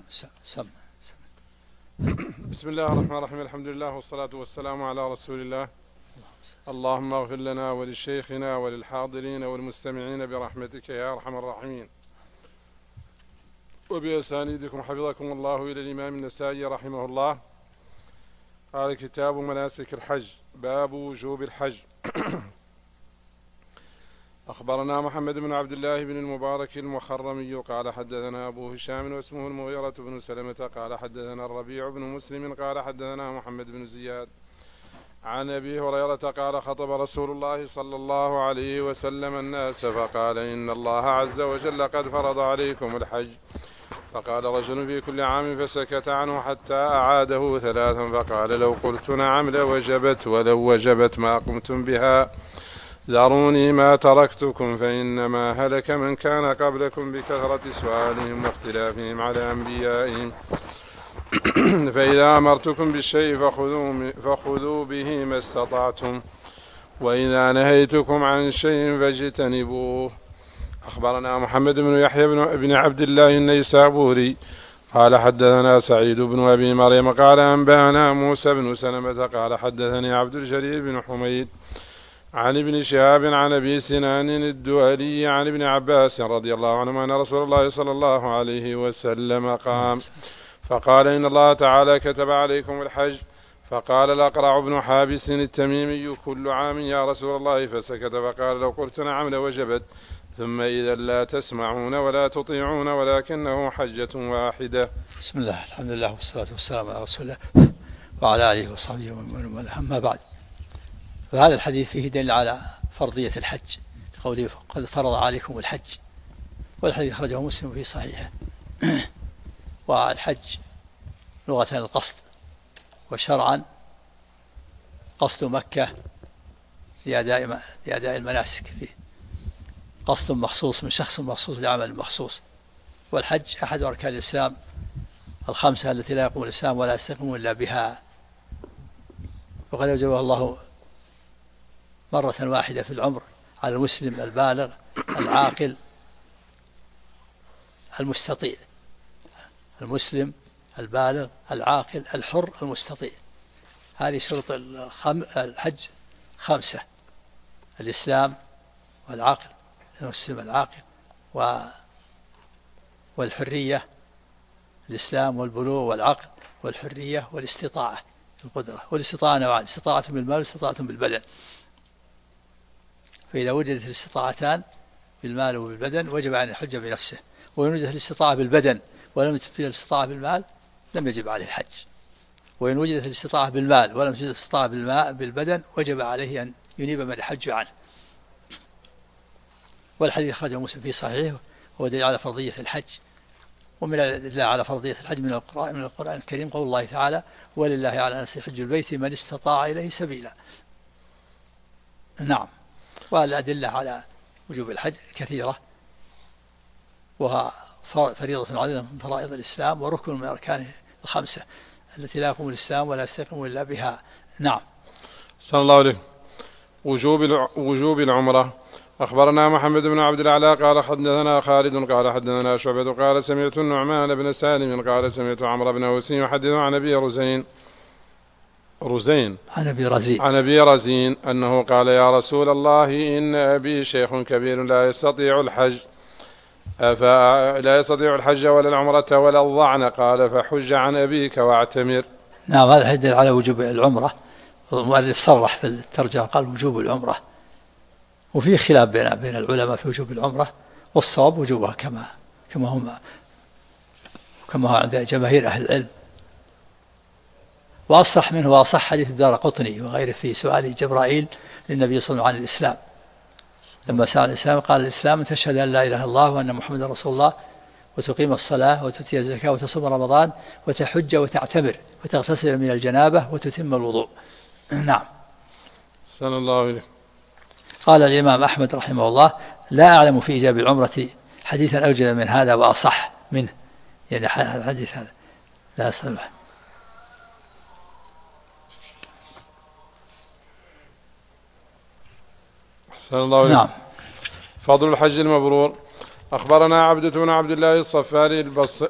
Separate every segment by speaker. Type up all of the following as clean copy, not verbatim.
Speaker 1: سم.
Speaker 2: بسم الله الرحمن الرحيم. الحمد لله والصلاة والسلام على رسول الله. اللهم اغفر لنا ولشيخنا وللحاضرين والمستمعين برحمتك يا أرحم الراحمين. وبأسانيدكم حفظكم الله إلى الإمام النسائي رحمه الله. قال كتاب مناسك الحج، باب وجوب الحج. أخبرنا محمد بن عبد الله بن المبارك المخرمي قال حدثنا أبو هشام واسمه المغيرة بن سلمة قال حدثنا الربيع بن مسلم قال حدثنا محمد بن زياد عن أبي هريرة قال خطب رسول الله صلى الله عليه وسلم الناس فقال إن الله عز وجل قد فرض عليكم الحج. فقال رجل في كل عام فسكت عنه حتى أعاده ثلاثا فقال لو قلت نعم لوجبت ولو وجبت ما قمتم بها ذروني ما تركتكم فإنما هلك من كان قبلكم بكثرة سؤالهم واختلافهم على أنبيائهم. فإذا أمرتكم بالشيء فخذوا به ما استطعتم وإذا نهيتكم عن شيء فاجتنبوه. أخبرنا محمد بن يحيى بن عبد الله النيسابوري قال حدثنا سعيد بن أبي مريم قال أنبأنا موسى بن سلمة قال حدثني عبد الجليل بن حميد عن ابن شهاب عن أبي سنان الدؤلي عن ابن عباس رضي الله عنهما أن رسول الله صلى الله عليه وسلم قام فقال إن الله تعالى كتب عليكم الحج. فقال الأقرع بن حابس التميمي كل عام يا رسول الله فسكت فقال لو قلت نعم لوجبت ثم إذا لا تسمعون ولا تطيعون ولكنه حجة واحدة.
Speaker 1: بسم الله الحمد لله والصلاة والسلام على رسول الله وعلى آله وصحبه ومن والاه. أما بعد، فهذا الحديث فيه دليل على فرضية الحج قوله قد فرض عليكم الحج، والحديث أخرجه مسلم في صحيحه. والحج لغة القصد، وشرعا قصد مكة لأداء المناسك فيه، قصد مخصوص من شخص مخصوص لعمل مخصوص. والحج أحد أركان الإسلام الخمسة التي لا يقوم الإسلام ولا يستقيم إلا بها، وقد أوجبها الله مرة واحدة في العمر على المسلم البالغ العاقل المستطيع، المسلم البالغ العاقل الحر المستطيع. هذه شروط الحج خمسة: الإسلام والعقل، المسلم العاقل، والحرية، الإسلام والبلوغ والعقل والحرية والاستطاعة القدرة. والاستطاعة نوعان: استطاعة بالمال واستطاعة بالبدن. فإذا وجدت الاستطاعتان بالمال وبالبدن وجب عليه الحج بنفسه، وإن وجدت الاستطاعة بالبدن ولم توجد الاستطاعة بالمال لم يجب عليه الحج. وإن وجدت الاستطاعة بالمال ولم توجد الاستطاعة بالبدن وجب عليه أن ينيب من يحج عنه. والحديث أخرجه مسلم في صحيحه، هو دليل على فرضية الحج. ومن الدليل على فرضية الحج من القرآن الكريم قول الله تعالى: ولله على الناس حج البيت من استطاع إليه سبيلا. نعم. والأدلة على وجوب الحج كثيرة، وها فريضة عظيمة من فرائض الإسلام وركن من أركانه الخمسة التي لا يقوم الإسلام ولا يستقيم إلا بها. نعم.
Speaker 2: صلى الله عليه. وجوب العمرة. أخبرنا محمد بن عبد الأعلى قال حدثنا خالد قال حدثنا شعبة قال سمعت النعمان بن سالم قال سمعت عمرو بن أوس يحدث عن أبي عن أبي رزين أنه قال يا رسول الله إن أبي شيخ كبير لا يستطيع الحج ولا العمرة ولا الضعن. قال فحج عن أبيك واعتمر.
Speaker 1: نعم. هذا يدل على وجوب العمرة. المؤلف صرح في الترجمة قال وجوب العمرة، وفي خلاف بين العلماء في وجوب العمرة، والصواب وجوبها كما هو عند جماهير أهل العلم. وأصح منه وأصح حديث الدارقطني وغيره في سؤال جبرائيل للنبي صلى الله عليه وسلم عن الإسلام، لما سأل الإسلام قال: الإسلام أن تشهد أن لا إله إلا الله وأن محمد رسول الله وتقيم الصلاة وتؤتي الزكاة وتصوم رمضان وتحج وتعتمر وتغتسل من الجنابة وتتم الوضوء. نعم.
Speaker 2: صلى الله عليه.
Speaker 1: قال الإمام أحمد رحمه الله: لا أعلم في إيجاب العمرة حديثا أوجد من هذا وأصح منه، يعني الحديث هذا لا أستطيع.
Speaker 2: صلى الله عليه.
Speaker 1: نعم.
Speaker 2: فضل الحج المبرور. أخبرنا عبدة بن عبد الله الصفار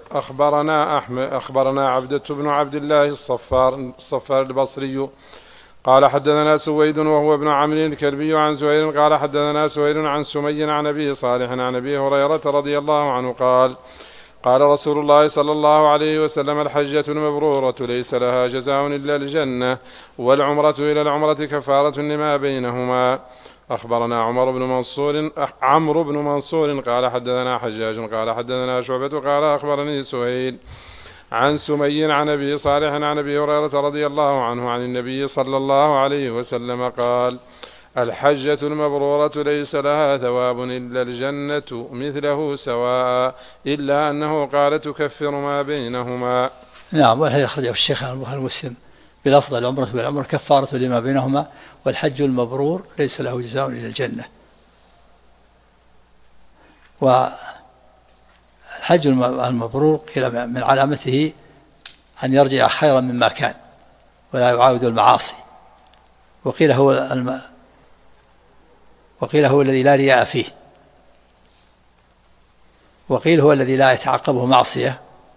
Speaker 2: أخبرنا عبدة بن عبد الله الصفار البصري قال حدثنا سويد وهو ابن عمرو الكلبي عن زهير قال حدثنا سهيل عن سمي عن أبي صالح عن أبي هريرة رضي الله عنه قال قال رسول الله صلى الله عليه وسلم الحجة المبرورة ليس لها جزاء إلا الجنة والعمرة إلى العمرة كفارة لما بينهما. أخبرنا عمرو بن منصور قال حدثنا حجاج قال حدثنا شعبة قال أخبرني سهيل عن سمي عن أبي صالح عن أبي هريرة رضي الله عنه عن النبي صلى الله عليه وسلم قال الحجة المبرورة ليس لها ثواب إلا الجنة مثله سواء إلا أنه قال تكفر ما بينهما.
Speaker 1: نعم. والحديث أخرجه الشيخ البخاري ومسلم بلفظ العمرة بالعمرة كفارة لما بينهما والحج المبرور ليس له جزاء إلا الجنة. والحج المبرور قيل من علامته أن يرجع خيرا مما كان ولا يعاود المعاصي. وقيل هو الذي لا رياء فيه، وقيل هو الذي لا يتعقبه معصية.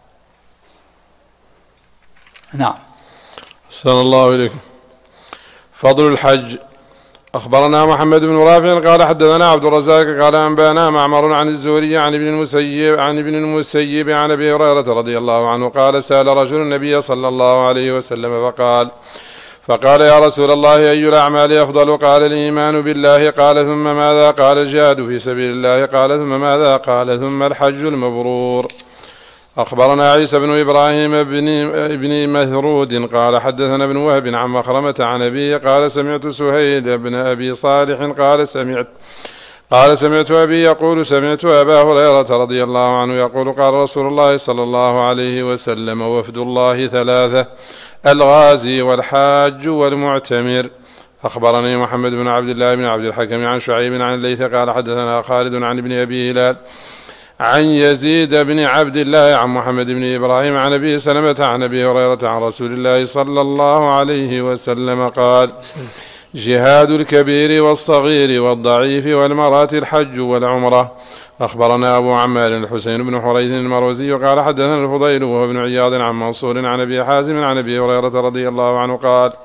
Speaker 1: نعم.
Speaker 2: صلى الله عليكم. فضل الحج. أخبرنا محمد بن رافع قال حدثنا عبد الرزاق قال أنبانا معمر عن الزهري عن ابن المسيب عن أبي هريرة رضي الله عنه قال سأل رجل النبي صلى الله عليه وسلم فقال يا رسول الله أي الأعمال أفضل؟ قال الإيمان بالله. قال ثم ماذا؟ قال الجهاد في سبيل الله. قال ثم ماذا؟ قال ثم الحج المبرور. أخبرنا عيسى بن إبراهيم بن مهرود قال حدثنا ابن وهب عن مخرمة عن أبيه قال سمعت سهيل بن أبي صالح قال سمعت أبي يقول سمعت أبا هريرة رضي الله عنه يقول قال رسول الله صلى الله عليه وسلم وفد الله ثلاثة الغازي والحاج والمعتمر. أخبرني محمد بن عبد الله بن عبد الحكم عن شعيب عن الليث قال حدثنا خالد عن ابن أبي هلال عن يزيد بن عبد الله عن محمد بن إبراهيم عن أبي سلمة عن أبي هريرة عن رسول الله صلى الله عليه وسلم قال جهاد الكبير والصغير والضعيف والمرأة الحج والعمرة. أخبرنا أبو عمار الحسين بن حريث المروزي قال حدثنا الفضيل وهو ابن عياض عن منصور عن أبي حازم عن أبي هريرة رضي الله عنه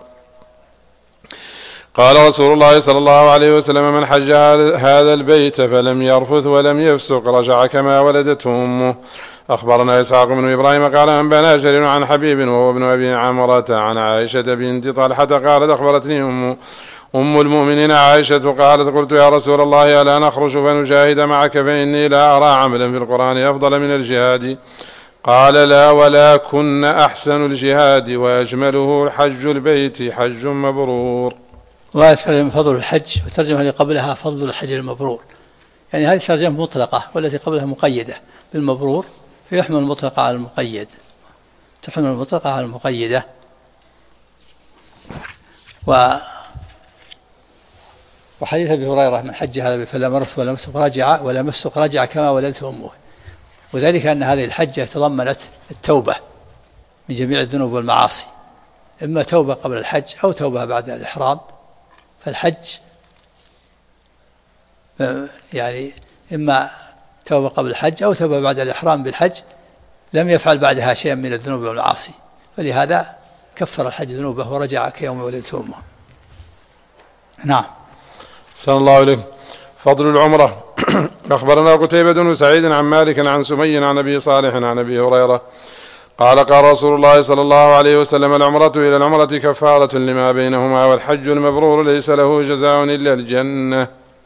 Speaker 2: قال رسول الله صلى الله عليه وسلم من حج هذا البيت فلم يرفث ولم يفسق رجع كما ولدته أمه. أخبرنا إسحاق بن إبراهيم قال أنبانا جرير عن حبيب وهو ابن أبي عمرة عن عائشة بنت طلحة قالت أخبرتني أم المؤمنين عائشة قالت قلت يا رسول الله ألا نخرج فنجاهد معك فإني لا أرى عملا في القرآن أفضل من الجهاد. قال لا ولكن أحسن الجهاد وأجمله حج البيت حج مبرور.
Speaker 1: وترجمة فضل الحج والترجمة اللي قبلها فضل الحج المبرور، يعني هذه ترجمة مطلقة والتي قبلها مقيدة بالمبرور فيحمل المطلقة على المقيد، تحمل المطلقة على المقيدة. وحديث أبي هريرة من حج هذا فلم يرفث ولم يفسق رجع كما ولدته أمه، وذلك أن هذه الحجة تضمنت التوبة من جميع الذنوب والمعاصي، إما توبة قبل الحج أو توبة بعد الإحرام. فالحج يعني إما توبة قبل الحج أو توبة بعد الإحرام بالحج لم يفعل بعدها شيئا من الذنوب والمعاصي، فلهذا كفر الحج ذنوبه ورجع كيوم ولدته أمه. نعم.
Speaker 2: صلى الله عليه. فضل العمرة. أخبرنا قتيبة بن سعيد عن مالك عن سمي عن أبي صالح عن أبي هريرة قال رسول الله صلى الله عليه وسلم العمرة إلى العمرة كفارة لما بينهما والحج المبرور ليس له جزاء إلا الجنة.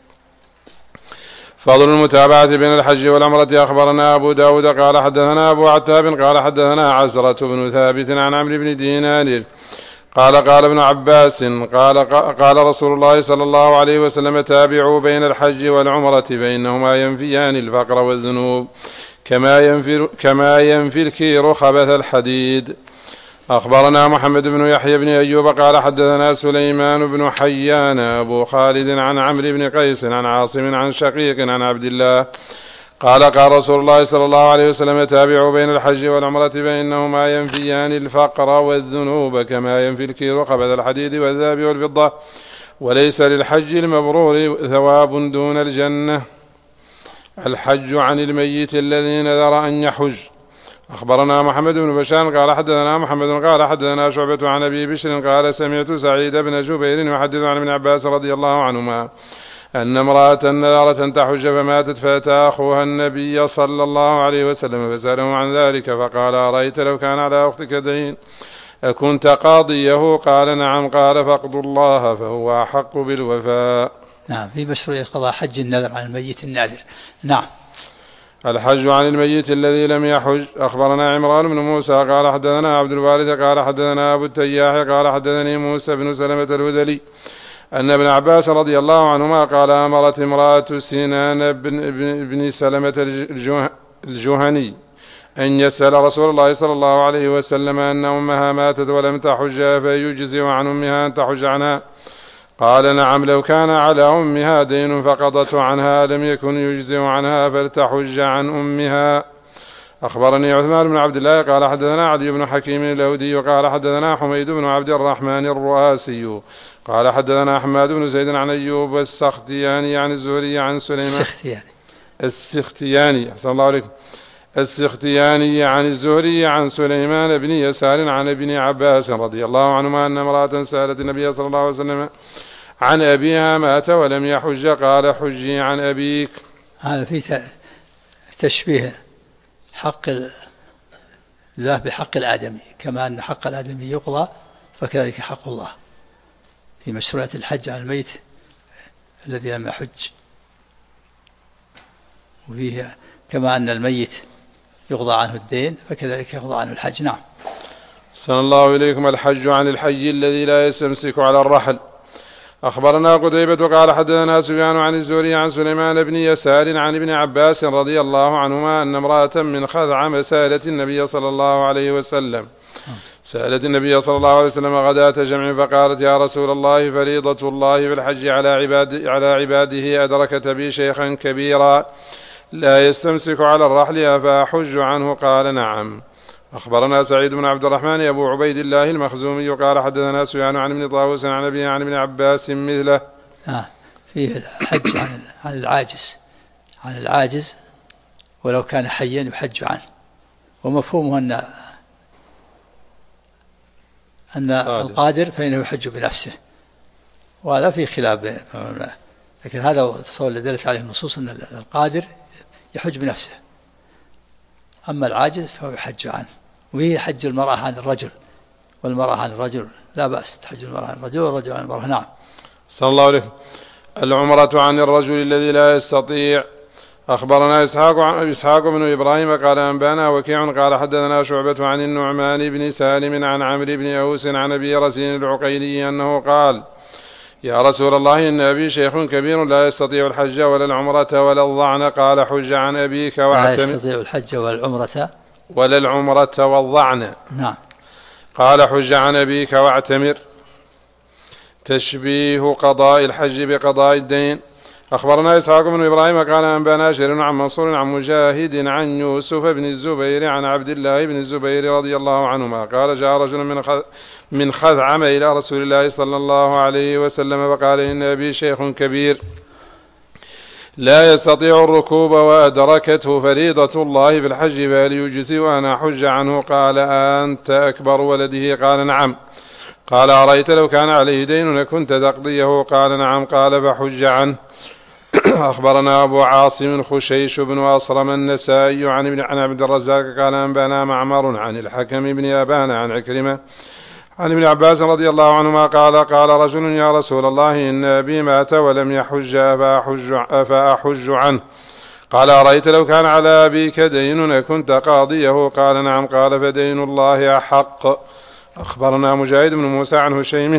Speaker 2: فضل المتابعة بين الحج والعمرة. أخبرنا أبو داود قال حدثنا أبو عتاب قال حدثنا عزرة بن ثابت عن عمرو بن دينار قال ابن عباس قال رسول الله صلى الله عليه وسلم تابعوا بين الحج والعمرة فإنهما ينفيان الفقر والذنوب كما ينفي الكير خبث الحديد. أخبرنا محمد بن يحيى بن أيوب قال حدثنا سليمان بن حيان أبو خالد عن عمرو بن قيس عن عاصم عن شقيق عن عبد الله قال رسول الله صلى الله عليه وسلم تابعوا بين الحج والعمرة فإنهما ينفيان الفقر والذنوب كما ينفي الكير خبث الحديد والذهب والفضة وليس للحج المبرور ثواب دون الجنة. الحج عن الميت الذي نذر أن يحج. أخبرنا محمد بن بشار قال حدثنا محمد قال حدثنا شعبة عن أبي بشر قال سمعت سعيد بن جبير يحدث عن ابن عباس رضي الله عنهما أن امرأة نذرت أن تحج فماتت فأتى أخوها النبي صلى الله عليه وسلم فسأله عن ذلك فقال أرأيت لو كان على أختك دين أكنت قاضيه؟ قال نعم. قال فاقضوا الله فهو أحق بالوفاء.
Speaker 1: نعم، في مشروعية قضاء حج النذر عن الميت الناذر. نعم.
Speaker 2: الحج عن الميت الذي لم يحج. أخبرنا عمران بن موسى قال حدثنا عبد الوارث قال حدثنا أبو التياح قال حدثني موسى بن سلمة الهذلي أن ابن عباس رضي الله عنهما قال أمرت امرأة سنان بن سلمة الجهني أن يسأل رسول الله صلى الله عليه وسلم أن أمها ماتت ولم تحج فيجزئ عن أمها أن تحج عنها. قال نعم، لو كان على أمها دين فقضت عنها لم يكن يجزئ عنها فلتحج عن أمها. أخبرني عثمان بن عبد الله قال حدثنا علي بن حكيم الأودي قال حدثنا حميد بن عبد الرحمن الرؤاسي قال حدثنا حماد بن زيد عن أيوب السختياني عن الزهري عن سليمان السختياني أحسن الله عليكم السختياني عن الزهري عن سليمان بن يسار عن ابن عباس رضي الله عنهما أن امرأة سألت النبي صلى الله عليه وسلم عن أبيها مات ولم يحج قال حجي عن أبيك.
Speaker 1: هذا في تشبيه حق الله بحق الآدمي، كما أن حق الآدمي يقضى فكذلك حق الله في مشروعية الحج عن الميت الذي لم يحج، وفيه كما أن الميت يقضى عنه الدين فكذلك يقضى عنه الحج. نعم.
Speaker 2: صلى الله إليكم. الحج عن الحي الذي لا يستمسك على الرحل. أخبرنا قتيبة قال حدثنا سفيان عن الزهري عن سليمان بن يسار عن ابن عباس رضي الله عنهما أن امرأة من خثعم سألت النبي صلى الله عليه وسلم غداة جمع فقالت يا رسول الله فريضة الله في الحج على عباده أدركت بي شيخا كبيرا لا يستمسك على الرحل أفأحج عنه؟ قال نعم. أخبرنا سعيد بن عبد الرحمن أبو عبيد الله المخزومي قال حدثنا سفيان عن ابن طاووس عن أبيه عن ابن عباس مثله.
Speaker 1: فيه الحج عن العاجز ولو كان حيا يحج عنه، ومفهومه أن القادر فإنه يحج بنفسه، وهذا في خلاف، لكن هذا الصور الذي دلت عليه النصوص أن القادر يحج بنفسه، أما العاجز فهو يحج عنه. وهي حج المرأة عن الرجل والمرأة عن الرجل لا بأس تحج المرأة عن الرجل والرجل عن المرأة. نعم.
Speaker 2: صلى الله عليه. العمرة عن الرجل الذي لا يستطيع. أخبرنا إسحاق بن إبراهيم قال أنبانا وكيع قال حدثنا شعبة عن النعمان بن سالم عن عمرو بن أوس عن أبي رزين العقيلي أنه قال يا رسول الله إن أبي شيخ كبير لا يستطيع الحج ولا العمرة ولا الضعن. قال حج عن أبيك واعتمر.
Speaker 1: لا يستطيع الحج
Speaker 2: ولا العمرة والضعن.
Speaker 1: نعم.
Speaker 2: قال حج عن أبيك واعتمر. تشبيه قضاء الحج بقضاء الدين. أخبرنا إسحاق بن إبراهيم قال أنبانا شرير عن منصور عن مجاهد عن يوسف بن الزبير عن عبد الله بن الزبير رضي الله عنهما قال جاء رجل من خثعم إلى رسول الله صلى الله عليه وسلم فقال إن أبي شيخ كبير لا يستطيع الركوب وأدركته فريضة الله في الحج فهل يجزي وأنا أحج عنه؟ قال أنت أكبر ولده؟ قال نعم. قال أرأيت لو كان عليه دين كنت تقضيه؟ قال نعم. قال فحج عنه. أخبرنا أبو عاصم خشيش بن أصرم النسائي عن عبد الرزاق قال أنبانا معمر عن الحكم بن أبان عن عكرمة عن ابن عباس رضي الله عنهما قال رجل يا رسول الله إن أبي مات ولم يحج أفأحج عنه؟ قال أرأيت لو كان على أبيك دين كنت قاضيه؟ قال نعم. قال فدين الله أحق. أخبرنا مجاهد بن موسى عن هشيم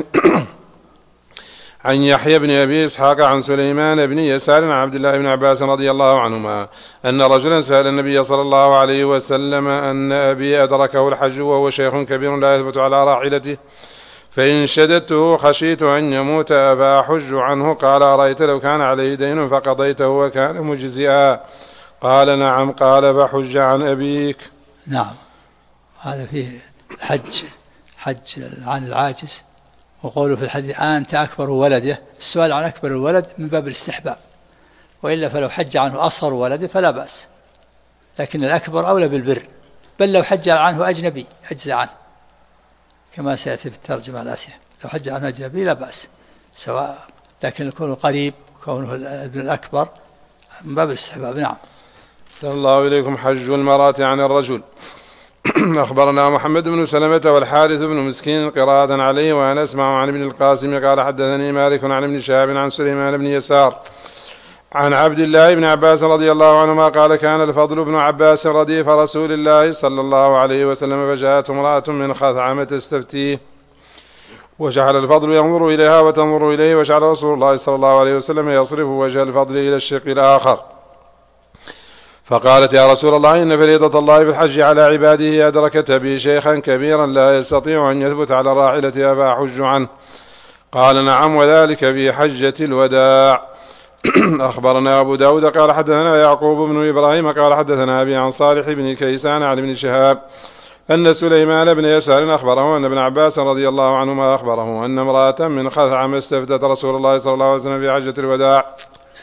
Speaker 2: عن يحيى بن أبي إسحاق عن سليمان بن يسار عن عبد الله بن عباس رضي الله عنهما أن رجلا سأل النبي صلى الله عليه وسلم أن أبي أدركه الحج وهو شيخ كبير لا يثبت على راحلته فإن شددته خشيت أن يموت أفأحج عنه؟ قال أرأيت لو كان عليه دين فقضيته وكان مجزئا؟ قال نعم. قال فحج عن أبيك.
Speaker 1: نعم. هذا فيه الحج عن العاجز. وقوله في الحديث أنت أكبر ولده، السؤال عن أكبر الولد من باب الاستحباب، وإلا فلو حج عنه أصغر ولده فلا بأس، لكن الأكبر أولى بالبر، بل لو حج عنه أجنبي أجزى عنه كما سيأتي في الترجمة الآتية. لو حج عنه أجنبي لا بأس سواء، لكن يكون قريب كونه الابن الأكبر من باب الاستحباب. نعم.
Speaker 2: صلى الله إليكم. حج المرأة عن الرجل. أخبرنا محمد بن سلمة والحارث بن مسكين قراءة عليه، وأنا أسمع عن ابن القاسم قال حدثني مالك عن ابن شهاب عن سليمان بن يسار عن عبد الله بن عباس رضي الله عنهما قال كان الفضل بن عباس رديف رسول الله صلى الله عليه وسلم، فجاءت امرأة من خثعم تستفتيه، وجعل الفضل ينظر إليها وتنظر إليه، وجعل رسول الله صلى الله عليه وسلم يصرف وجه الفضل إلى الشق الآخر، فقالت يا رسول الله إن فريضة الله في الحج على عباده أدركت بي شيخا كبيرا لا يستطيع أن يثبت على راحلته أفأحج عنه؟ قال نعم، وذلك في حجة الوداع. أخبرنا أبو داود قال حدثنا يعقوب بن إبراهيم قال حدثنا أبي عن صالح بن كيسان عن ابن شهاب أن سليمان بن يسار أخبره أن ابن عباس رضي الله عنهما أخبره أن امرأة من خثعم استفتت رسول الله صلى الله عليه وسلم في حجة الوداع،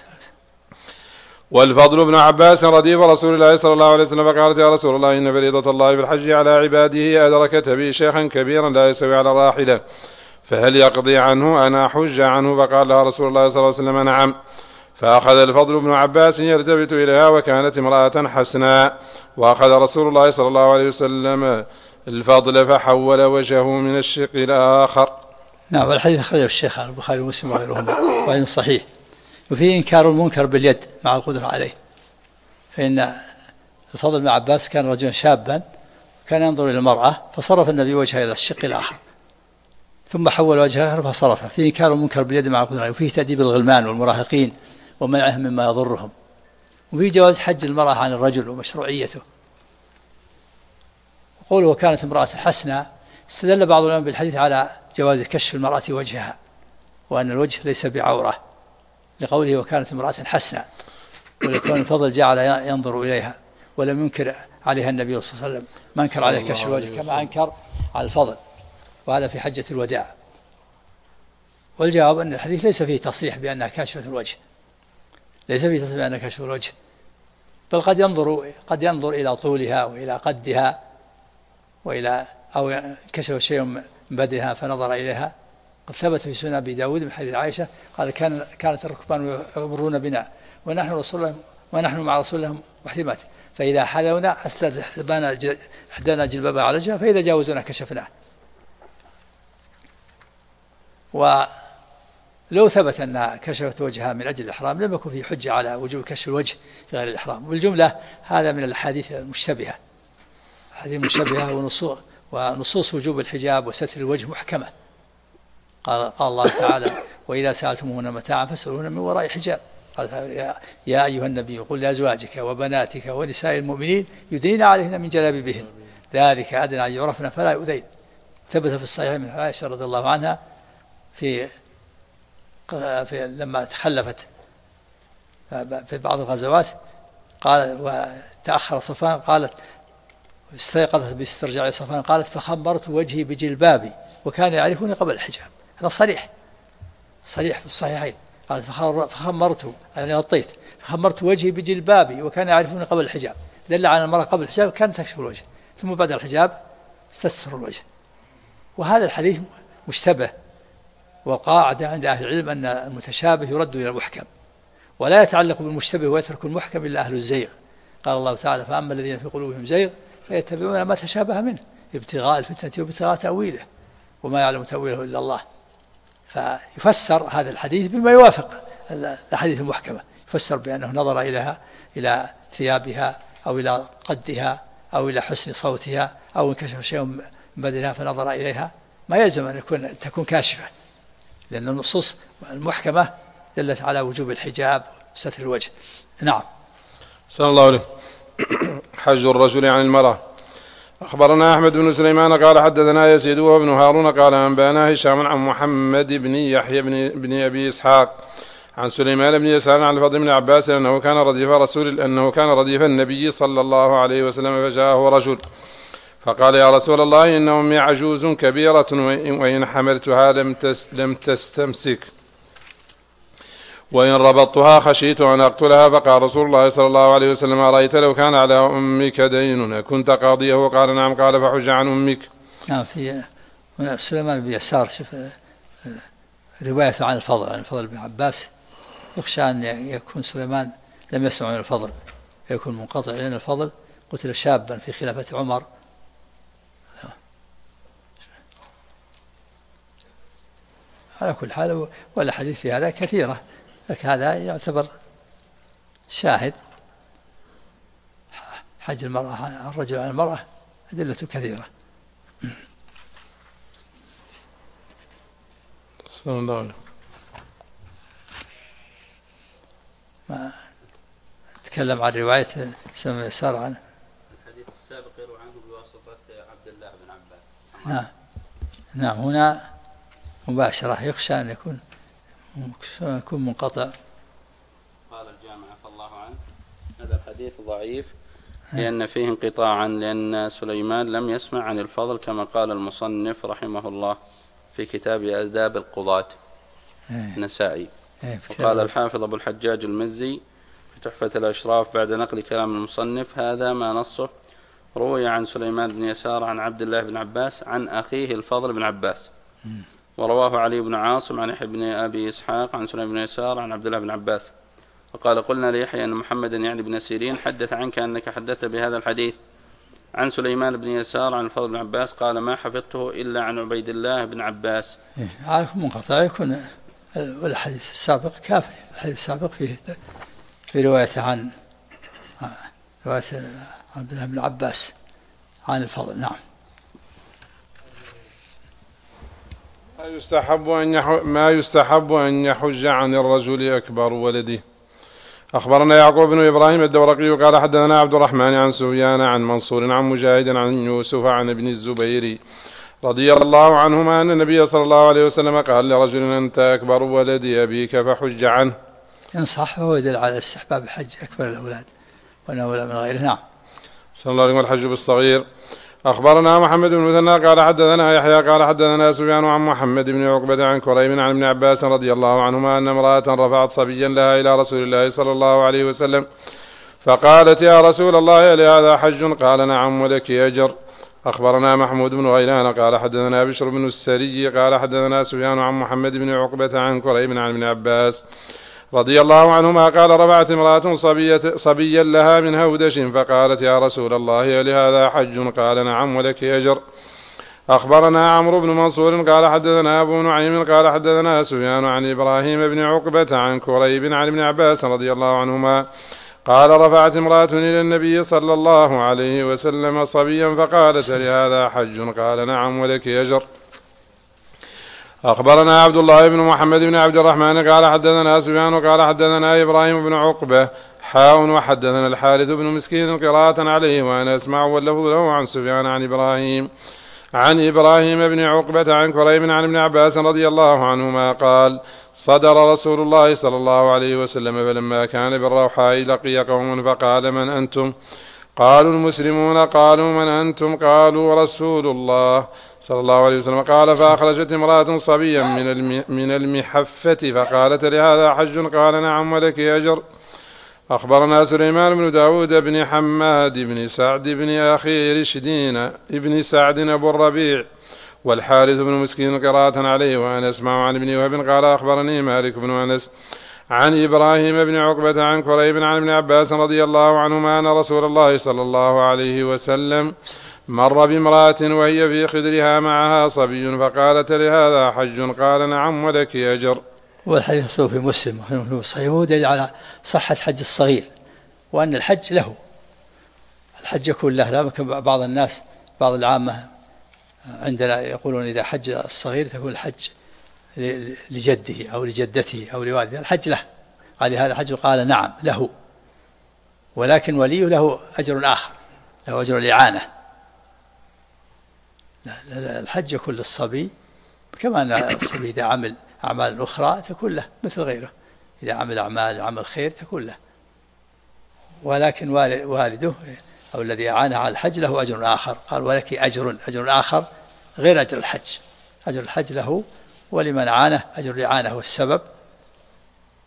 Speaker 2: والفضل بن عباس رديف رسول الله صلى الله عليه وسلم، فقالت يا رسول الله إن فريضة الله في الحج على عباده أدركت بي شيخا كبيرا لا يستوي على راحلة، فهل يقضي عنه أنا حج عنه؟ فقال لها رسول الله صلى الله عليه وسلم نعم. فأخذ الفضل بن عباس يلتفت إليها، وكانت امرأة حسناء، وأخذ رسول الله صلى الله عليه وسلم الفضل فحول وجهه من الشق الآخر.
Speaker 1: نعم. والحديث أخرجه الشيخ البخاري ومسلم وغيرهما وهو صحيح، وفيه إنكار المنكر باليد مع القدرة عليه، فإن الفضل بن عباس كان رجلا شابا كان ينظر إلى المرأة فصرف النبي وجهه إلى الشق الآخر ثم حول وجهه فصرفه، فيه إنكار المنكر باليد مع القدرة عليه، وفيه تأديب الغلمان والمراهقين ومنعهم مما يضرهم، وفي جواز حج المرأة عن الرجل ومشروعيته. وقوله وكانت امرأة حسنة، استدل بعض العلماء بالحديث على جواز كشف المرأة وجهها، وأن الوجه ليس بعورة، لقوله وكانت امرأة حسنة، ولكون الفضل جعل ينظر إليها، ولم ينكر عليها النبي صلى الله عليه وسلم، ما انكر عليه كشف الوجه كما انكر على الفضل، وهذا في حجة الوداع. والجواب أن الحديث ليس فيه تصريح بأنها كاشفة الوجه، ليس فيه تصريح بأنها كاشفة الوجه، بل قد ينظر إلى طولها وإلى قدها وإلى أو كشف شيء من بدنها فنظر إليها. قد ثبت في سنن أبي داود من حديث عائشة قال كانت الركبان يمرون بنا ونحن مع رسول الله محرمات، فإذا حلونا أسلت إحدانا جلبابها على وجهها، فإذا جاوزونا كشفناه. ولو ثبت أنها كشفت وجهها من أجل الإحرام لم يكن في حجة على وجوب كشف الوجه في غير الإحرام. بالجملة هذا من الأحاديث المشتبهة، حديث مشتبهة، ونصوص وجوب الحجاب وستر الوجه محكمة. قال الله تعالى وإذا سألتموهن متاعا فاسألوهن من وراء حجاب. قال يا أيها النبي قل لأزواجك وبناتك ونساء المؤمنين يدنين عليهن من جلابيبهن ذلك أدنى أن يعرفن فلا يؤذين. ثبت في الصحيح من عائشة رضي الله عنها في لما تخلفت في بعض الغزوات قال وتأخر صفوان، قالت استيقظت باسترجاع صفوان قالت فخمرت وجهي بجلبابي وكان يعرفوني قبل الحجاب. هذا صريح في الصحيحين. قالت فخمرت يعني غطيت فخمرت وجهي بجلبابي وكان يعرفوني قبل الحجاب، دل على المرأة قبل الحجاب كانت تكشف الوجه، ثم بعد الحجاب استستر الوجه. وهذا الحديث مشتبه، والقاعدة عند أهل العلم أن المتشابه يرد إلى المحكم، ولا يتعلق بالمشتبه ويترك المحكم إلا أهل الزيغ. قال الله تعالى فأما الذين في قلوبهم زيغ فيتبعون ما تشابه منه ابتغاء الفتنة وابتغاء تأويله وما يعلم تأويله إلا الله. فيفسر هذا الحديث بما يوافق الحديث المحكمة، يفسر بأنه نظر إليها إلى ثيابها أو إلى قدها أو إلى حسن صوتها أو انكشف شيء من بدنها فنظر إليها، ما يلزم أن تكون كاشفة، لأن النصوص المحكمة دلت على وجوب الحجاب وستر الوجه. نعم.
Speaker 2: صلى الله عليه. حج الرجل عن المرأة. أخبرنا أحمد بن سليمان قال حدثنا يزيد وابن هارون قال أنبانا هشام عن محمد بن يحيى بن أبي إسحاق عن سليمان بن يسار عن الفضل بن عباس أنه كان رديف النبي صلى الله عليه وسلم، فجاءه رجل فقال يا رسول الله إن أمي عجوز كبيرة وإن حملتها لم تستمسك وإن ربطتها خشيت أن أقتلها. فقال رسول الله صلى الله عليه وسلم: أرأيت لو كان على أمك دين كنت قاضيه؟ قال: نعم. قال: فحج عن أمك.
Speaker 1: نعم. في سليمان بن يسار شوف روايته عن الفضل بن عباس، يخشى أن يكون سليمان لم يسمع من الفضل، يكون منقطع، لأن الفضل قتل شابا في خلافة عمر. على كل حال، والأحاديث في هذا كثيرة، لكن هذا يعتبر شاهد. حج الرجل عن المرأة أدلة كثيرة.
Speaker 2: صلى الله عليه وسلم.
Speaker 1: ما تكلم عن رواية سليمان يسار عنه.
Speaker 3: الحديث السابق يروى عنه بواسطة عبد الله بن عباس.
Speaker 1: نعم. هنا مباشرة، يخشى أن يكون منقطع.
Speaker 3: قال الجامع فالله عنه: هذا الحديث ضعيف لأن فيه انقطاعا، لأن سليمان لم يسمع عن الفضل كما قال المصنف رحمه الله في كتاب آداب القضاة النسائي. وقال الحافظ أبو الحجاج المزي في تحفة الأشراف بعد نقل كلام المصنف: هذا ما نصه روي عن سليمان بن يسار عن عبد الله بن عباس عن أخيه الفضل بن عباس، ورواه علي بن عاصم عن يحيى بن أبي إسحاق عن سليمان بن يسار عن عبد الله بن عباس. وقال: قلنا ليحيى أن محمدا يعني بن سيرين حدث عنك أنك حدثت بهذا الحديث عن سليمان بن يسار عن الفضل بن عباس. قال: ما حفظته إلا عن عبيد الله بن عباس.
Speaker 1: عارف منقطع يكون، والحديث السابق كافي. الحديث السابق فيه في رواية عن عبد الله بن عباس عن الفضل. نعم.
Speaker 2: ما يستحب أن يحج عن الرجل أكبر ولده. أخبرنا يعقوب بن إبراهيم الدورقي قال: حدثنا عبد الرحمن عن سفيان عن منصور عن مجاهد عن يوسف عن ابن الزبير رضي الله عنهما أن النبي صلى الله عليه وسلم قال لرجل: أنت أكبر ولد أبيك فحج عنه.
Speaker 1: ينصح، وهو يدل على استحباب حج أكبر الأولاد وأنه ولا من غيره. نعم.
Speaker 2: صلى الله عليه وسلم. الحج بالصغير. أخبرنا محمد بن مثنى قال: حدثنا يحيى قال: حدثنا سفيان عن محمد بن عقبة عن كريب عن ابن عباس رضي الله عنهما أن امرأة رفعت صبيا لها إلى رسول الله صلى الله عليه وسلم فقالت: يا رسول الله، لهذا حج؟ قال: نعم، ولك أجر. أخبرنا محمود بن غيلان قال: حدثنا بشر بن السري قال: حدثنا سفيان عن محمد بن عقبة عن كريب عن ابن عباس رضي الله عنهما قال: رفعت امرأة صبيا لها من هودش فقالت: يا رسول الله، لهذا حج؟ قال: نعم، ولك أجر. أخبرنا عمرو بن منصور قال: حدثنا أبو نعيم قال: حدثنا سفيان عن إبراهيم بن عقبة عن كريب عن ابن عباس رضي الله عنهما قال: رفعت امرأة إلى النبي صلى الله عليه وسلم صبيا فقالت: لهذا حج؟ قال: نعم، ولك أجر. أخبرنا عبد الله بن محمد بن عبد الرحمن قال: حدثنا سفيان قال: حدثنا إبراهيم بن عقبة وحدثنا الحارث بن مسكين قراءة عليه وأنا أسمع واللفظ له عن سفيان عن إبراهيم بن عقبة عن كريب عن ابن عباس رضي الله عنهما قال: صدر رسول الله صلى الله عليه وسلم فلما كان بالروحاء لقي قوم فقال: من أنتم؟ قالوا: المسلمون. قالوا: من أنتم؟ قالوا: رسول الله صلى الله عليه وسلم. قال: فأخرجت امرأة صبيا من المحفة فقالت: لهذا حج؟ قال: نعم، ولك أجر. أخبرنا سليمان بن داود بن حماد بن سعد بن أخي رشدين بن سعد أبو الربيع والحارث بن مسكين قراءة عليه وأنا أسمع عن ابن وهب قال: أخبرني مالك بن أنس عن إبراهيم بن عقبة عن كريب عن ابن عباس رضي الله عنهما أن رسول الله صلى الله عليه وسلم مر بامرأة وهي في خدرها معها صبي فقالت: لهذا حج؟ قال: نعم، ولك أجر.
Speaker 1: والحديث في مسلم وفي الصحيح يدل على صحة حج الصغير، وأن الحج له، الحج يكون له. لا بعض الناس بعض العامة عندنا يقولون إذا حج الصغير تكون الحج لجده أو لجدته أو لوالده. الحج له. قال: هذا حج؟ قال: نعم، له، ولكن وليه له أجر آخر، له أجر الإعانة. الحج يكون للصبي كما أن الصبي إذا عمل أعمال أخرى تكون له مثل غيره، إذا عمل عمل خير تكون له، ولكن والده أو الذي أعانه على الحج له أجر آخر. قال: ولك أجر آخر غير أجر الحج. أجر الحج له، ولمن أعانه أجر الإعانة والسبب،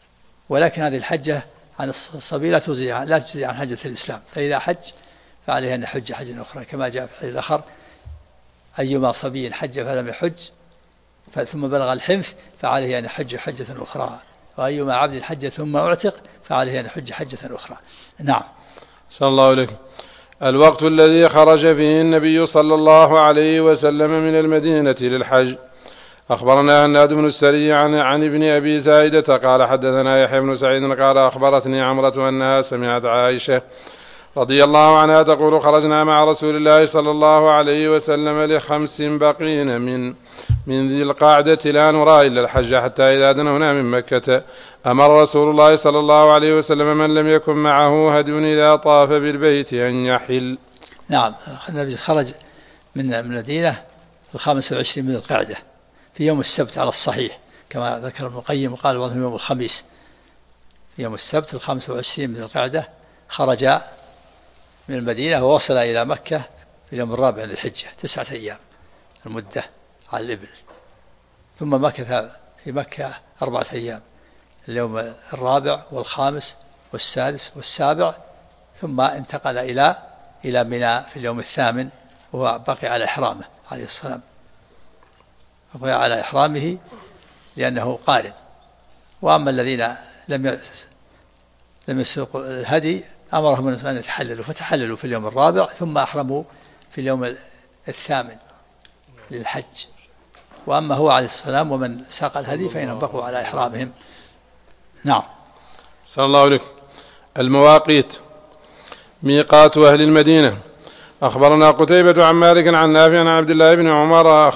Speaker 1: ولكن هذه الحجة عن الصبي لا تجزي عن حجة الإسلام، فإذا حج فعليه أن يحج حجة أخرى، كما جاء في الحديث الآخر: أيما صبي حج فلم يحج ثم بلغ الحنث فعليه أن يحج حجة أخرى، وأيما عبد حج ثم أعتق فعليه أن يحج حجة أخرى. نعم.
Speaker 2: صلى الله عليه. الوقت الذي خرج فيه النبي صلى الله عليه وسلم من المدينة للحج. أخبرنا هناد بن السري عن ابن أبي زائدة قال حدثنا يحيى بن سعيد قال أخبرتني عمرة أنها سمعت عائشة رضي الله عنها تقول: خرجنا مع رسول الله صلى الله عليه وسلم ل5 بقين من ذي القعدة لا نرى إلا الحج، حتى إذا دنونا من مكة أمر رسول الله صلى الله عليه وسلم من لم يكن معه هدي إذا طاف بالبيت أن يحل.
Speaker 1: نعم، النبي خرج من المدينة 25 من ذي القعدة في يوم السبت على الصحيح، كما ذكر ابن القيم وقال بعضهم يوم الخميس. في يوم السبت 25 من ذي القعدة خرج من المدينة ووصل إلى مكة في اليوم الرابع من الحجة، 9 أيام المدة على الإبل، ثم مكث في مكة 4 أيام، اليوم الرابع والخامس والسادس والسابع، ثم انتقل إلى منى في اليوم الثامن، وهو بقي على إحرامه عليه السلام، بقي على إحرامه لأنه قارن. وأما الذين لم يسوقوا الهدي أمرهم أن يتحللوا، فتحللوا في اليوم الرابع ثم أحرموا في اليوم الثامن للحج. وأما هو عليه السلام ومن ساق الهدي فإنهم بقوا على إحرامهم. نعم.
Speaker 2: صلى الله عليه. المواقيت. ميقات أهل المدينة. أخبرنا قتيبة عن مالك عن نافع عن عبد الله بن عمر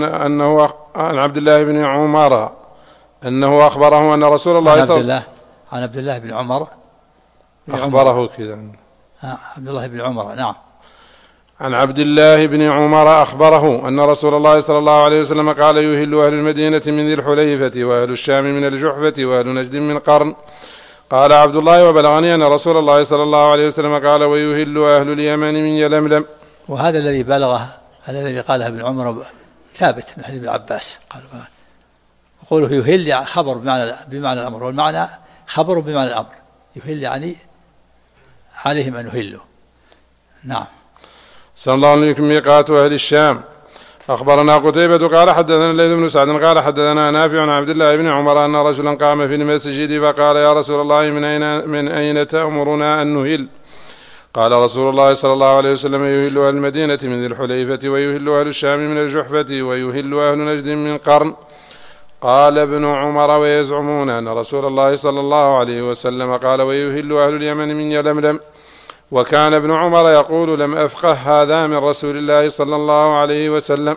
Speaker 2: أنه أخبره أن رسول الله صلى الله عليه وسلم
Speaker 1: عن عبد الله بن عمر
Speaker 2: أخبره كذا
Speaker 1: عبد الله بن عمر. نعم.
Speaker 2: عن عبد الله بن عمر أخبره أن رسول الله صلى الله عليه وسلم قال: يهل أهل المدينة من ذي الحليفة، وأهل الشام من الجحفة، وأهل نجد من قرن. قال عبد الله: وبلغني أن رسول الله صلى الله عليه وسلم قال: ويهل أهل اليمن من يلملم.
Speaker 1: وهذا الذي بلغه الذي قاله ابن عمر ثابت من حديث ابن عباس، قوله يهل خبر بمعنى الأمر، والمعنى خبر بمعنى الأمر. يهل يعني عليهم أن يهلوا. نعم.
Speaker 2: صلى الله عليه وسلم. ميقات أهل الشام. أخبرنا قتيبة قال حدثنا الليث بن سعد قال حدثنا نافع عن عبد الله بن عمر أن رجلا قام في المسجد فقال: يا رسول الله، من أين تأمرنا أن نهل؟ قال رسول الله صلى الله عليه وسلم: يهل أهل المدينة من ذي الحليفة، ويهل أهل الشام من الجحفة، ويهل أهل نجد من قرن. قال ابن عمر: ويزعمون أن رسول الله صلى الله عليه وسلم قال: ويهل أهل اليمن من يلملم. وكان ابن عمر يقول: لم أفقه هذا من رسول الله صلى الله عليه وسلم.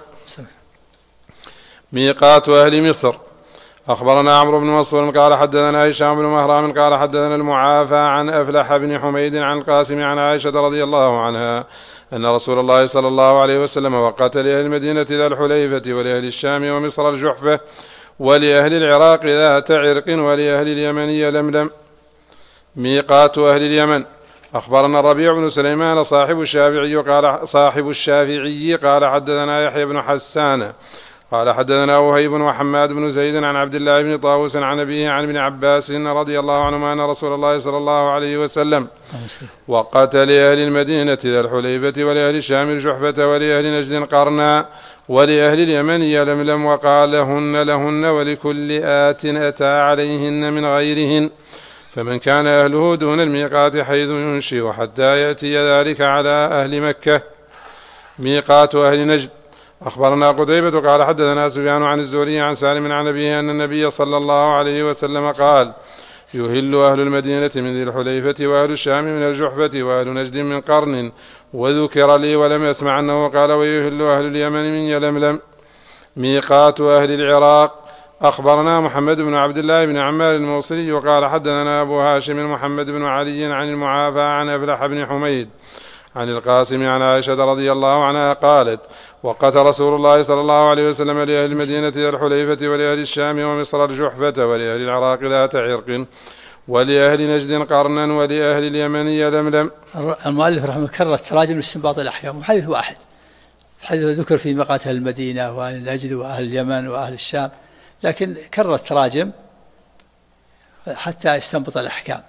Speaker 2: ميقات أهل مصر. أخبرنا عمرو بن منصور قال حدثنا هشام بن مهران قال حدثنا المعافى عن أفلح بن حميد عن القاسم عن عائشة رضي الله عنها أن رسول الله صلى الله عليه وسلم وقت لأهل المدينة ذا الحليفة، ولأهل الشام ومصر الجحفة، ولأهل العراق ذات عرق، ولأهل اليمن يلملم. ميقات أهل اليمن. أخبرنا الربيع بن سليمان صاحب الشافعي قال حدثنا يحيى بن حسان قال حدثنا وهيب وحماد بن زيد عن عبد الله بن طاووس عن أبيه عن ابن عباس رضي الله عنهما أن رسول الله صلى الله عليه وسلم وقت لأهل المدينة ذا الحليفة، ولأهل الشام الجحفة، ولأهل نجد قرنا، ولأهل اليمن يلملم، وقال: لهن ولكل آت أتى عليهن من غيرهن، فمن كان أهله دون الميقات حيث ينشئ حتى يأتي ذلك على أهل مكة. ميقات أهل نجد. أخبرنا قتيبة قال حدثنا سفيان عن الزهري عن سالم عن أبيه أن النبي صلى الله عليه وسلم قال: يهل أهل المدينة من ذي الحليفة، وأهل الشام من الجحفة، وأهل نجد من قرن. وذكر لي ولم يسمع أنه قال: ويهل أهل اليمن من يلملم. ميقات أهل العراق. أخبرنا محمد بن عبد الله بن عمار الموصلي وقال حدثنا أبو هاشم محمد بن علي عن المعافى عن أفلح بن حميد عن القاسم عن عائشة رضي الله عنها قالت: وقت رسول الله صلى الله عليه وسلم لأهل المدينة ذا الحليفة، ولأهل الشام ومصر الجحفة، ولأهل العراق ذات عرق، ولأهل نجد قرنا، ولأهل اليمن يلملم.
Speaker 1: المؤلف رحمه الله كرر تراجم لاستنباط الأحكام، وحديث واحد، حديث ذكر في ميقات أهل المدينة وأهل نجد وأهل اليمن وأهل الشام، لكن كرر التراجم حتى يستنبط الأحكام.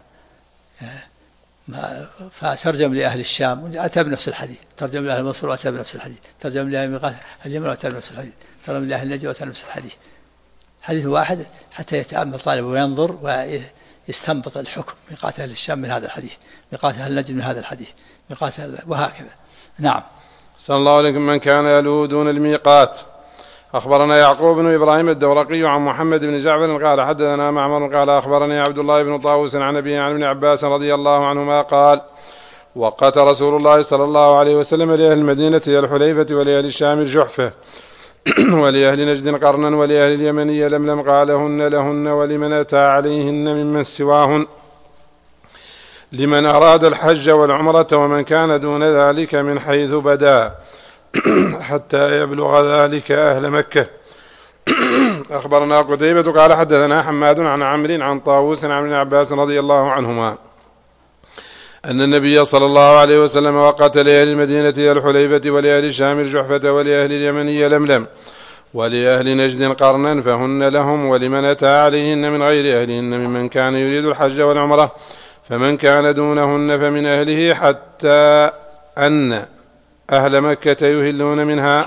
Speaker 1: فترجم لأهل الشام أتى بنفس الحديث، ترجم لأهل مصر وأتى بنفس الحديث، ترجم لأهل اليمن وأتى بنفس الحديث، ترجم لأهل نجد وأتى بنفس الحديث. حديث واحد حتى يتأمل طالب وينظر ويستنبط الحكم، ميقات أهل الشام من هذا الحديث، ميقات أهل نجد من هذا الحديث، ميقات وهكذا. نعم.
Speaker 2: صلى الله عليكم. من كان يلوه دون الميقات. أخبرنا يعقوب بن إبراهيم الدورقي عن محمد بن جعفر قال حدثنا معمر قال أخبرني عبد الله بن طاووس عن أبيه عن ابن عباس رضي الله عنهما قال وقت رسول الله صلى الله عليه وسلم لأهل المدينة الحليفة ولأهل الشام الجحفة ولأهل نجد قرنا ولأهل اليمن لملم قالهن لهن ولمن أتى عليهن ممن سواهن لمن أراد الحج والعمرة ومن كان دون ذلك من حيث بدا حتى يبلغ ذلك أهل مكة. أخبرنا قتيبة قال حدثنا حماد عن عمرو عن طاووس عن ابن عباس رضي الله عنهما أن النبي صلى الله عليه وسلم وقت لأهل المدينة الحليفة ولأهل الشام الجحفة ولأهل اليمن لملم ولأهل نجد قرنا فهن لهم ولمن أتى عليهن من غير أهلهن ممن كان يريد الحج والعمرة فمن كان دونهن فمن أهله حتى أن أهل مكة يهلون منها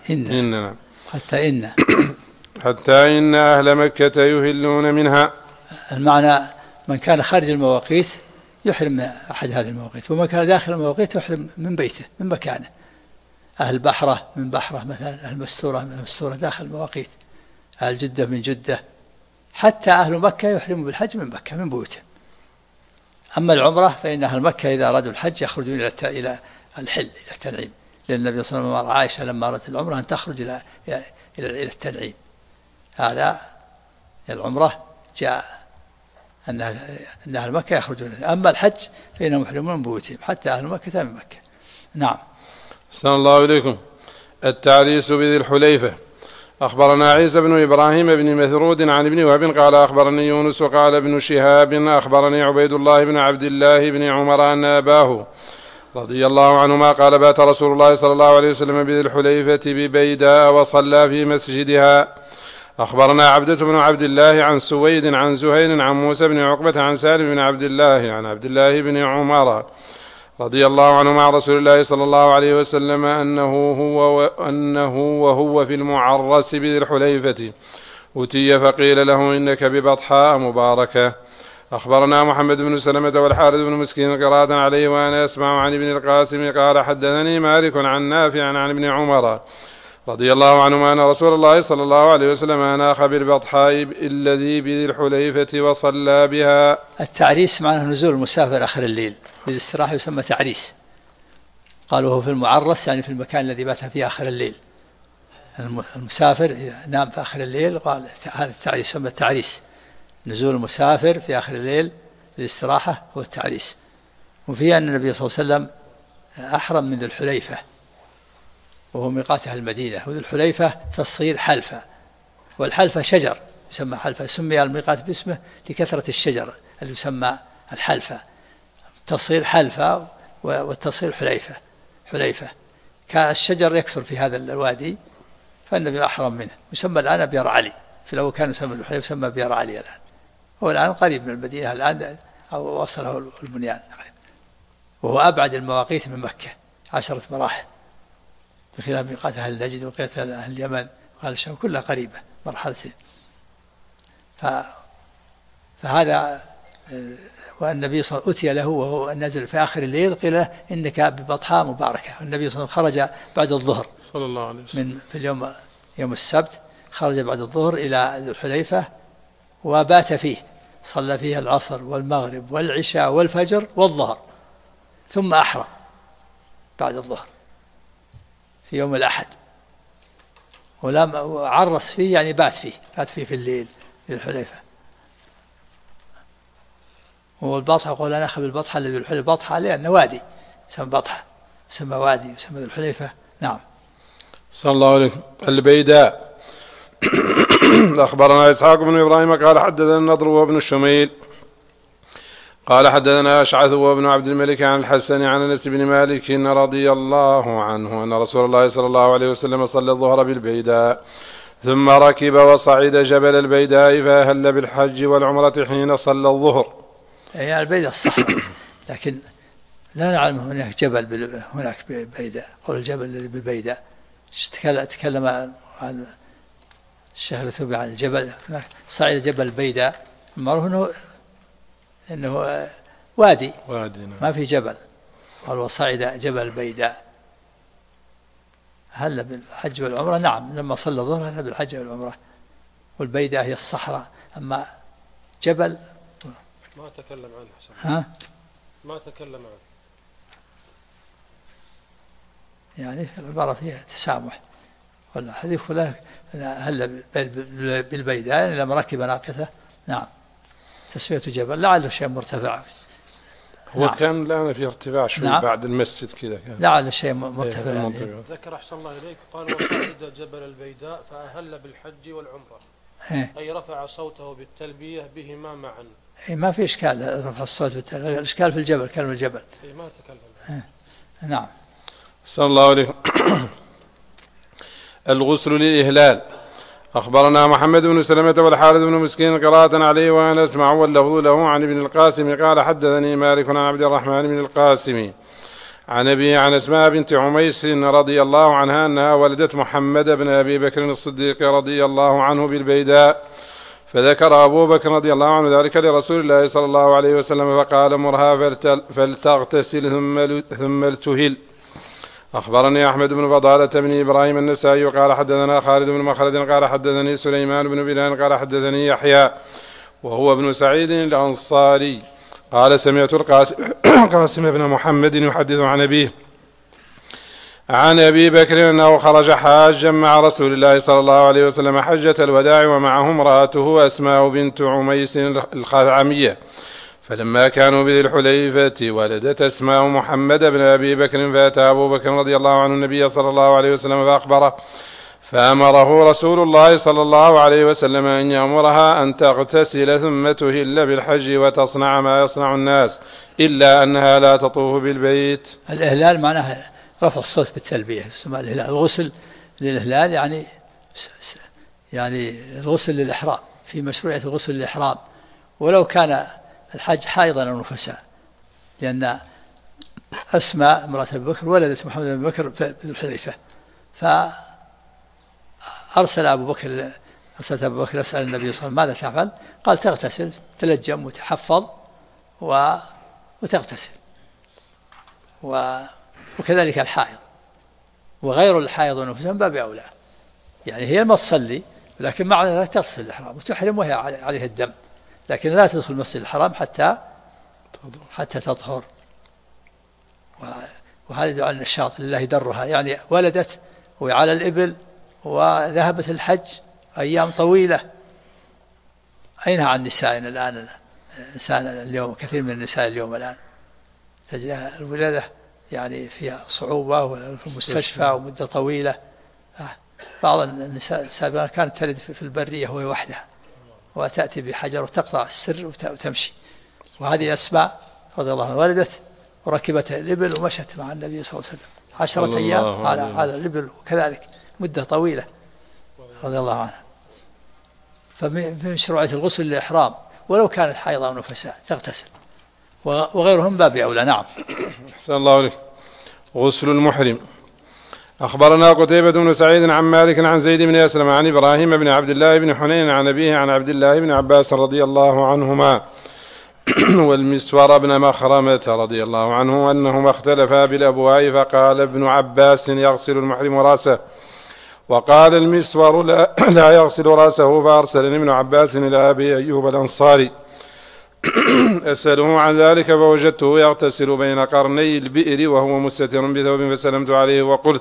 Speaker 2: حتى إن أهل مكة يهلون منها.
Speaker 1: المعنى من كان خارج المواقيت يحرم أحد هذه المواقيت، ومن كان داخل المواقيت يحرم من بيته من مكانه. أهل بحرة من بحرة مثلا، أهل مستورة من مستورة داخل المواقيت، أهل جدة من جدة، حتى أهل مكة يحرموا بالحج من مكة من بيوته. أما العمرة فإن أهل مكة إذا أرادوا الحج يخرجون إلى الحل إلى التنعيم، لأن النبي صلى الله عليه وسلم عائشة لما أردت العمرة أن تخرج إلى التنعيم. هذا العمرة جاء أن أهل مكة يخرجون. أما الحج فإنهم محرمون من بيوتهم حتى أهل مكة من مكة. نعم.
Speaker 2: صلى الله عليكم. التعريس بذي الحليفة. أخبرنا عيسى بن إبراهيم بن مثرود عن ابن وهب قال أخبرني يونس وقال ابن شهاب أخبرني عبيد الله بن عبد الله بن عمر أن أباه رضي الله عنهما قال بات رسول الله صلى الله عليه وسلم بذي الحليفة ببيداء وصلى في مسجدها. أخبرنا عبدة بن عبد الله عن سويد عن زهير عن موسى بن عقبة عن سالم بن عبد الله عن عبد الله بن عمر رضي الله عنه مع رسول الله صلى الله عليه وسلم أنه وهو في المعرس بذي الحليفة أتي فقيل له إنك ببطحاء مباركة. أخبرنا محمد بن سلمة والحارث بن مسكين قراءة عليه وأنا أسمع عن ابن القاسم قال حدثني مالك عن نافع عن ابن عمر رضي الله عنهما أن رسول الله صلى الله عليه وسلم أناخ بالبطحاء الذي بذي الحليفة وصلى بها.
Speaker 1: التعريس معناه نزول المسافر آخر الليل للاستراحة يسمى تعريس. قالوا هو في المعرس يعني في المكان الذي بات فيه آخر الليل. المسافر إذا نام في آخر الليل قال هذا التعريس يسمى التعريس. نزول المسافر في آخر الليل للاستراحة هو التعريس. وفيه أن النبي صلى الله عليه وسلم أحرم من ذي الحليفة وهو ميقات أهل المدينة، وذي الحليفة تصير حلفة، والحلفة شجر يسمى حلفة، سمي الميقات باسمه لكثرة الشجر اللي يسمى الحلفة. تصير حلفة والتصير حليفة. كان الشجر يكثر في هذا الوادي فالنبي أحرم منه، يسمى الآن بير علي. في الأول كان يسمى الحليفة يسمى بير علي الآن، هو الآن قريب من المدينة الآن أو وصله البنيان، وهو أبعد المواقيت من مكة 10 مراحل، بخلاف ميقات أهل نجد وميقات أهل اليمن وقال الشام كلها قريبة مرحلتين. فهذا والنبي صلى الله عليه وسلم أتي له وهو نزل في آخر الليل قيل له إنك ببطحاء مباركة. والنبي صلى الله عليه وسلم خرج بعد الظهر
Speaker 2: صلى الله عليه وسلم
Speaker 1: في يوم السبت، خرج بعد الظهر إلى ذي الحليفة وبات فيه، صلى فيه العصر والمغرب والعشاء والفجر والظهر، ثم أحرم بعد الظهر في يوم الأحد، ولم عرس فيه يعني بات فيه في الليل ذي الحليفة. والبطحة يقول أنا أخذ البطحة الذي الحليفة بطحة لأنه وادي يسمى بطحة، يسمى وادي يسمى ذي الحليفة. نعم.
Speaker 2: صلى الله عليه وسلم. البيداء. أخبرنا إسحاق بن إبراهيم قال حدثنا النضر وابن الشميل قال حدثنا أشعث وابن عبد الملك عن الحسن عن أنس بن مالك رضي الله عنه أن رسول الله صلى الله عليه وسلم صلى الظهر بالبيداء ثم ركب وصعد جبل البيداء فأهل بالحج والعمرة حين صلى الظهر.
Speaker 1: يعني البيداء الصحراء، لكن لا نعلم هناك جبل هناك بيداء. قول الجبل الذي بالبيداء، تكلم عن الشيخ الثوبي عن الجبل، صعد جبل البيداء، معروف انه وادي ما في جبل. قال وصعد جبل البيداء. هل بالحج والعمرة؟ نعم، لما صلى الظهر هل بالحج والعمرة، والبيداء هي الصحراء. أما جبل
Speaker 4: ما تكلم عنه. ما تكلم عنه،
Speaker 1: يعني العبارة فيها تسامح. والحديث كله هل بالبيداء يعني لما ركب ناقته. نعم، تسمية جبل لعله شيء مرتفع.
Speaker 2: هو نعم. كان الآن في ارتفاع شوي. نعم. بعد المسجد كذا
Speaker 1: لعل شيء مرتفع.
Speaker 4: يعني. ذكر أحسن الله إليك قال وصعد جبل البيداء فأهل بالحج والعمرة، أي رفع صوته بالتلبية بهما معا.
Speaker 1: ما في إشكال رفع الصوت بالتلبية، الإشكال في الجبل، كلمة الجبل.
Speaker 4: ما تكلم.
Speaker 1: نعم.
Speaker 2: صلى الله عليه. الغسل للإهلال. أخبرنا محمد بن سلمة والحارث بن مسكين قراءة عليه وأنا أسمع واللفظ له عن ابن القاسم قال حدثني مالك عن عبد الرحمن بن القاسم عن أبي عن أسماء بنت عميس رضي الله عنها أنها ولدت محمد بن أبي بكر الصديق رضي الله عنه بالبيداء، فذكر أبو بكر رضي الله عنه ذلك لرسول الله صلى الله عليه وسلم فقال مرها فلتغتسل ثم التهل. أخبرني أحمد بن فضالة بن إبراهيم النسائي قال حدثنا خالد بن مخلد قال حدثني سليمان بن بلال قال حدثني يحيى وهو ابن سعيد الأنصاري قال سمعت القاسم بن محمد يحدث عن أبيه عن أبي بكر أنه خرج حاجا مع رسول الله صلى الله عليه وسلم حجة الوداع ومعه امرأته أسماء بنت عميس الخثعمية، فلما كانوا بذي الحليفة ولدت أسماء محمد بن أبي بكر فأتى أبو بكر رضي الله عنه النبي صلى الله عليه وسلم فأخبره، فأمره رسول الله صلى الله عليه وسلم أن يأمرها أن تغتسل ثم تهل بالحج وتصنع ما يصنع الناس إلا أنها لا تطوف بالبيت.
Speaker 1: الإهلال معناها رفع الصوت بالتلبية، اسمها الإهلال. الغسل للإهلال يعني الغسل للإحرام، في مشروعية الغسل للإحرام ولو كان الحج حائضا أو نفساء، لأن أسماء امرأة أبي بكر ولدت محمد بن أبي بكر في الحليفة، فأرسل أبو بكر يسأل النبي صلى الله عليه وسلم ماذا تعمل؟ قال تغتسل، تلجم وتحفظ وتغتسل. وكذلك الحائض وغير الحائض ونفسها من باب أولى، يعني هي ما تصلي لكن مع ذلك تغسل الإحرام وتحرم وهي عليها الدم، لكن لا تدخل المسجد الحرام حتى تطهر. وهذا دعاء النشاط لله درها، يعني ولدت وعلى الإبل وذهبت الحج أيام طويلة. أينها عن نسائنا الآن؟ الإنسان اليوم كثير من النساء اليوم الآن تجد الولادة يعني فيها صعوبة وفي المستشفى ومدة طويلة. بعض النساء السابقة كانت تلد في البرية وهي وحدها وتأتي بحجر وتقطع السر وتمشي. وهذه أسماء رضي الله عنها ولدت وركبت الإبل ومشت مع النبي صلى الله عليه وسلم 10 أيام على الإبل، وكذلك مدة طويلة رضي الله عنها. فمن مشروعية الغسل للإحرام ولو كانت حائضة أو نفساء تغتسل، وغيرهم باب أولى. نعم.
Speaker 2: أحسن الله عليك. غسل المحرم. أخبرنا قتيبة بن سعيد عن مالك عن زيد بن أسلم عن إبراهيم بن عبد الله بن حنين عن أبيه عن عبد الله بن عباس رضي الله عنهما والمسور بن مخرمة رضي الله عنه أنهما اختلفا بالأبواء، فقال ابن عباس يغسل المحرم رأسه، وقال المسور لا يغسل رأسه، فأرسلني ابن عباس إلى أبي أيوب الأنصاري أسأله عن ذلك، فوجدته يغتسل بين قرني البئر وهو مستتر بثوب، فسلمت عليه وقلت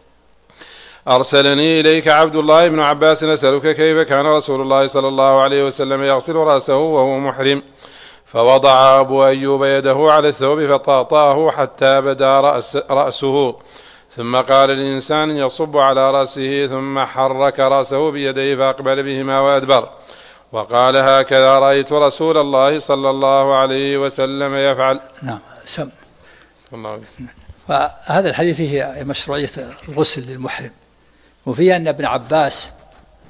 Speaker 2: أرسلني إليك عبد الله بن عباس أسألك كيف كان رسول الله صلى الله عليه وسلم يغسل رأسه وهو محرم؟ فوضع أبو أيوب يده على الثوب فطأطاه حتى بدا رأسه، ثم قال الإنسان يصب على رأسه، ثم حرك رأسه بيديه فأقبل بهما وأدبر، وقال هكذا رأيت رسول الله صلى الله عليه وسلم يفعل.
Speaker 1: نعم. سم.
Speaker 2: الله.
Speaker 1: فهذا الحديث فيه مشروعية الغسل للمحرم، وفيه أن ابن عباس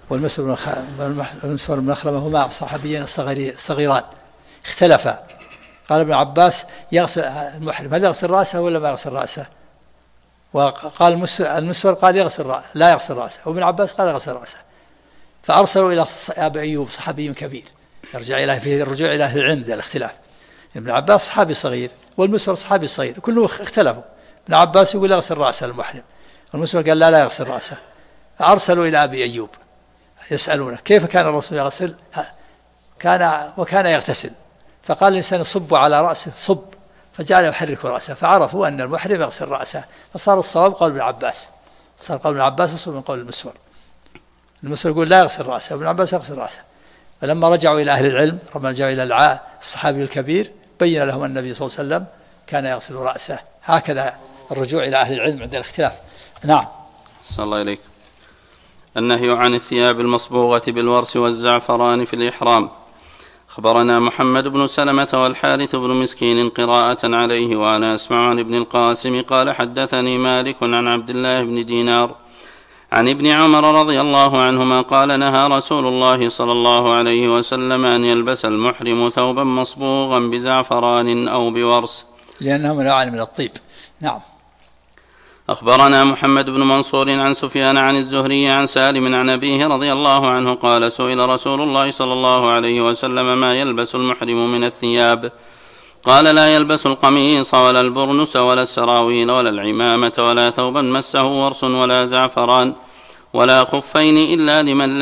Speaker 1: والمسور بن مخرمة هما صحابيين صغيران اختلفا. قال ابن عباس يغسل المحرم هل يغسل رأسه ولا ما يغسل رأسه؟ وقال المسور قال لا يغسل رأسه، وابن عباس قال يغسل رأسه. فأرسلوا إلى أبي أيوب صحابي كبير يرجع إلى فيه الرجوع إلى أهل العلم ذا الاختلاف. ابن عباس صحابي صغير والمسور صحابي صغير كله اختلفوا. ابن عباس يقول يغسل رأسه المحرم، والمسور قال لا يغسل رأسه. فأرسلوا إلى أبي أيوب يسألونه كيف كان الرسول يغسل؟ وكان يغتسل. فقال الإنسان صب على رأسه صب، فجعل يحرك رأسه، فعرفوا أن المحرم يغسل رأسه، فصار الصواب قول ابن عباس، صار قول ابن عباس يصب من قول المسور. المسور يقول لا يغسل رأسه، ابن عباس يغسل رأسه. فلما رجعوا إلى أهل العلم، لما رجعوا إلى الصحابي الكبير، بين لهم النبي صلى الله عليه وسلم كان يغسل رأسه. هكذا الرجوع إلى أهل العلم عند الاختلاف. نعم.
Speaker 3: صلى الله عليك. النهي عن الثياب المصبوغة بالورس والزعفران في الإحرام. أخبرنا محمد بن سلمة والحارث بن مسكين قراءة عليه وأنا أسمع عن ابن القاسم قال حدثني مالك عن عبد الله بن دينار عن ابن عمر رضي الله عنهما قال نهى رسول الله صلى الله عليه وسلم أن يلبس المحرم ثوبا مصبوغا بزعفران أو بورس
Speaker 1: لأنه نوع من الطيب. نعم.
Speaker 3: أخبرنا محمد بن منصور عن سفيان عن الزهري عن سالم عن أبيه رضي الله عنه قال سئل رسول الله صلى الله عليه وسلم ما يلبس المحرم من الثياب؟ قال لا يلبس القميص ولا البرنس ولا السراويل ولا العمامة ولا ثوبا مسه ورس ولا زعفران ولا خفين إلا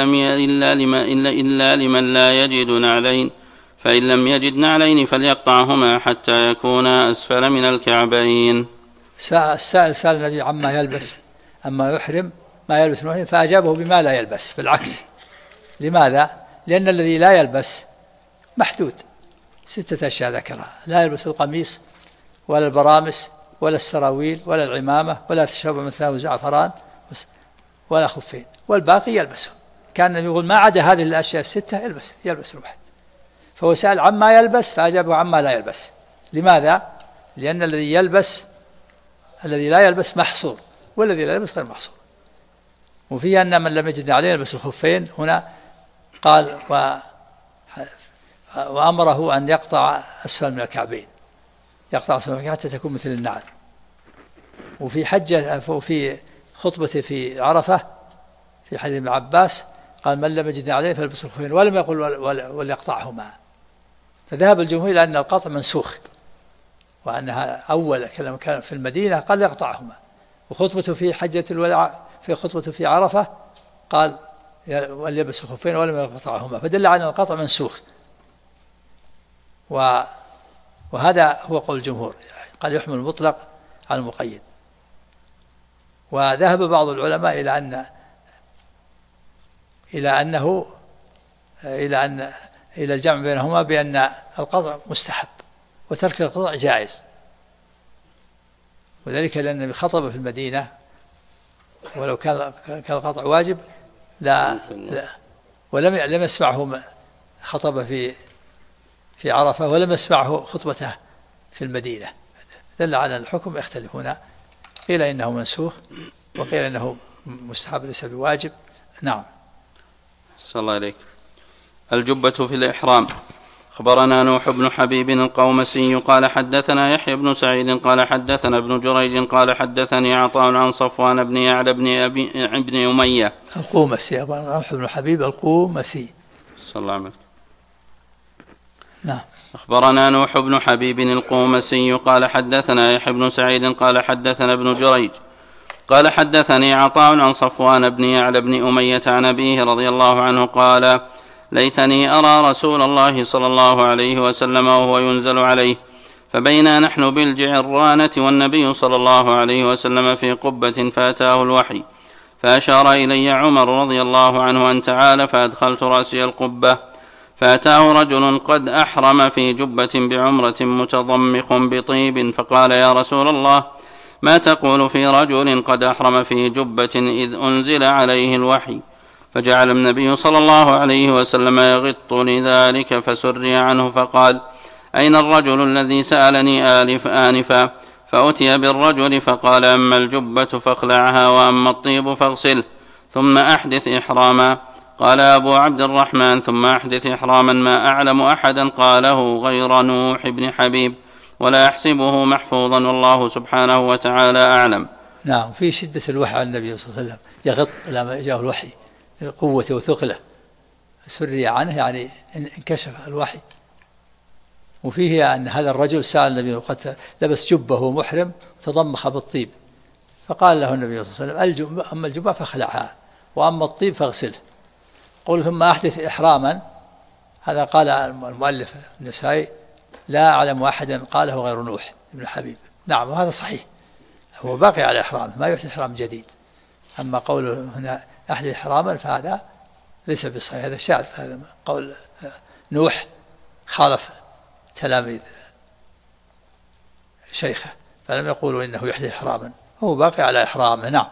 Speaker 3: لمن لا يجد نعلين، فإن لم يجد نعلين فليقطعهما حتى يكونا أسفل من الكعبين.
Speaker 1: السائل سأل النبي عما يلبس، أما يحرم ما يلبس المحرم، فأجابه بما لا يلبس بالعكس. لماذا؟ لأن الذي لا يلبس محدود، 6 أشياء ذكرها: لا يلبس القميص ولا البرامس ولا السراويل ولا العمامة ولا تشرب مثله زعفران ولا خفين، والباقي يلبسه. كان يقول ما عدا هذه الأشياء 6 يلبس المحرم. فهو سأل عما يلبس فأجابه عما لا يلبس. لماذا؟ لأن الذي لا يلبس محصور، والذي لا يلبس غير محصور. وفيه أن من لم يجد عليه يلبس الخفين. هنا قال وأمره أن يقطع أسفل من الكعبين، يقطع أسفل من الكعبين حتى تكون مثل النعل. وفي خطبته في عرفة في حديث ابن عباس قال من لم يجد عليه فلبس الخفين، ولم يقل وليقطعهما. فذهب الجمهور إلى أن القطع منسوخ، وأنها أول كلام كان في المدينة قال يقطعهما. وخطبته في حجة الوداع في خطبته في عرفة قال وليلبس الخفين ولم يقطعهما، فدل على أن القطع منسوخ. وهذا هو قول الجمهور، قال يحمل المطلق على المقيد. وذهب بعض العلماء إلى الجمع بينهما بأن القطع مستحب وترك القطع جائز، وذلك لأن النبي خطب في المدينة، ولو كان القطع واجب لا ولم يسمعه خطب في عرفة ولم يسمعه خطبته في المدينة، دل على الحكم يختلف. هنا قيل إنه منسوخ وقيل إنه مستحب ليس بواجب. نعم.
Speaker 3: صلى الله عليك. الجبة في الإحرام. أخبرنا نوح بن حبيب القومسي قال حدثنا يحيى بن سعيد قال حدثنا ابن جريج قال حدثني عطاء عن صفوان بن يعلى بن أمية
Speaker 1: القومسي. نوح بن حبيب القومسي.
Speaker 3: صلى الله عليه وسلم.
Speaker 1: نعم.
Speaker 3: أخبرنا نوح بن حبيب القومسي قال حدثنا يحيى بن سعيد قال حدثنا ابن جريج قال حدثني عطاء عن صفوان بن يعلى بن أمية عن أبيه رضي الله عنه قال ليتني أرى رسول الله صلى الله عليه وسلم وهو ينزل عليه، فبينا نحن بالجعرانة والنبي صلى الله عليه وسلم في قبة فأتاه الوحي، فأشار إلي عمر رضي الله عنه أن تعال، فأدخلت رأسي القبة، فأتاه رجل قد أحرم في جبة بعمرة متضمخ بطيب، فقال يا رسول الله ما تقول في رجل قد أحرم في جبة إذ أنزل عليه الوحي؟ فجعل النبي صلى الله عليه وسلم يغط لذلك، فسري عنه، فقال أين الرجل الذي سألني آنفا؟ فأتي بالرجل فقال أما الجبة فاخلعها، وأما الطيب فاغسله، ثم أحدث إحراما. قال أبو عبد الرحمن: ثم أحدث إحراما ما أعلم أحدا قاله غير نوح بن حبيب، ولا أحسبه محفوظا، والله سبحانه وتعالى أعلم.
Speaker 1: نعم. في شدة الوحي على النبي صلى الله عليه وسلم، يغط لما جاءه الوحي، قوته وثقله، سري عنه يعني انكشف الوحي. وفيه أن هذا الرجل سأل النبي وقد لبس جبه ومحرم وتضمخ بالطيب، فقال له النبي صلى الله عليه وسلم: أما الجبة فاخلعها، وأما الطيب فاغسله. قل: ثم أحدث إحراما. هذا قال المؤلف النسائي: لا أعلم أحدا قاله غير نوح بن حبيب. نعم، وهذا صحيح، هو باقي على إحرامه، ما يحدث إحرام جديد. أما قوله هنا أحدث إحراما فهذا ليس بصحيح، هذا شاذ. هذا قول نوح خالف تلاميذ شيخه، فلم يقولوا إنه يحدث إحراما، هو باقي على إحرامه. نعم.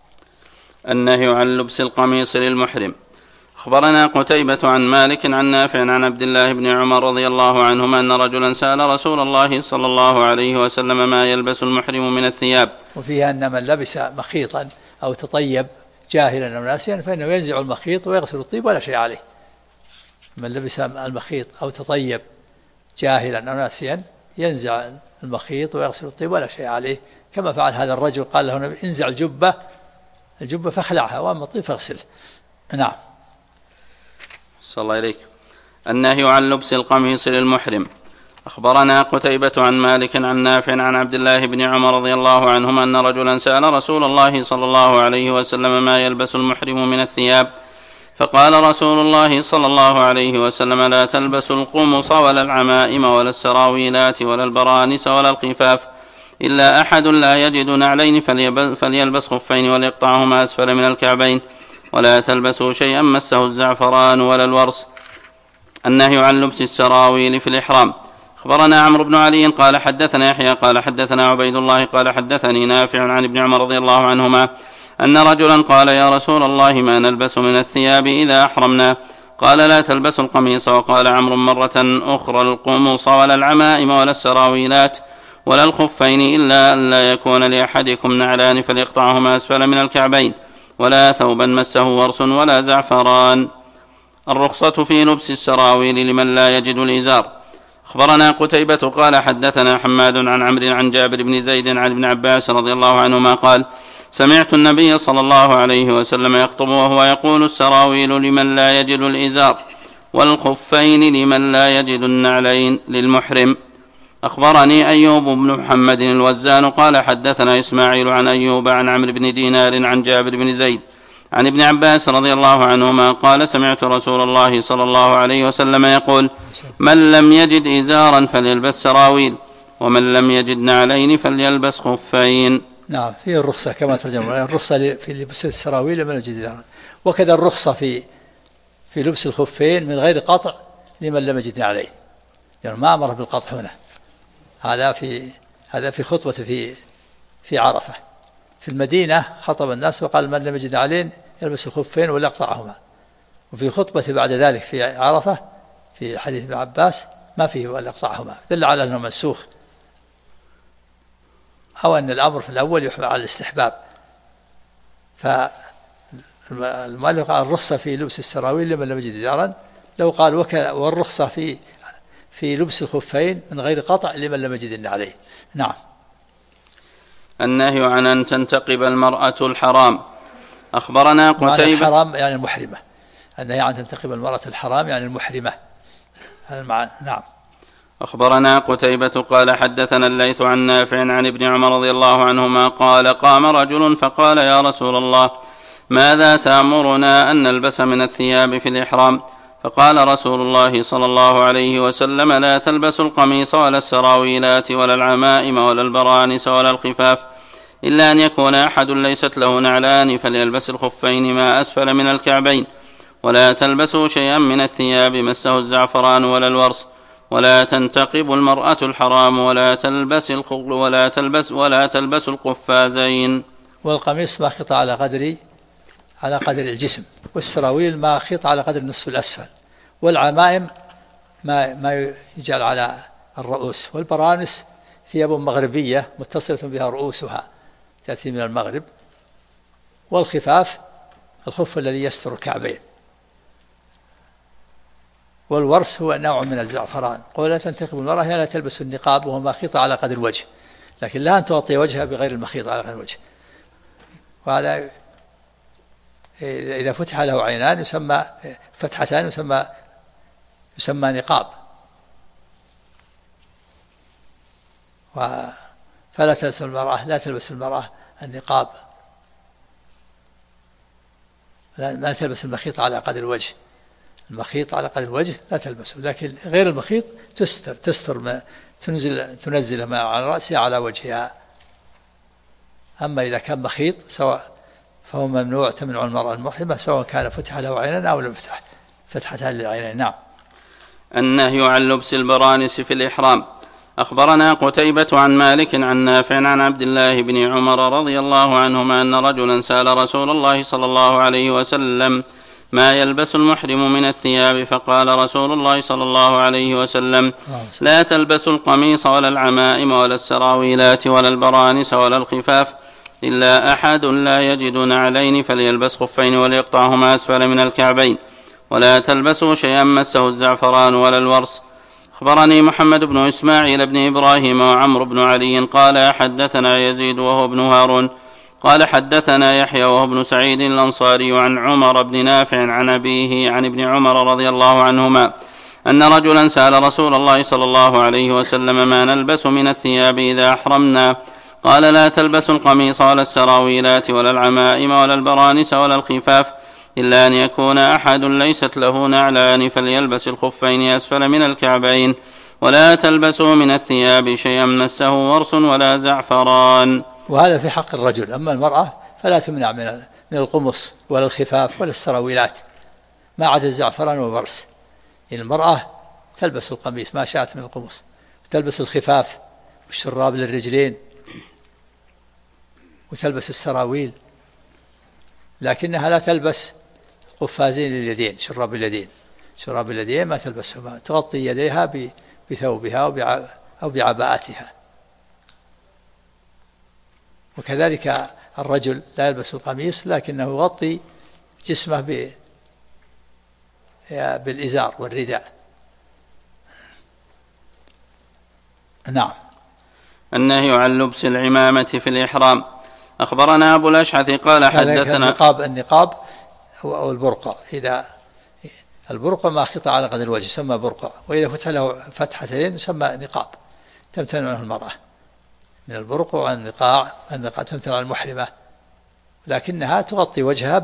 Speaker 3: النهي عن لبس القميص للمحرم. أخبرنا قتيبة عن مالك عن نافع عن عبد الله بن عمر رضي الله عنهما أن رجلا سأل رسول الله صلى الله عليه وسلم ما يلبس المحرم من الثياب.
Speaker 1: وفيها أن من لبس مخيطا أو تطيب جاهلا أو ناسيا فإنه ينزع المخيط ويغسل الطيب ولا شيء عليه. من لبس المخيط أو تطيب جاهلا أو ناسيا ينزع المخيط ويغسل الطيب ولا شيء عليه، كما فعل هذا الرجل، قال له: انزع الجبة فاخلعها، وأما الطيب فاغسله. نعم.
Speaker 3: صلى الله عليك. النهي عن لبس القميص للمحرم. أخبرنا قتيبة عن مالك عن نافع عن عبد الله بن عمر رضي الله عنهما أن رجلا سأل رسول الله صلى الله عليه وسلم ما يلبس المحرم من الثياب، فقال رسول الله صلى الله عليه وسلم: لا تلبسوا القمص ولا العمائم ولا السراويلات ولا البرانس ولا الخفاف، إلا أحد لا يجد نعلين فليلبس خفين وليقطعهما أسفل من الكعبين، ولا تلبسوا شيئا مسه الزعفران ولا الورس. النهي عن لبس السراويل في الإحرام. أخبرنا عمرو بن علي قال حدثنا يحيى قال حدثنا عبيد الله قال حدثني نافع عن ابن عمر رضي الله عنهما أن رجلا قال: يا رسول الله ما نلبس من الثياب إذا أحرمنا؟ قال: لا تلبسوا القميص. وقال عمرو مرة أخرى: القمص ولا العمائم ولا السراويلات ولا الخفين، إلا أن لا يكون لأحدكم نعلان فليقطعهما أسفل من الكعبين، ولا ثوبا مسه ورس ولا زعفران. الرخصة في لبس السراويل لمن لا يجد الإزار. أخبرنا قتيبة قال حدثنا حماد عن عمرو عن جابر بن زيد عن ابن عباس رضي الله عنهما قال: سمعت النبي صلى الله عليه وسلم يخطب وهو يقول: السراويل لمن لا يجد الإزار، والخفين لمن لا يجد النعلين للمحرم. أخبرني أيوب بن محمد الوزان قال حدثنا إسماعيل عن أيوب عن عمرو بن دينار عن جابر بن زيد عن ابن عباس رضي الله عنهما قال: سمعت رسول الله صلى الله عليه وسلم يقول: من لم يجد إزارا فليلبس سراويل، ومن لم يجد نعلين فليلبس خفين.
Speaker 1: نعم، فيه الرخصة كما ترجم، الرخصة في لبس السراويل لمن يجد إزارا، وكذا الرخصة في لبس الخفين من غير قطع لمن لم يجد نعلين، يعني ما أمر بالقطع هنا. هذا في خطبة في عرفة. في المدينة خطب الناس وقال: من لم يجد نعلين يلبس الخفين ولا يقطعهما. وفي خطبة بعد ذلك في عرفة في حديث ابن عباس ما فيه ولا يقطعهما، دل على أنه منسوخ، أو أن الأمر في الأول يحمل على الاستحباب. فالمؤلف قال: الرخصة في لبس السراويل لمن لم يجد إزارا، لو قال: والرخصة في لبس الخفين من غير قطع لمن لم يجد النعلين. نعم.
Speaker 3: النهي عن أن تنتقب المرأة الحرام. أخبرنا قتيبة.
Speaker 1: الحرام يعني المحرمة، النهي عن تنتقب المرأة الحرام يعني المحرمة، هذا المعنى. نعم.
Speaker 3: أخبرنا قتيبة قال حدثنا الليث عن نافع عن ابن عمر رضي الله عنهما قال: قام رجل فقال: يا رسول الله، ماذا تأمرنا أن نلبس من الثياب في الإحرام؟ فقال رسول الله صلى الله عليه وسلم: لا تلبسوا القميص ولا السراويلات ولا العمائم ولا البرانس ولا الخفاف، إلا أن يكون أحد ليست له نعلان فليلبس الخفين ما أسفل من الكعبين، ولا تلبسوا شيئا من الثياب مسه الزعفران ولا الورس، ولا تنتقب المرأة الحرام، ولا تلبس القفازين.
Speaker 1: والقميص ما خط على قدر الجسم، والسراويل ما خط على قدر النصف الأسفل، والعمائم ما يجعل على الرؤوس، والبرانس ثياب مغربية متصلة بها رؤوسها تأتي من المغرب، والخفاف الخف الذي يستر الكعبين. والورس هو نوع من الزعفران. قول لا تنتقب المرأة لا تلبس النقاب وهو مخيط على قدر الوجه، لكن لا أن تغطي وجهها بغير المخيط على قدر الوجه. وهذا إذا فتح له عينان يسمى فتحتان يسمى نقاب. فلا تلبس المرأة النقاب، لا تلبس المخيط على قدر الوجه. المخيط على قدر الوجه لا تلبسه، لكن غير المخيط تستر ما تنزل ما على رأسها على وجهها. أما إذا كان مخيط سواء فهو ممنوع، تمنع المرأة المحرمة سواء كان فتح له عينان أو لم يفتح فتحتان للعينين. نعم.
Speaker 3: النهي عن لبس البرانس في الإحرام. أخبرنا قتيبة عن مالك عن نافع عن عبد الله بن عمر رضي الله عنهما أن رجلا سأل رسول الله صلى الله عليه وسلم ما يلبس المحرم من الثياب، فقال رسول الله صلى الله عليه وسلم لا تلبسوا القميص ولا العمائم ولا السراويلات ولا البرانس ولا الخفاف إلا أحد لا يجد نعلين فليلبس خفين وليقطعهما أسفل من الكعبين، ولا تلبسوا شيئا مسه الزعفران ولا الورس. أخبرني محمد بن إسماعيل بن إبراهيم وعمرو بن علي قال حدثنا يزيد وهو ابن هارون قال حدثنا يحيى وهو ابن سعيد الأنصاري عن عمر بن نافع عن أبيه عن ابن عمر رضي الله عنهما أن رجلا سأل رسول الله صلى الله عليه وسلم ما نلبس من الثياب إذا أحرمنا، قال لا تلبسوا القميص ولا السراويلات ولا العمائم ولا البرانس ولا الخفاف إلا أن يكون أحد ليست له نعلان فليلبس الخفين أسفل من الكعبين، ولا تلبسوا من الثياب شيئا مسه ورس ولا زعفران.
Speaker 1: وهذا في حق الرجل. أما المرأة فلا تمنع من القمص ولا الخفاف ولا السراويلات ما عدا الزعفران والورس. المرأة تلبس القميص ما شاءت من القمص، تلبس الخفاف والشراب للرجلين وتلبس السراويل، لكنها لا تلبس قفازين لليدين، شراب اليدين ما تلبسهما، تغطي يديها بثوبها أو بعباءتها. وكذلك الرجل لا يلبس القميص لكنه يغطي جسمه بالإزار والرداء. نعم.
Speaker 3: النهي عن لبس العمامة في الإحرام. أخبرنا أبو الأشعث قال حدثنا
Speaker 1: النقاب أو البرقع. إذا البرقع ما خط على قدر الوجه يسمى برقع، وإذا فتح له فتحتين يسمى نقاب. تمتنع عنه المرأة من البرقع وعن النقاع تمتنع عن المحرمة، لكنها تغطي وجهها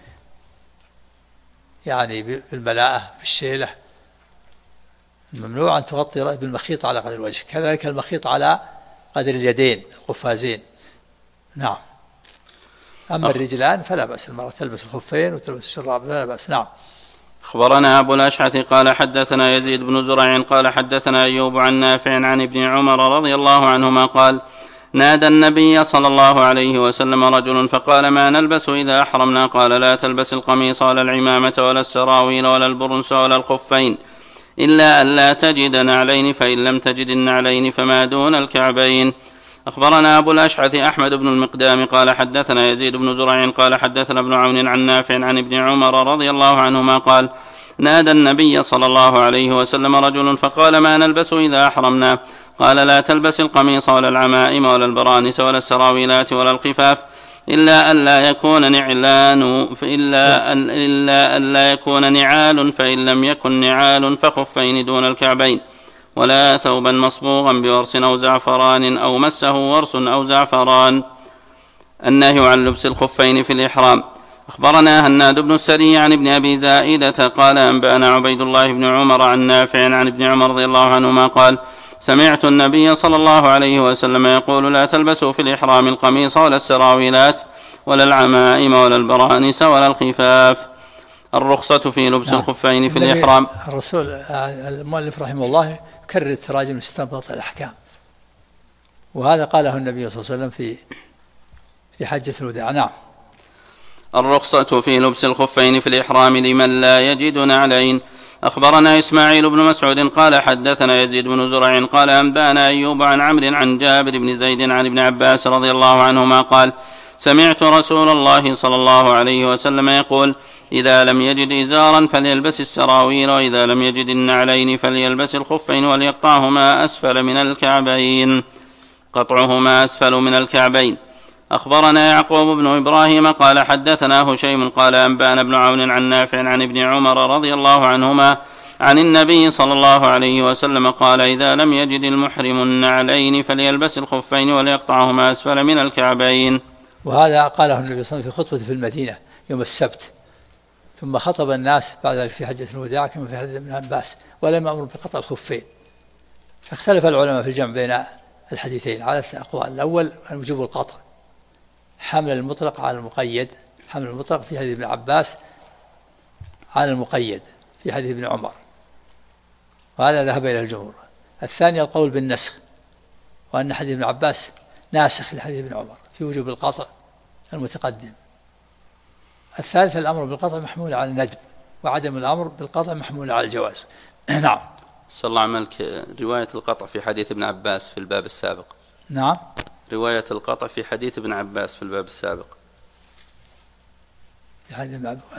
Speaker 1: يعني بالملاءة بالشيلة. ممنوع أن تغطي بالمخيط على قدر الوجه، كذلك المخيط على قدر اليدين القفازين. نعم. أما الرجلان فلا بأس، المرأة تلبس الخفين وتلبس الشراب فلا بأس. نعم.
Speaker 3: أخبرنا أبو الأشعث قال حدثنا يزيد بن زرع قال حدثنا أيوب عن نافع عن ابن عمر رضي الله عنهما قال نادى النبي صلى الله عليه وسلم رجل فقال ما نلبس إذا أحرمنا؟ قال لا تلبس القميص ولا العمامة ولا السراويل ولا البرنس ولا الخفين إلا أن لا تجد نعلين، فإن لم تجد النعلين فما دون الكعبين. أخبرنا أبو الأشعث أحمد بن المقدام قال حدثنا يزيد بن زرع قال حدثنا ابن عون عن نافع عن ابن عمر رضي الله عنهما قال نادى النبي صلى الله عليه وسلم رجل فقال ما نلبس إذا أحرمنا؟ قال لا تلبس القميص ولا العمائم ولا البرانس ولا السراويلات ولا الخفاف إلا أن لا يكون نعال فإن لم يكن نعال فخفين دون الكعبين، ولا ثوبا مصبوغا بورس أو زعفران أو مسه ورس أو زعفران. النهي عن لبس الخفين في الإحرام. أخبرنا هناد بن السري عن ابن أبي زائدة قال أنبأنا عبيد الله بن عمر عن نافع عن ابن عمر رضي الله عنهما قال سمعت النبي صلى الله عليه وسلم يقول لا تلبسوا في الإحرام القميص ولا السراويلات ولا العمائم ولا البرانس ولا الخفاف. الرخصة في لبس الخفين في الإحرام.
Speaker 1: الرسول المؤلف رحمه الله كرر تراجم استنباط الأحكام، وهذا قاله النبي صلى الله عليه وسلم في حجة الوداع. نعم.
Speaker 3: الرخصة في لبس الخفين في الإحرام لمن لا يجد نعلين. أخبرنا إسماعيل بن مسعود قال حدثنا يزيد بن زرع قال أنبأنا أيوب عن عمرو عن جابر بن زيد عن ابن عباس رضي الله عنهما قال سمعت رسول الله صلى الله عليه وسلم يقول إذا لم يجد إزارا فليلبس السراويل، وإذا لم يجد النعلين فليلبس الخفين وليقطعهما أسفل من الكعبين. قطعهما أسفل من الكعبين. أخبرنا يعقوب بن إبراهيم قال حدثنا هشيم قال أنبأنا بن عون عن نافع عن ابن عمر رضي الله عنهما عن النبي صلى الله عليه وسلم قال إذا لم يجد المحرم النعلين فليلبس الخفين وليقطعهما أسفل من الكعبين.
Speaker 1: وهذا قاله النبي صلى الله عليه وسلم في خطبته في المدينة يوم السبت، ثم خطب الناس بعد ذلك في حجة الوداع كما في حديث ابن عباس، ولم يأمر بقطع الخفين. فاختلف العلماء في الجمع بين الحديثين على 3 أقوال. الأول أن وجوب القطع، حمل المطلق على المقيد، حمل المطلق في حديث ابن عباس على المقيد في حديث ابن عمر، وهذا ذهب إلى الجمهور. الثاني القول بالنسخ، وأن حديث ابن عباس ناسخ لحديث ابن عمر في وجوب القطع المتقدم. الثالث الأمر بالقطع محمول على الندب، وعدم الأمر بالقطع محمول على الجواز. نعم.
Speaker 3: صلى الله عليك رواية القطع في حديث ابن عباس في الباب السابق.
Speaker 1: نعم.
Speaker 3: رواية القطع في حديث ابن عباس في الباب السابق.
Speaker 1: في حديث ابن عباس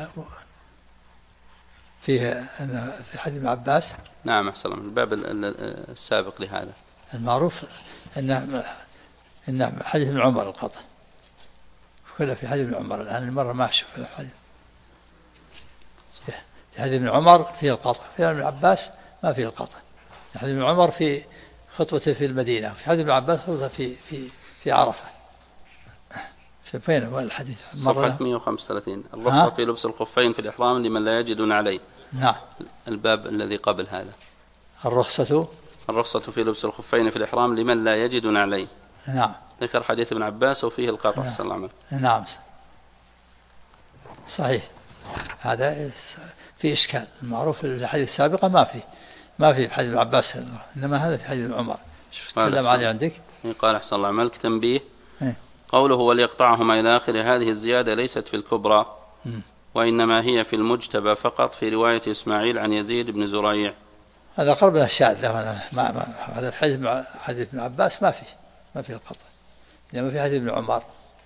Speaker 1: في حديث ابن عباس.
Speaker 3: نعم أحسن، الباب السابق لهذا
Speaker 1: المعروف أن حديث ابن عمر القطع كله في حديث ابن عمر. الآن المرة ما أشوف الحديث في حديث ابن عمر فيه القطع، في ابن عباس ما فيه القطع. في حديث ابن عمر في خطبته في المدينة، في حديث ابن عباس خطبته في عرفة. فين هو الحديث؟
Speaker 3: صفحة 135. الرخصة في لبس الخفين في الإحرام لمن لا يجد نعلين.
Speaker 1: نعم.
Speaker 3: الباب الذي قبل هذا.
Speaker 1: الرخصة
Speaker 3: في لبس الخفين في الإحرام لمن لا يجد نعلين.
Speaker 1: نعم.
Speaker 3: ذكر حديث ابن عباس وفيه القطع.
Speaker 1: نعم.
Speaker 3: صلى الله عليه وسلم.
Speaker 1: نعم صحيح. هذا في إشكال. المعروف في الحديث السابقة ما في حديث ابن عباس، إنما هذا في حديث ابن عمر. شوف تكلم عليه عندك.
Speaker 3: قال أحسن الله عملك تنبيه. قوله وليقطعهما إلى آخر هذه الزيادة ليست في الكبرى، وإنما هي في المجتبى فقط في رواية إسماعيل عن يزيد بن زريع.
Speaker 1: هذا قرب من الشاذ. هذا في حديث ابن عباس ما فيه القطع، إنما في حديث ابن عمر.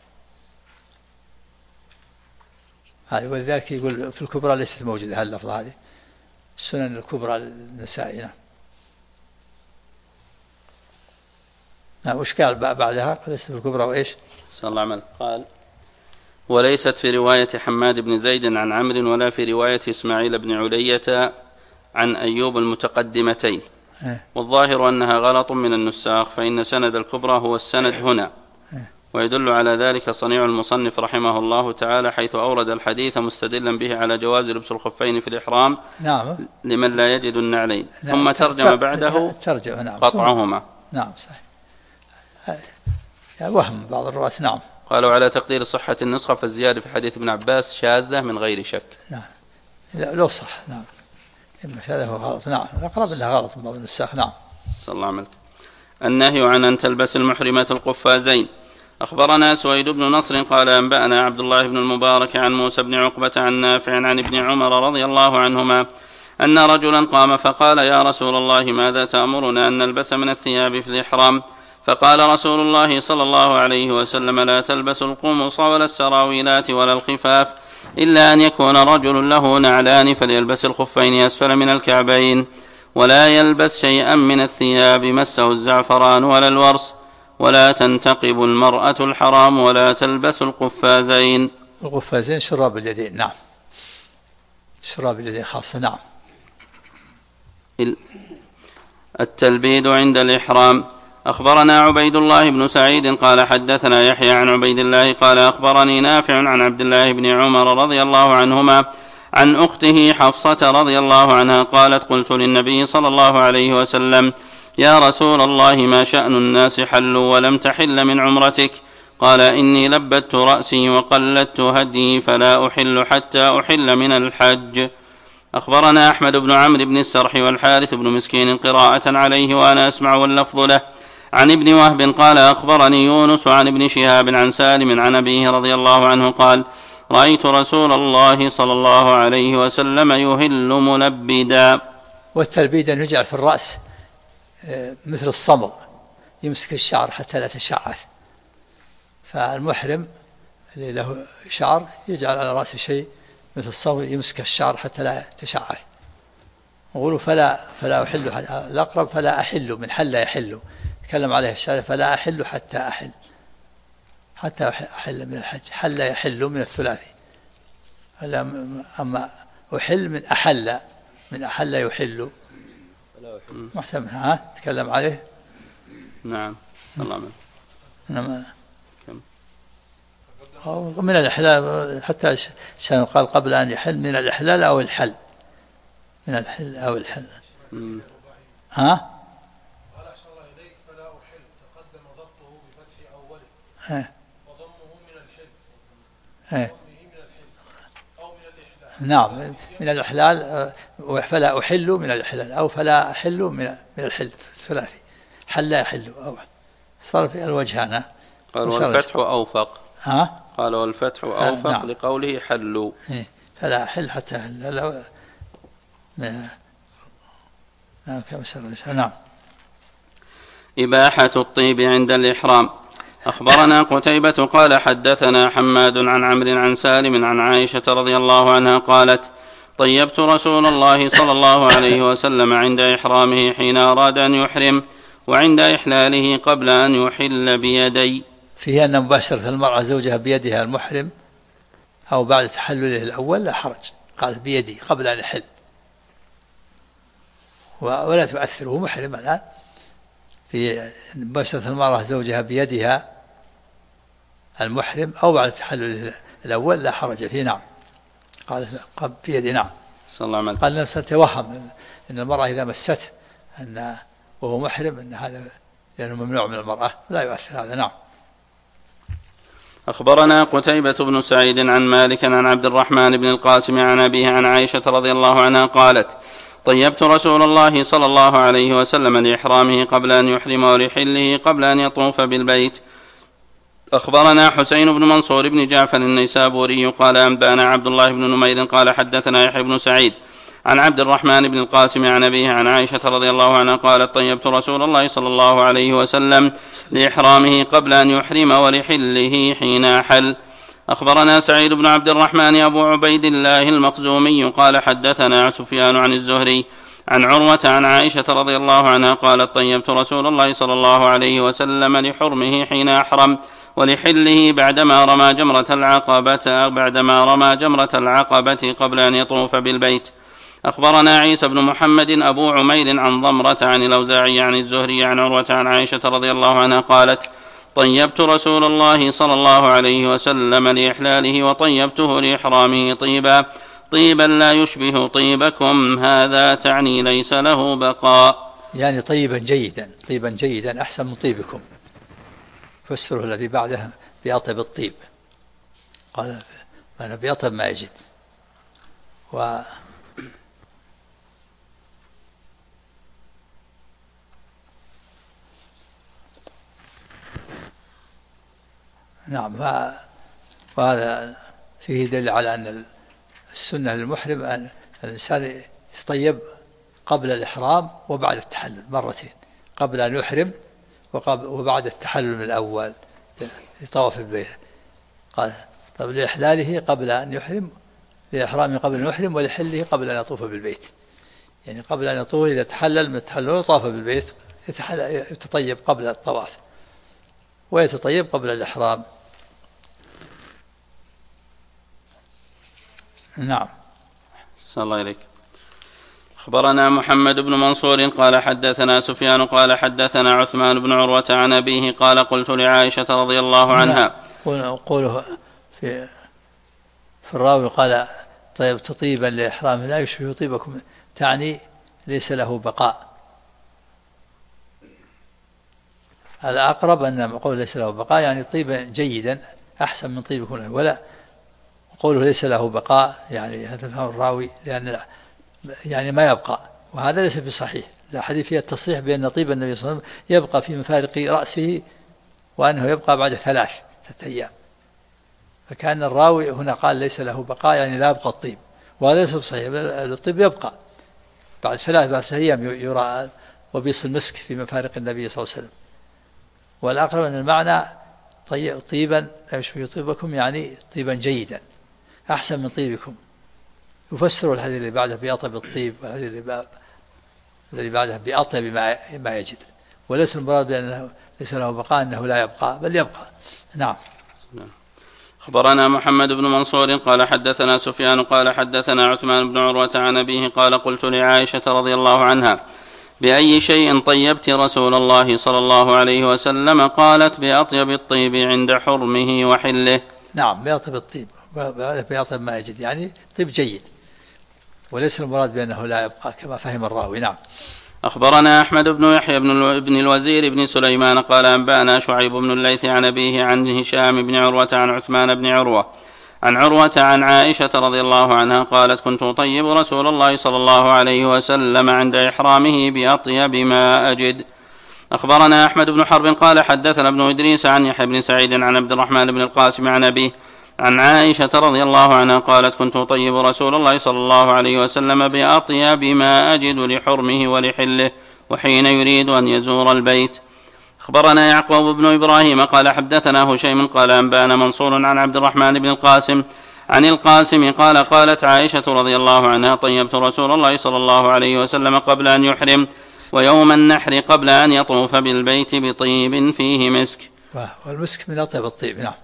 Speaker 1: هذه ولذلك يقول في الكبرى ليست موجودة هذه اللفظة، هذه السنن الكبرى للنسائي. نعم. وش قال بعدها؟ ليست في الكبرى وإيش؟
Speaker 3: صلى الله عليه وسلم. قال وليست في رواية حماد بن زيد عن عمرو ولا في رواية إسماعيل بن علية عن أيوب المتقدمتين. والظاهر أنها غلط من النساخ، فإن سند الكبرى هو السند هنا، ويدل على ذلك صنيع المصنف رحمه الله تعالى حيث أورد الحديث مستدلا به على جواز لبس الخفين في الإحرام.
Speaker 1: نعم.
Speaker 3: لمن لا يجد النعلين. نعم. ثم ترجم بعده
Speaker 1: نعم.
Speaker 3: قطعهما.
Speaker 1: نعم صحيح. وهم بعض الرواة. نعم.
Speaker 3: قالوا على تقدير صحة النسخة فالزيادة في حديث ابن عباس شاذة من غير شك.
Speaker 1: نعم. لو صح. نعم. إما شاذة هو غلط. نعم. الأقرب أنها غلط من بعض النساخ. نعم.
Speaker 3: صلى الله عليه وسلم. النهي عن أن تلبس المحرمة القفازين. أخبرنا سويد بن نصر قال أنبأنا عبد الله بن المبارك عن موسى بن عقبة عن نافع عن ابن عمر رضي الله عنهما أن رجلا قام فقال يا رسول الله ماذا تأمرنا أن نلبس من الثياب في الإحرام؟ فقال رسول الله صلى الله عليه وسلم لا تلبسوا القمص ولا السراويلات ولا الخفاف إلا أن يكون رجل له نعلان فليلبس الخفين أسفل من الكعبين، ولا يلبس شيئا من الثياب مسه الزعفران ولا الورس، ولا تنتقب المرأة الحرام ولا تلبس القفازين.
Speaker 1: القفازين شراب اليدين. نعم. شراب اليدين خاصة. نعم.
Speaker 3: التلبيد عند الإحرام. أخبرنا عبيد الله بن سعيد قال حدثنا يحيى عن عبيد الله قال أخبرني نافع عن عبد الله بن عمر رضي الله عنهما عن أخته حفصة رضي الله عنها قالت قلت للنبي صلى الله عليه وسلم يا رسول الله ما شأن الناس حلوا ولم تحل من عمرتك؟ قال إني لبت رأسي وقلدت هدي فلا أحل حتى أحل من الحج. أخبرنا أحمد بن عمرو بن السرح والحارث بن مسكين قراءة عليه وأنا أسمع واللفظ له عن ابن وهب قال أخبرني يونس عن ابن شهاب عن سالم عن أبيه رضي الله عنه قال رأيت رسول الله صلى الله عليه وسلم يهل ملبدا.
Speaker 1: والتلبيد أن يجعل في الرأس مثل الصمغ، يمسك الشعر حتى لا تشعث. فالمحرم اللي له شعر يجعل على رأسه شيء مثل الصوم يمسك الشعر حتى لا يتشعث. يقولوا فلا أحل الأقرب فلا أحل من حل يحل، تكلم عليه الشارع فلا أحل حتى أحل من الحج، حل يحل من الثلاثي. أما أحل من أحل يحل محتمل. تكلم عليه.
Speaker 3: نعم. صلى الله عليه
Speaker 1: وسلم. من الإحلال حتى قال قبل أن يحل من الإحلال أو الحل، من الحل أو الحل.
Speaker 4: قال أحسن الله إليك فلا أحل تقدم ضبطه بفتح أوله وضمه من الحل وضمه من الحل أو من الإحلال.
Speaker 1: نعم من الإحلال، فلا أحل من الإحلال أو فلا أحل من الحل الثلاثي، حل يحل أو صار في الوجهان.
Speaker 3: قال والفتح أوفق. قال والفتح أوفق.
Speaker 1: نعم.
Speaker 3: لقوله حلوا.
Speaker 1: فلا أحل حتى أحل. نعم.
Speaker 3: إباحة الطيب عند الإحرام. أخبرنا قتيبة قال حدثنا حماد عن عمرو عن سالم عن عائشة رضي الله عنها قالت طيبت رسول الله صلى الله عليه وسلم عند إحرامه حين أراد أن يحرم وعند إحلاله قبل أن يحل بيدي.
Speaker 1: فيه أن مباشرة المرأة زوجها بيدها المحرم أو بعد تحلله الأول لا حرج، قالت بيدي قبل أن يحل ولا تؤثره محرم الآن. في مباشرة المرأة زوجها بيدها المحرم أو بعد التحلل الأول لا حرج فيه. نعم. قال بيدي. نعم.
Speaker 3: صلى الله عليه وسلم.
Speaker 1: قال الناس توهم أن المرأة إذا مسته أن وهو محرم أن هذا لأنه ممنوع من المرأة، لا يؤثر هذا. نعم.
Speaker 3: أخبرنا قتيبة بن سعيد عن مالك عن عبد الرحمن بن القاسم عن أبيه عن عائشة رضي الله عنها قالت طيبت رسول الله صلى الله عليه وسلم لإحرامه قبل أن يحرم ولحله قبل أن يطوف بالبيت. أخبرنا حسين بن منصور بن جعفر النيسابوري قال أنبأنا عبد الله بن نمير قال حدثنا يحيى بن سعيد عن عبد الرحمن بن القاسم عن أبيه عن عائشة رضي الله عنها قالت طيبت رسول الله صلى الله عليه وسلم لإحرامه قبل أن يحرم ولحله حين أحل. أخبرنا سعيد بن عبد الرحمن أبو عبيد الله المخزومي قال حدثنا سفيان عن الزهري عن عروة عن عائشة رضي الله عنها قالت طيبت رسول الله صلى الله عليه وسلم لحرمه حين أحرم ولحله بعدما رمى جمرة العقبة قبل أن يطوف بالبيت. أخبرنا عيسى بن محمد أبو عمير عن ضمرة عن الأوزاعي عن الزهري عن عروة عن عائشة رضي الله عنها قالت طيبت رسول الله صلى الله عليه وسلم لإحلاله وطيبته لإحرامه طيبا لا يشبه طيبكم هذا، تعني ليس له بقاء،
Speaker 1: يعني طيبا جيدا أحسن من طيبكم. فسره الذي بعده بأطيب الطيب، قال أنا بأطيب ما يجد. نعم. وهذا فيه دليل على أن السنة للمحرم أن الإنسان يتطيب قبل الإحرام وبعد التحلل مرتين، قبل أن يحرم وبعد التحلل الأول لطواف البيت. قال طب لإحلاله قبل أن يحرم، لإحرامه قبل أن يحرم، ولحله قبل أن يطوف بالبيت. يعني قبل أن يطوف إذا تحلل من التحلل وطاف بالبيت يتطيب قبل الطواف ويتطيب قبل الإحرام. نعم.
Speaker 3: صلى الله عليك. أخبرنا محمد بن منصور قال حدثنا سفيان قال حدثنا عثمان بن عروة عن أبيه قال قلت لعائشة رضي الله عنها
Speaker 1: قوله في الراوي قال طيب تطيبا لإحرام لا يشبه طيبكم، تعني ليس له بقاء. الأقرب أن قول ليس له بقاء يعني طيبا جيدا أحسن من طيبكم، ولا قوله ليس له بقاء يعني هذا فهم الراوي لأن يعني ما يبقى، وهذا ليس بصحيح. لا حديث فيها التصريح بأن طيب النبي صلى الله عليه وسلم يبقى في مفارق رأسه وأنه يبقى بعد 3 أيام، فكان الراوي هنا قال ليس له بقاء يعني لا يبقى الطيب، وهذا ليس بصحيح. الطيب يبقى بعد 3 أيام يرى وبيص المسك في مفارق النبي صلى الله عليه وسلم. والأقرب أن المعنى طيبا لا يشبه طيبكم يعني طيبا جيدا أحسن من طيبكم، يفسر الحديث الذي بعده بأطيب الطيب، والحديث الذي بعده بأطيب ما يجد، وليس المراد بأنه ليس له بقاء أنه لا يبقى، بل يبقى. نعم.
Speaker 3: أخبرنا محمد بن منصور قال حدثنا سفيان قال حدثنا عثمان بن عروة عن أبيه قال قلت لعائشة رضي الله عنها بأي شيء طيبت رسول الله صلى الله عليه وسلم؟ قالت بأطيب الطيب عند حرمه وحله.
Speaker 1: نعم، بأطيب الطيب، بأطيب ما يجد، يعني طيب جيد، وليس المراد بأنه لا يبقى كما فهم الراوي. نعم.
Speaker 3: أخبرنا أحمد بن يحيى بن الوزير بن سليمان قال أنبأنا شعيب بن الليث عن أبيه عن هشام بن عروة عن عثمان بن عروة عن عروة عن عائشة رضي الله عنها قالت كنت أطيب رسول الله صلى الله عليه وسلم عند إحرامه بأطيب ما أجد. أخبرنا أحمد بن حرب قال حدثنا ابن إدريس عن يحيى بن سعيد عن عبد الرحمن بن القاسم عن أبيه عن عائشة رضي الله عنها قالت كنت أطيب رسول الله صلى الله عليه وسلم بأطيب ما أجد لحرمه ولحله وحين يريد أن يزور البيت. أخبرنا يعقوب بن إبراهيم قال حدثنا هشيم قال أنبأنا منصور عن عبد الرحمن بن القاسم عن القاسم قال قالت عائشة رضي الله عنها طيبت رسول الله صلى الله عليه وسلم قبل أن يحرم ويوم النحر قبل أن يطوف بالبيت بطيب فيه مسك.
Speaker 1: والمسك من أطيب الطيب. نعم.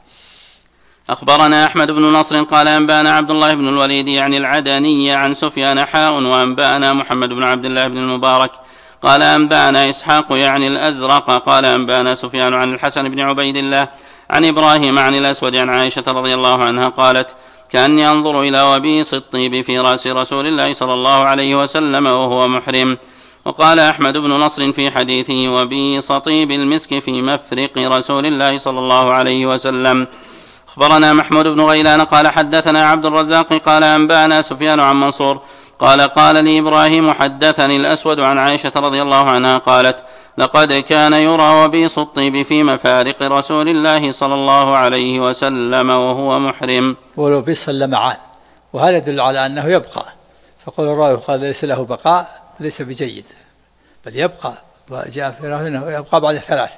Speaker 3: أخبرنا أحمد بن نصر قال أنبأنا عبد الله بن الوليد يعني العدني عن سفيان حاء وأنبأنا محمد بن عبد الله بن المبارك قال أنبأنا إسحاق يعني الأزرق قال أنبأنا سفيان عن الحسن بن عبيد الله عن إبراهيم عن الأسود عن عائشة رضي الله عنها قالت كأني أنظر إلى وبيص الطيب في رأس رسول الله صلى الله عليه وسلم وهو محرم. وقال أحمد بن نصر في حديثه وبيص طيب المسك في مفرق رسول الله صلى الله عليه وسلم. أخبرنا محمود بن غيلان قال حدثنا عبد الرزاق قال أنبأنا سفيان عن منصور قال لي إبراهيم حدثني الأسود عن عائشة رضي الله عنها قالت لقد كان يرى وبيص الطيب في مفارق رسول الله صلى الله عليه وسلم وهو محرم.
Speaker 1: والوبيص اللمعان، وهذا يدل على أنه يبقى، فقول الراوي قال ليس له بقاء ليس بجيد، بل يبقى، وجاء في رواية أنه يبقى بعد 3.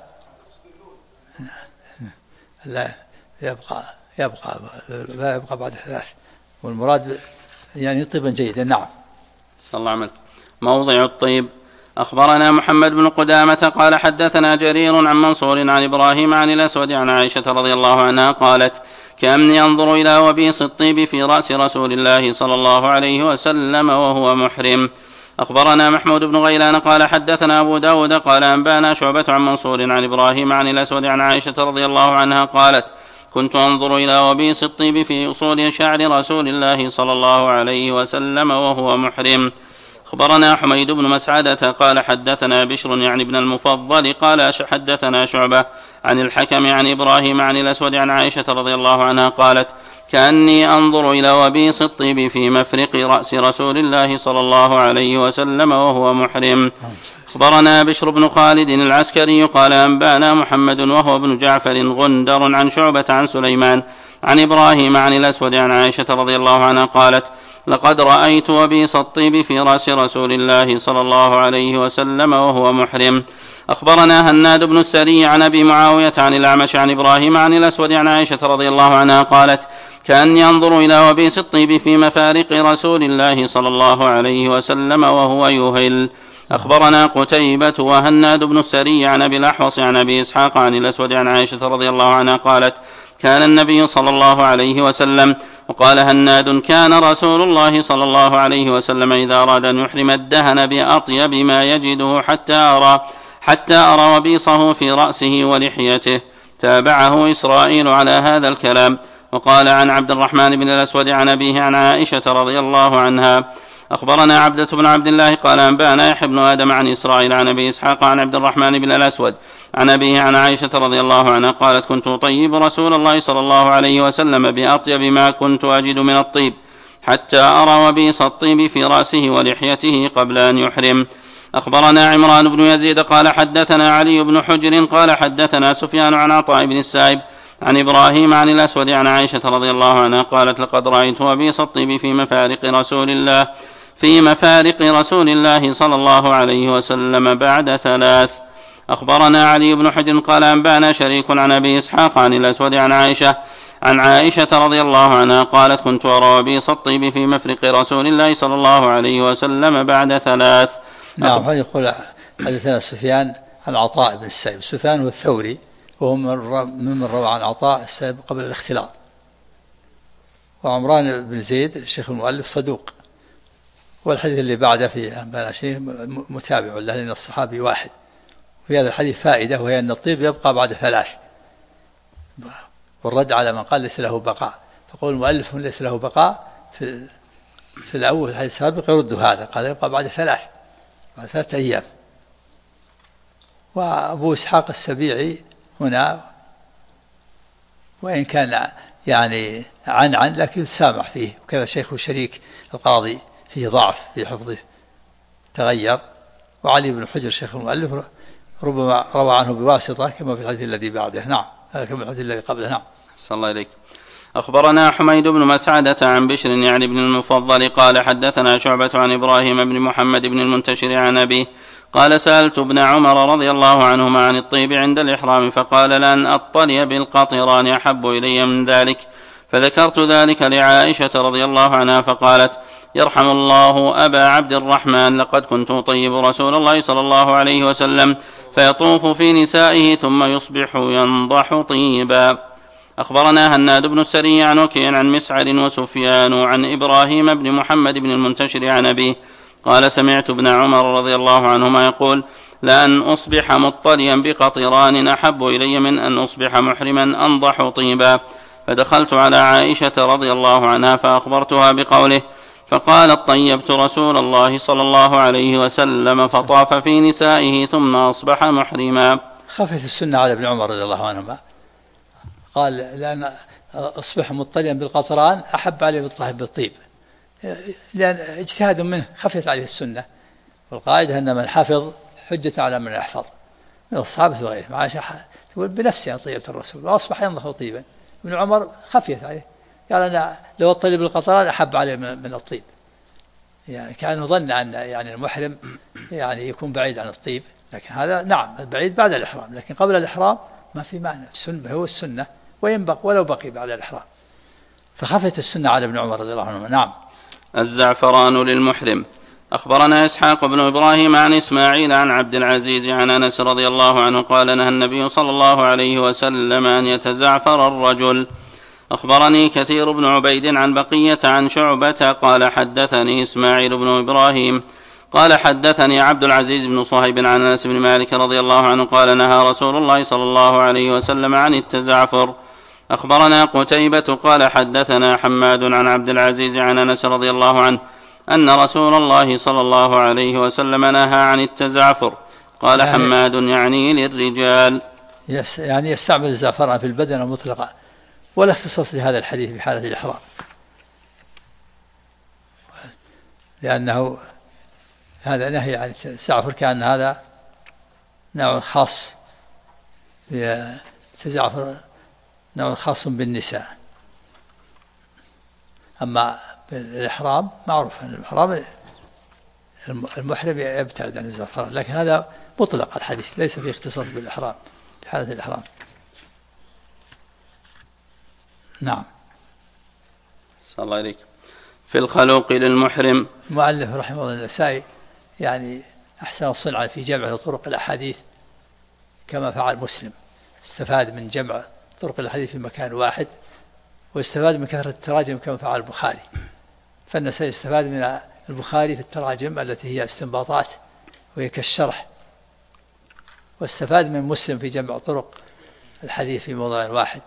Speaker 1: لا يبقى لا يبقى بعد 3، والمراد يعني طيبا جيدا. نعم.
Speaker 3: صلى الله عليه وسلم. موضع الطيب. أخبرنا محمد بن قدامة قال حدثنا جرير عن منصور عن إبراهيم عن الأسود عن عائشة رضي الله عنها قالت كأني أنظر إلى وبيص الطيب في رأس رسول الله صلى الله عليه وسلم وهو محرم. أخبرنا محمود بن غيلان قال حدثنا أبو داود قال أنبأنا شعبة عن منصور عن إبراهيم عن الأسود عن عائشة رضي الله عنها قالت كنت أنظر إلى وبيص الطيب في أصول شعر رسول الله صلى الله عليه وسلم وهو محرم. أخبرنا حميد بن مسعدة قال حدثنا بشر يعني ابن المفضل قال حدثنا شعبة عن الحكم عن إبراهيم عن الأسود عن عائشة رضي الله عنها قالت كأني أنظر إلى وبيص الطيب في مفرق رأس رسول الله صلى الله عليه وسلم وهو محرم. أخبرنا بشر بن خالد العسكري قال أنبأنا محمد وهو ابن جعفر غندر عن شعبة عن سليمان عن إبراهيم عن الأسود عن عائشة رضي الله عنها قالت لقد رأيت وبيص الطيب في رأس رسول الله صلى الله عليه وسلم وهو محرم. أخبرنا هناد بن السري عن أبي معاوية عن الأعمش عن إبراهيم عن الأسود عن عائشة رضي الله عنها قالت كأني أنظر إلى وبيص الطيب في مفارق رسول الله صلى الله عليه وسلم وهو يهل. أخبرنا قتيبة وهناد بن السري عن أبي الأحوص عن أبي إسحاق عن الأسود عن عائشة رضي الله عنها قالت كان النبي صلى الله عليه وسلم. وقال هناد كان رسول الله صلى الله عليه وسلم إذا أراد أن يحرم الدهن بأطيب ما يجده حتى أرى وبيصه في رأسه ولحيته. تابعه إسرائيل على هذا الكلام. وقال عن عبد الرحمن بن الأسود عن أبيه عن عائشة رضي الله عنها. أخبرنا عبدة بن عبد الله قال أنبأنا يحيى بن آدم عن إسرائيل عن أبي إسحاق عن عبد الرحمن بن الأسود عن أبيه عن عائشة رضي الله عنها قالت كنت أطيب رسول الله صلى الله عليه وسلم بأطيب ما كنت أجد من الطيب حتى أرى وبيص الطيب في رأسه ولحيته قبل أن يحرم. أخبرنا عمران بن يزيد قال حدثنا علي بن حجر قال حدثنا سفيان عن عطاء بن السائب عن إبراهيم عن الأسود عن عائشة رضي الله عنها قالت لقد رأيت وبيص الطيب في مفارق رسول الله صلى الله عليه وسلم بعد 3. أخبرنا علي بن حجر قال أنبأنا شريك عن أبي إسحاق عن الأسود عن عائشة عن عائشة رضي الله عنها قالت كنت أرى وبيص الطيب في مفرق رسول الله صلى الله عليه وسلم بعد 3.
Speaker 1: نعم. هذا يقول حدثنا سفيان عن عطاء بن السائب. سفيان والثوري وهو ممن روى عن عطاء السائب قبل الاختلاط. وعمران بن زيد الشيخ المؤلف صدوق، والحديث اللي بعده في بناشيه متابع له لأن الصحابي واحد. في هذا الحديث فائدة، وهي أن الطيب يبقى بعد 3، والرد على من قال ليس له بقاء. فقول المؤلف ليس له بقاء في الأول الحديث السابق يرد هذا، قال يبقى بعد 3 أيام. وأبو إسحاق السبيعي هنا وإن كان يعني عن لكن سامح فيه، وكذا شيخه شريك القاضي فيه ضعف في حفظه تغير. وعلي بن حجر شيخ المؤلف ربما روى عنه بواسطة كما في الحديث الذي بعده. نعم، هذا كما الحديث الذي قبله. نعم.
Speaker 3: صلى الله عليك. أخبرنا حميد بن مسعدة عن بشر يعني بن المفضل قال حدثنا شعبة عن إبراهيم بن محمد بن المنتشر عن أبيه قال سألت ابن عمر رضي الله عنهما عن الطيب عند الإحرام فقال لأن أطلي بالقطران أحب إلي من ذلك، فذكرت ذلك لعائشة رضي الله عنها فقالت يرحم الله أبا عبد الرحمن لقد كنت أطيب رسول الله صلى الله عليه وسلم فيطوف في نسائه ثم يصبح ينضح طيبا. أخبرنا هناد بن السري عن وكيع عن مسعر وسفيان عن إبراهيم بن محمد بن المنتشر عن أبيه قال سمعت ابن عمر رضي الله عنهما يقول لأن أصبح مطليا بقطران أحب إلي من أن أصبح محرما أنضح طيبا. فدخلت على عائشة رضي الله عنها فأخبرتها بقوله فقالت طيبت رسول الله صلى الله عليه وسلم فطاف في نسائه ثم أصبح محرما.
Speaker 1: خفت السنة على ابن عمر رضي الله عنهما، قال لأن أصبح مطليا بالقطران أحب عليه بالطيب، لأن اجتهاد منه خفت عليه السنة. والقاعدة أن من حفظ حجة على من يحفظ من الصحابة وغيرهم. عائشة تقول بنفسها طيبت الرسول وأصبح ينضح طيبا. ابن عمر خفيت عليه، قال أنا لو أطلي بالقطران أحب عليه من الطيب، يعني كأنه ظن أن يعني المحرم يعني يكون بعيد عن الطيب، لكن هذا نعم بعيد بعد الإحرام، لكن قبل الإحرام ما في معنى. السنة هو السنة وينبق ولو بقي بعد الإحرام، فخفت السنة على ابن عمر رضي الله عنه. نعم.
Speaker 3: الزعفران للمحرم. أخبرنا إسحاق بن إبراهيم عن إسماعيل عن عبد العزيز عن أنس رضي الله عنه قال نهى النبي صلى الله عليه وسلم أن يتزعفر الرجل. أخبرني كثير بن عبيد عن بقية عن شعبة قال حدثني إسماعيل بن إبراهيم قال حدثني عبد العزيز بن صهيب عن أنس بن مالك رضي الله عنه قال نهى رسول الله صلى الله عليه وسلم عن التزعفر. أخبرنا قتيبة قال حدثنا حماد عن عبد العزيز عن أنس رضي الله عنه أن رسول الله صلى الله عليه وسلم نهى عن التزعفر. قال حماد يعني للرجال،
Speaker 1: يعني يستعمل الزعفران في البدن المطلقة، ولا اختصاص لهذا الحديث في حالة الإحرام، لأنه هذا نهي عن التزعفر كأن هذا نوع خاص، التزعفر نوع خاص بالنساء. أما الإحرام معروف أن الإحرام المحرم يبتعد عن الزعفران، لكن هذا مطلق الحديث ليس فيه اختصاص بالإحرام في حالة الإحرام. نعم.
Speaker 3: صلى الله عليك. في الخلوق للمحرم.
Speaker 1: المؤلف رحمه الله النسائي يعني أحسن الصنعة في جمع طرق الأحاديث كما فعل مسلم، استفاد من جمع طرق الحديث في مكان واحد، واستفاد من كثرة التراجم كما فعل البخاري. فالنسائي استفاد من البخاري في التراجم التي هي استنباطات وهي كالشرح، واستفاد من مسلم في جمع طرق الحديث في موضع واحد،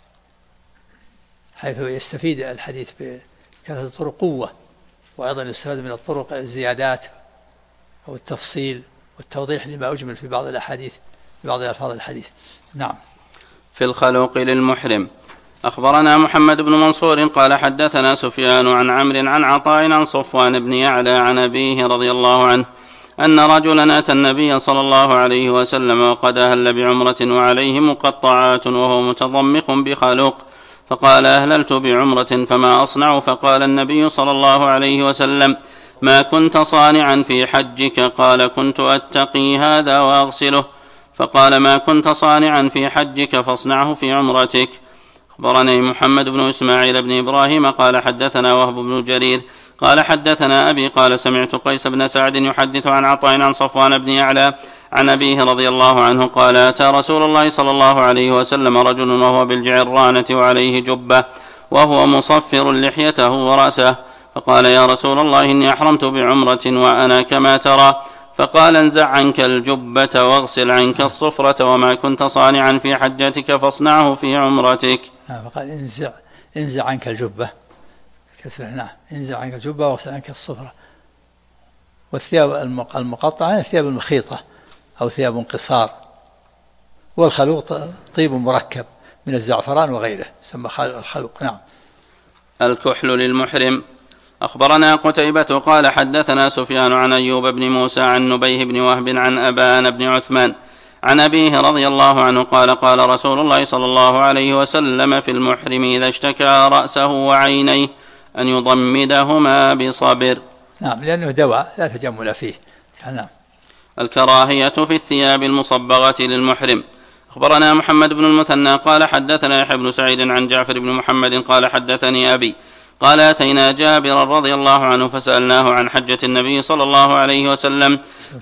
Speaker 1: حيث يستفيد الحديث بكثرة الطرق قوة، وأيضا يستفاد من الطرق الزيادات أو التفصيل والتوضيح لما أجمل في بعض الأحاديث في بعض ألفاظ الحديث. نعم.
Speaker 3: في الخلوق للمحرم. أخبرنا محمد بن منصور قال حدثنا سفيان عن عمرو عن عطاء عن صفوان بن يعلى عن أبيه رضي الله عنه أن رجلا أتى النبي صلى الله عليه وسلم وقد أهل بعمرة وعليه مقطعات وهو متضمخ بخلوق، فقال أهللت بعمرة فما أصنع؟ فقال النبي صلى الله عليه وسلم ما كنت صانعا في حجك؟ قال كنت أتقي هذا وأغسله. فقال ما كنت صانعا في حجك فاصنعه في عمرتك. أخبرني محمد بن إسماعيل بن إبراهيم قال حدثنا وهب بن جرير قال حدثنا أبي قال سمعت قيس بن سعد يحدث عن عطاء عن صفوان بن يعلى عن أبيه رضي الله عنه قال أتى رسول الله صلى الله عليه وسلم رجل وهو بالجعرانة وعليه جبة وهو مصفر لحيته ورأسه، فقال يا رسول الله إني أحرمت بعمرة وأنا كما ترى، فقال انزع عنك الجبة واغسل عنك الصفرة وما كنت صانعا في حجتك فاصنعه في عمرتك.
Speaker 1: فقال انزع عنك الجبة، نعم، انزع عنك الجبة واغسل عنك الصفرة. والثياب المقطعة الثياب المخيطة أو ثياب قصار، والخلوق طيب مركب من الزعفران وغيره يسمى الخلوق. نعم.
Speaker 3: الكحل للمحرم. أخبرنا قتيبة قال حدثنا سفيان عن أيوب بن موسى عن نبيه بن وهب عن أبان بن عثمان عن أبيه رضي الله عنه قال قال رسول الله صلى الله عليه وسلم في المحرم إذا اشتكى رأسه وعينيه أن يضمدهما بصبر.
Speaker 1: نعم، لأنه دواء لا تجمل فيه. نعم.
Speaker 3: الكراهية في الثياب المصبغة للمحرم. أخبرنا محمد بن المثنى قال حدثنا يحيى بن سعيد عن جعفر بن محمد قال حدثني أبي قال أتينا جابرا رضي الله عنه فسألناه عن حجة النبي صلى الله عليه وسلم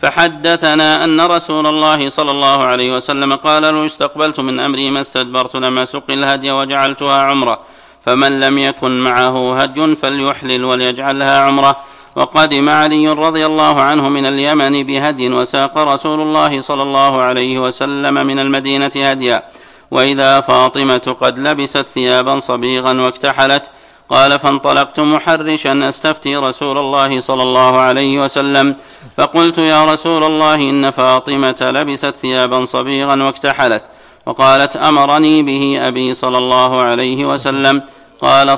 Speaker 3: فحدثنا أن رسول الله صلى الله عليه وسلم قال لو استقبلت من أمري ما استدبرت لما سقي الهدي وجعلتها عمرة، فمن لم يكن معه هدي فليحلل وليجعلها عمرة. وقدم علي رضي الله عنه من اليمن بهدي وساق رسول الله صلى الله عليه وسلم من المدينة هديا، وإذا فاطمة قد لبست ثيابا صبيغا واكتحلت. قال فانطلقت محرشا أستفتي رسول الله صلى الله عليه وسلم، فقلت يا رسول الله إن فاطمة لبست ثيابا صبيغا واكتحلت، وقالت أمرني به أبي صلى الله عليه وسلم. قال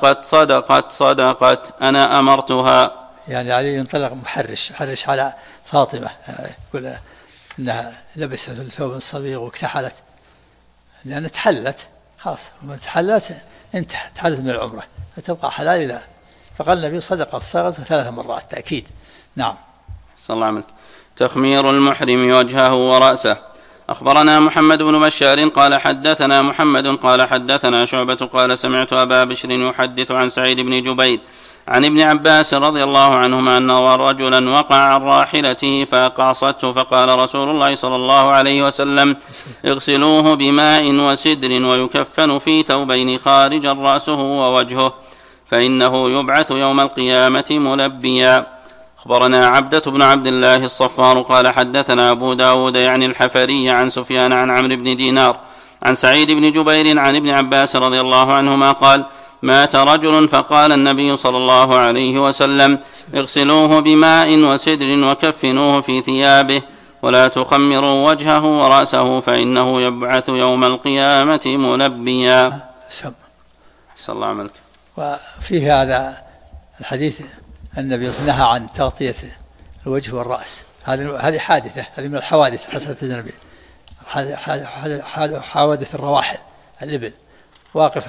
Speaker 3: صدقت أنا أمرتها.
Speaker 1: يعني علي ينطلق محرش على فاطمة، يقول إنها لبست ثوب صبيغ واكتحلت، لأنها تحلت خلاص، ومن تحلت انتهت، تحلت من العمرة فتبقى حلال. لا، فقال النبي صدقت 3 مرات تأكيد. نعم.
Speaker 3: صلى الله عليه وسلم. تخمير المحرم وجهه ورأسه. أخبرنا محمد بن بشار قال حدثنا محمد قال حدثنا شعبة قال سمعت أبا بشر يحدث عن سعيد بن جبير عن ابن عباس رضي الله عنهما أن رجلا وقع عن راحلته فأقعصته، فقال رسول الله صلى الله عليه وسلم اغسلوه بماء وسدر ويكفن في ثوبين خارجا رأسه ووجهه، فإنه يبعث يوم القيامة ملبيا. أخبرنا عبدة بن عبد الله الصفار قال حدثنا أبو داود يعني الحفري عن سفيان عن عمرو بن دينار عن سعيد بن جبير عن ابن عباس رضي الله عنهما قال مات رجل فقال النبي صلى الله عليه وسلم اغسلوه بماء وسدر وكفنوه في ثيابه ولا تخمروا وجهه ورأسه فإنه يبعث يوم القيامة ملبيا.
Speaker 1: صلى
Speaker 3: الله عليه وسلم.
Speaker 1: وفي هذا الحديث النبي نهى عن تغطية الوجه والرأس. هذه حادثة، هذه من الحوادث حصلت في النبي، حوادث الرواحل، الإبل واقف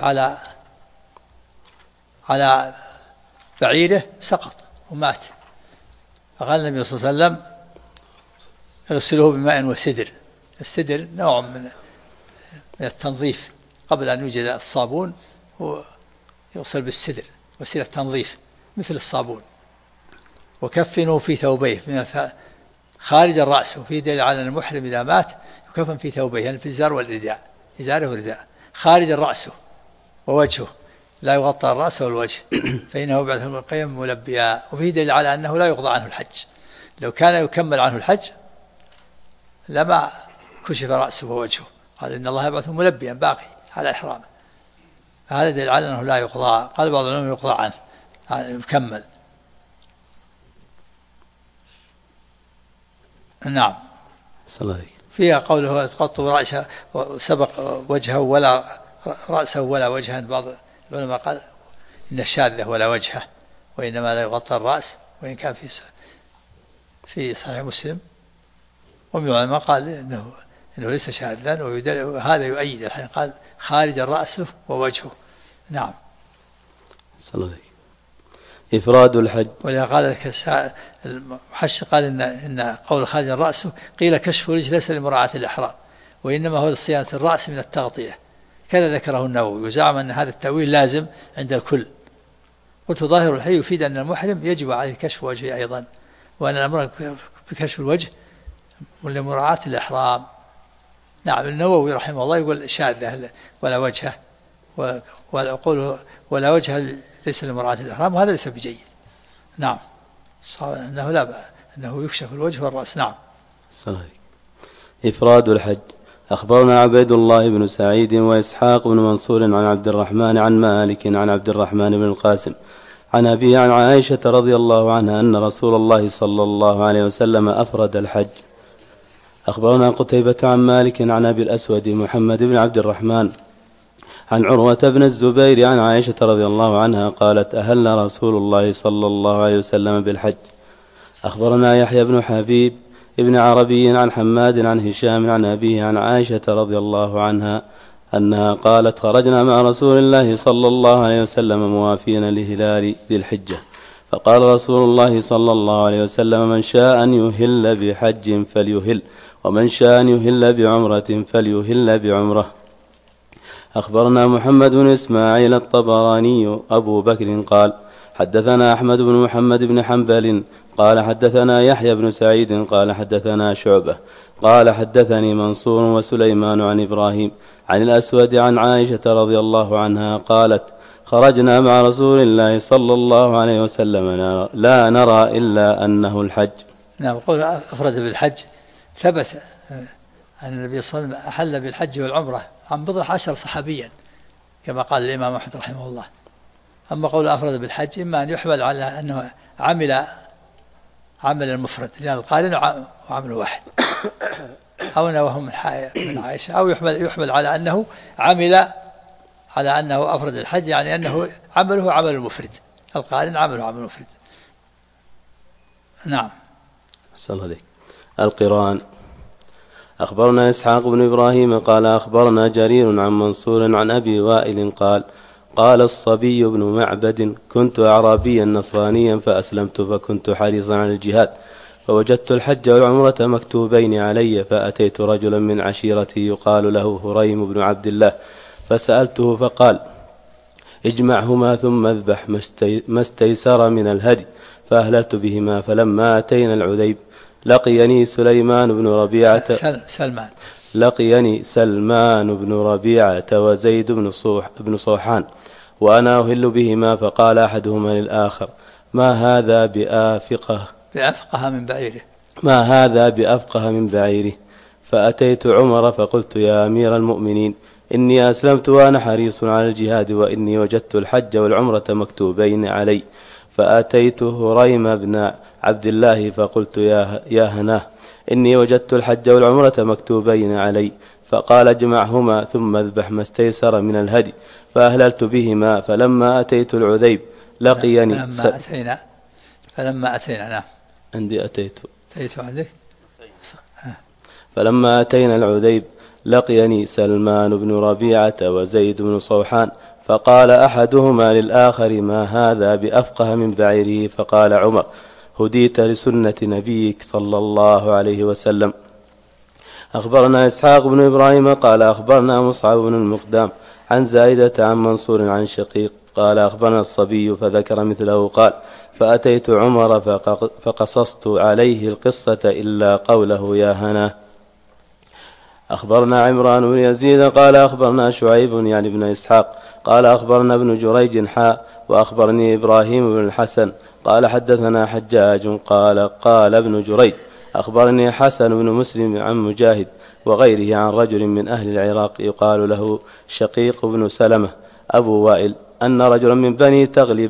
Speaker 1: على بعيره سقط ومات، فقال النبي صلى الله عليه وسلم اغسلوه بماء وسدر. السدر نوع من التنظيف، قبل أن يوجد الصابون ويغسل بالسدر وسيلة تنظيف مثل الصابون. وكفنوا في ثوبيه من خارج الرأس، وفي دليل على المحرم إذا مات يكفن في ثوبيه، يعني في الإزار والرداء، إزاره والرداء خارج الرأس ووجهه، لا يغطى الرأس والوجه، فإنه بعد يوم القيامة ملبيا. وفي دليل على أنه لا يقضى عنه الحج، لو كان يكمل عنه الحج لما كشف رأسه ووجهه، قال إن الله يبعثه ملبيا باقي على إحرامه، هذا دليل على أنه لا يقضى. قال بعض العلماء يقضى عنه يكمل. نعم. فيها قوله تغطوا رأسه وسبق وجهه ولا رأسه ولا وجها. بعض العلماء قال إن الشاذة ولا وجهه، وإنما لا يغطى الرأس، وإن كان في صحيح مسلم. ومن العلماء قال إنه ليس شاذا، وهذا يؤيد الحين قال خارج الرأس ووجهه. نعم.
Speaker 5: صلى الله عليه. إفراد الحج.
Speaker 1: ولذا قال المحشي قال إن قول خارج الرأس قيل كشف الوجه ليس لمراعاة الإحرام، وإنما هو لصيانة الرأس من التغطية، كذا ذكره النووي، وزعم أن هذا التأويل لازم عند الكل. قلت ظاهر الحديث يفيد أن المحرم يجب عليه كشف وجهه أيضا، وأن الأمر بكشف الوجه لمراعاة الإحرام. نعم، النووي رحمه الله يقول شاذة ولا وجهه، ويقول ولا وجه ليس لمراعاة الإحرام، وهذا ليس بجيد. نعم، أنه لا بأس أنه يكشف الوجه والرأس. نعم.
Speaker 5: صحيح. إفراد الحج. أخبرنا عبيد الله بن سعيد وإسحاق بن منصور عن عبد الرحمن عن مالك عن عبد الرحمن بن القاسم عن أبي عن عائشة رضي الله عنها أن رسول الله صلى الله عليه وسلم أفرد الحج. أخبرنا قتيبة عن مالك عن أبي الأسود محمد بن عبد الرحمن عن عروة بن الزبير عن عائشة رضي الله عنها قالت أهل رسول الله صلى الله عليه وسلم بالحج. أخبرنا يحيى بن حبيب ابن عربي عن حماد عن هشام عن أبيه عن عائشة رضي الله عنها أنها قالت خرجنا مع رسول الله صلى الله عليه وسلم موافين لهلال ذي الحجة، فقال رسول الله صلى الله عليه وسلم من شاء أن يهل بحج فليهل، ومن شاء أن يهل بعمرة فليهل بعمرة. أخبرنا محمد بن إسماعيل الطبراني أبو بكر قال حدثنا أحمد بن محمد بن حنبل قال حدثنا يحيى بن سعيد قال حدثنا شعبة قال حدثني منصور وسليمان عن إبراهيم عن الأسود عن عائشة رضي الله عنها قالت خرجنا مع رسول الله صلى الله عليه وسلم لا نرى إلا أنه الحج.
Speaker 1: نعم، قول أفرد بالحج ثبت أن النبي صلى الله عليه وسلم أحل بالحج والعمرة عن 11 صحابيا كما قال الإمام أحمد رحمه الله. أما قول أفرد بالحج إما أن يحمل على أنه عمل المفرد لأن القارن وعمل واحد، أو أنه من عائشة، أو يحمل على أنه عمل على أنه أفرد الحج، يعني أنه عمله عمل المفرد، القارن عمله عمل المفرد. نعم.
Speaker 5: أحسن عليك. القران. أخبرنا إسحاق بن إبراهيم قال أخبرنا جرير عن منصور عن أبي وائل قال قال الصبي بن معبد كنت أعرابيا نصرانيا فأسلمت فكنت حريصا على الجهاد، فوجدت الحج والعمرة مكتوبين علي، فأتيت رجلا من عشيرتي يقال له هريم بن عبد الله فسألته فقال اجمعهما ثم اذبح ما استيسر من الهدي، فأهللت بهما. فلما أتينا العذيب لقيني سلمان بن ربيعة وزيد بن صوحان وأنا أهل بهما، فقال أحدهما للآخر ما هذا بأفقه من بعيره. فأتيت عمر فقلت يا أمير المؤمنين إني أسلمت وأنا حريص على الجهاد، وإني وجدت الحج والعمرة مكتوبين علي. فأتيت هريم بن عبد الله فقلت يا هناه إني وجدت الحج والعمرة مكتوبين علي، فقال اجمعهما ثم اذبح ما استيسر من الهدي، فأهللت بهما. فلما أتيت العذيب لقيني
Speaker 1: فلما أتينا نعم
Speaker 5: عندي أتيت
Speaker 1: عندك.
Speaker 5: فلما أتينا العذيب لقيني سلمان بن ربيعة وزيد بن صوحان، فقال أحدهما للآخر ما هذا بأفقه من بعيره، فقال عمر هديت لسنة نبيك صلى الله عليه وسلم. أخبرنا إسحاق بن إبراهيم قال أخبرنا مصعب بن المقدام عن زائدة عن منصور عن شقيق قال أخبرنا الصبي فذكر مثله قال فأتيت عمر فقصصت عليه القصة إلا قوله يا هنا. أخبرنا عمران بن يزيد قال أخبرنا شعيب يعني بن إسحاق قال أخبرنا ابن جريج وأخبرني إبراهيم بن الحسن قال حدثنا حجاج قال ابن جريج أخبرني حسن بن مسلم عن مجاهد وغيره عن رجل من أهل العراق يقال له شقيق بن سلمة أبو وائل أن رجلا من بني تغلب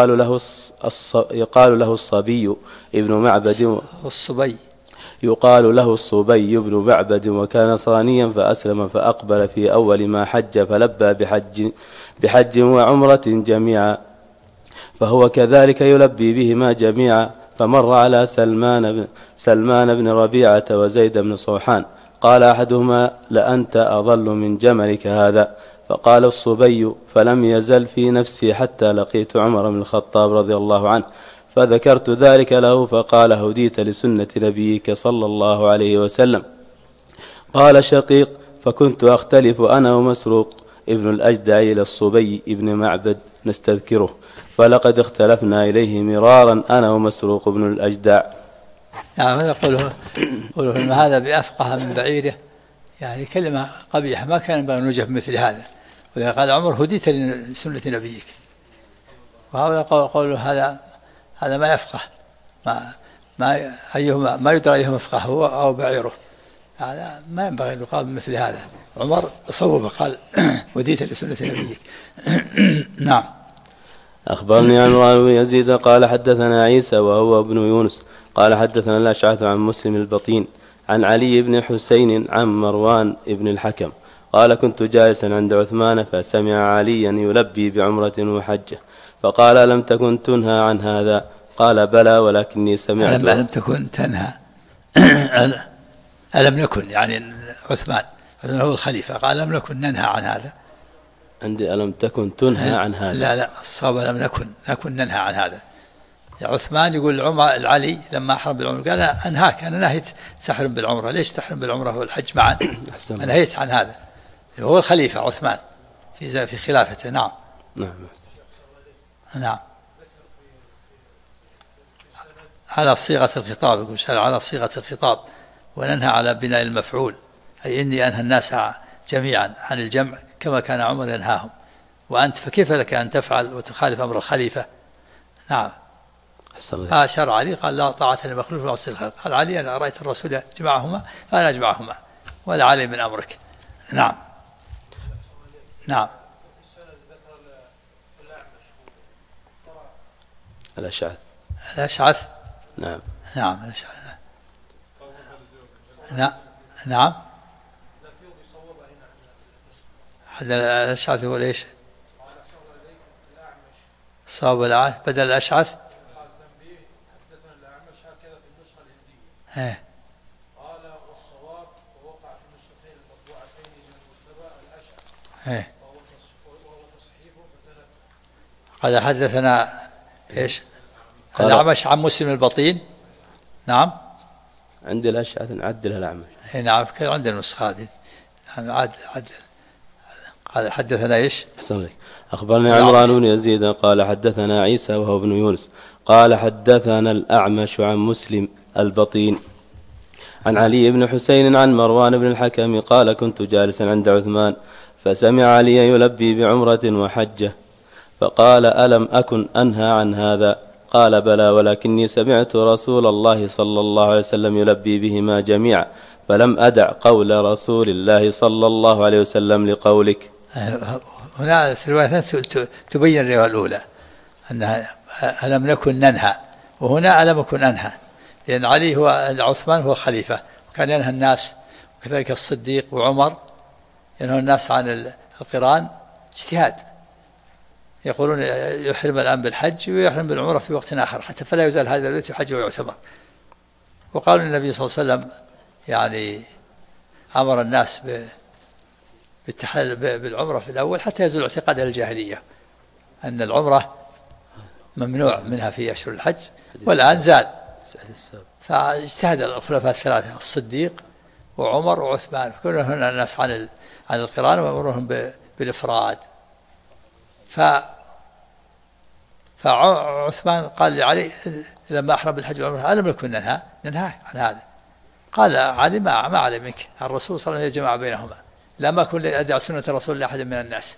Speaker 5: يقال له الصبي ابن معبد يقال له الصبي بن معبد وكان نصرانيا فأسلم فأقبل في أول ما حج فلبى بحج وعمرة جميعا، فهو كذلك يلبي بهما جميعا. فمر على سلمان بن ربيعة وزيد بن صوحان قال أحدهما لأنت أضل من جملك هذا، فقال الصبي فلم يزل في نفسي حتى لقيت عمر بن الخطاب رضي الله عنه فذكرت ذلك له، فقال هديت لسنة نبيك صلى الله عليه وسلم. قال شقيق فكنت أختلف أنا ومسروق ابن الأجدع إلى الصبي ابن معبد نستذكره، فلقد اختلفنا إليه مرارا أنا ومسروق بن الأجدع.
Speaker 1: يعني يقوله إن هذا بأفقه من بعيره، يعني كلمة قبيحة ما كان ينبغي أن نوجه مثل هذا. ولذلك قال عمر هديت لسنة نبيك، وهؤلاء قولوا هذا ما يفقه، ما يدرى أيهما أفقه هو أو بعيره، هذا ما ينبغي أن يقال مثل هذا. عمر صوب قال هديت لسنة نبيك. نعم.
Speaker 5: أخبرني عمران بن يزيد قال حدثنا عيسى وهو ابن يونس قال حدثنا الأشعث عن مسلم البطين عن علي بن حسين عن مروان بن الحكم قال كنت جالسا عند عثمان فسمع عليا يلبي بعمرة وحجة فقال ألم تكن تنهى عن هذا؟ قال بلى ولكني سمعت.
Speaker 1: ألم تكن تنهى ألم نكن، يعني عثمان هو الخليفة، قال ألم نكن ننهى عن هذا.
Speaker 5: عندي ألم تكن تنهى عن هذا.
Speaker 1: لا الصواب لم نكن ننهى عن هذا. عثمان يقول العلي لما أحرم بالعمرة قال أنهاك، أنا نهيت تحرم بالعمرة، ليش تحرم بالعمرة والحج معا؟ نهيت عن هذا. هو الخليفة عثمان في خلافته. نعم. على صيغة الخطاب، يقول على صيغة الخطاب، وننهى على بناء المفعول، أي إني أنهى الناس جميعا عن الجمع كما كان عمر ينهاهم، وأنت فكيف لك أن تفعل وتخالف أمر الخليفة؟ نعم. شرع علي قال لا طاعة لمخلوق في معصية الخالق. قال علي أنا رأيت الرسول جمعهما فأنا أجمعهما ولا علي من أمرك. نعم. الأشعث. نعم هذا الأشعث هو ليش صاب العاش بدل الأشعث.
Speaker 4: قال والصواب ووقع في النسختين المطبوعتين للمتبع الأشعث وهو تصحيفه
Speaker 1: قد حدثنا ايش الأعمش عن مسلم البطين. نعم
Speaker 5: عندي الأشعث نعدلها الأعمش.
Speaker 1: نعم عندنا النسخة هذه. عدل قال حدثنا ايش؟
Speaker 5: أخبرني عمران بن يزيد قال حدثنا عيسى وهو ابن يونس قال حدثنا الأعمش عن مسلم البطين عن علي بن حسين عن مروان بن الحكم قال كنت جالسا عند عثمان فسمع علي يلبي بعمرة وحجة فقال ألم أكن أنهى عن هذا؟ قال بلى ولكني سمعت رسول الله صلى الله عليه وسلم يلبي بهما جميعا فلم أدع قول رسول الله صلى الله عليه وسلم لقولك.
Speaker 1: هنا الرواية تبين الرواية الأولى أنها ألم نكن ننهى، وهنا ألم أكن أنهى، لأن علي هو عثمان هو خليفة وكان ينهى الناس، وكذلك الصديق وعمر ينهى الناس عن القران اجتهاد، يقولون يحرم الآن بالحج ويحرم بالعمرة في وقت آخر حتى فلا يزال هذا الذي يحج ويعتمر. وقالوا النبي صلى الله عليه وسلم يعني أمر الناس بالتحلل بالعمرة في الأول حتى يزول اعتقاد الجاهلية أن العمرة ممنوع منها في أشهر الحج، والآن زال. فاجتهد الخلفاء الثلاثة الصديق وعمر وعثمان كلهم هنا الناس عن القران وأمرهم بالإفراد. فعثمان قال لعلي لما أحرم بالحج والعمرة ألم نكن ننهى عن هذا؟ قال علي ما علي منك، الرسول صلى الله عليه وسلم يجمع بينهما، لما أكون أدع سنة الرسول لأحد من الناس.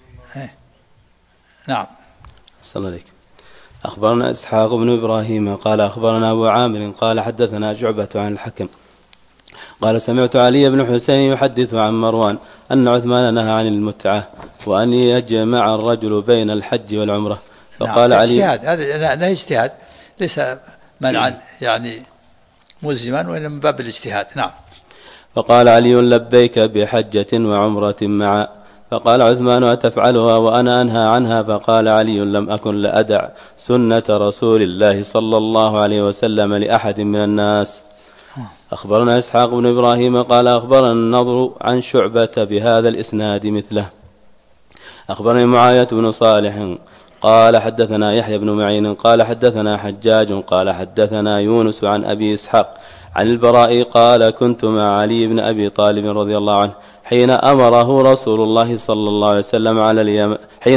Speaker 1: نعم.
Speaker 5: صلى الله عليك. أخبرنا إسحاق بن إبراهيم قال أخبرنا أبو عامر قال حدثنا شعبة عن الحكم قال سمعت علي بن حسين يحدث عن مروان أن عثمان نهى عن المتعة وأن يجمع الرجل بين الحج والعمرة. فقال علي
Speaker 1: اجتهاد، هذا نهي اجتهاد ليس منعا يعني ملزما وإنما من باب الاجتهاد. نعم.
Speaker 5: فقال علي لبيك بحجة وعمرة معا. فقال عثمان أتفعلها وأنا أنهى عنها؟ فقال علي لم أكن لأدع سنة رسول الله صلى الله عليه وسلم لأحد من الناس. أخبرنا إسحاق بن إبراهيم قال أخبرنا النضر عن شعبة بهذا الإسناد مثله. أخبرني معاية بن صالح قال حدثنا يحيى بن معين قال حدثنا حجاج قال حدثنا يونس عن أبي إسحاق عن البراء قال كنت مع علي بن أبي طالب رضي الله عنه حين أمره رسول الله صلى الله عليه وسلم على اليمن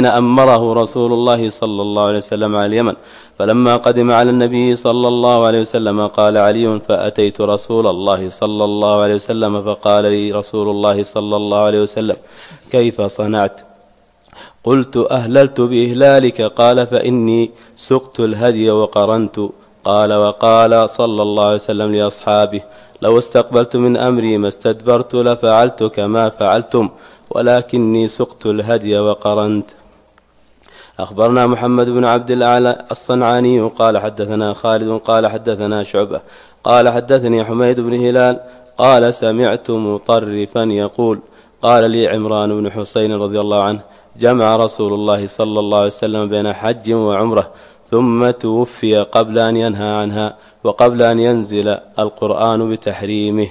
Speaker 5: فلما قدم على النبي صلى الله عليه وسلم قال علي: فأتيت رسول الله صلى الله عليه وسلم فقال لي رسول الله صلى الله عليه وسلم: كيف صنعت؟ قلت: أهللت بإهلالك. قال: فإني سقت الهدي وقرنت. قال: وقال صلى الله عليه وسلم لأصحابه: لو استقبلت من أمري ما استدبرت لفعلت كما فعلتم، ولكني سقت الهدي وقرنت. أخبرنا محمد بن عبد الأعلى الصنعاني قال حدثنا خالد قال حدثنا شعبة قال حدثني حميد بن هلال قال: سمعت مطرفا يقول: قال لي عمران بن حسين رضي الله عنه: جمع رسول الله صلى الله عليه وسلم بين حج وعمرة ثم توفي قبل أن ينهى عنها وقبل أن ينزل القرآن بتحريمه.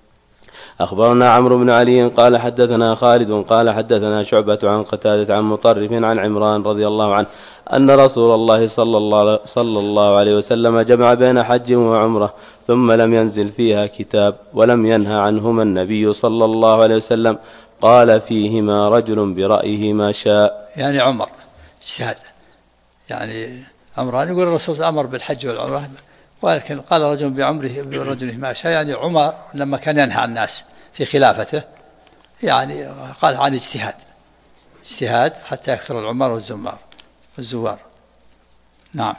Speaker 5: أخبرنا عمرو بن علي قال حدثنا خالد قال حدثنا شعبة عن قتادة عن مطرف عن عمران رضي الله عنه أن رسول الله صلى الله عليه وسلم جمع بين حج وعمرة ثم لم ينزل فيها كتاب ولم ينهى عنهما النبي صلى الله عليه وسلم، قال فيهما رجل برأيه ما شاء.
Speaker 1: يعني عمر اجتهاد، يعني عمران يقول الرسول أمر بالحج والعمرة، ولكن قال رجل برجله ما شاء، يعني عمر لما كان ينهى عن الناس في خلافته يعني قال عن اجتهاد حتى يكثر العمر والزوار. نعم.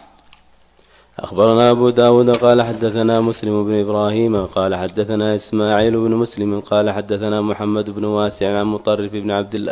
Speaker 5: أخبرنا أبو داود قال حدثنا مسلم بن إبراهيم قال حدثنا إسماعيل بن مسلم قال حدثنا محمد بن واسع عن مطرف بن عبد الله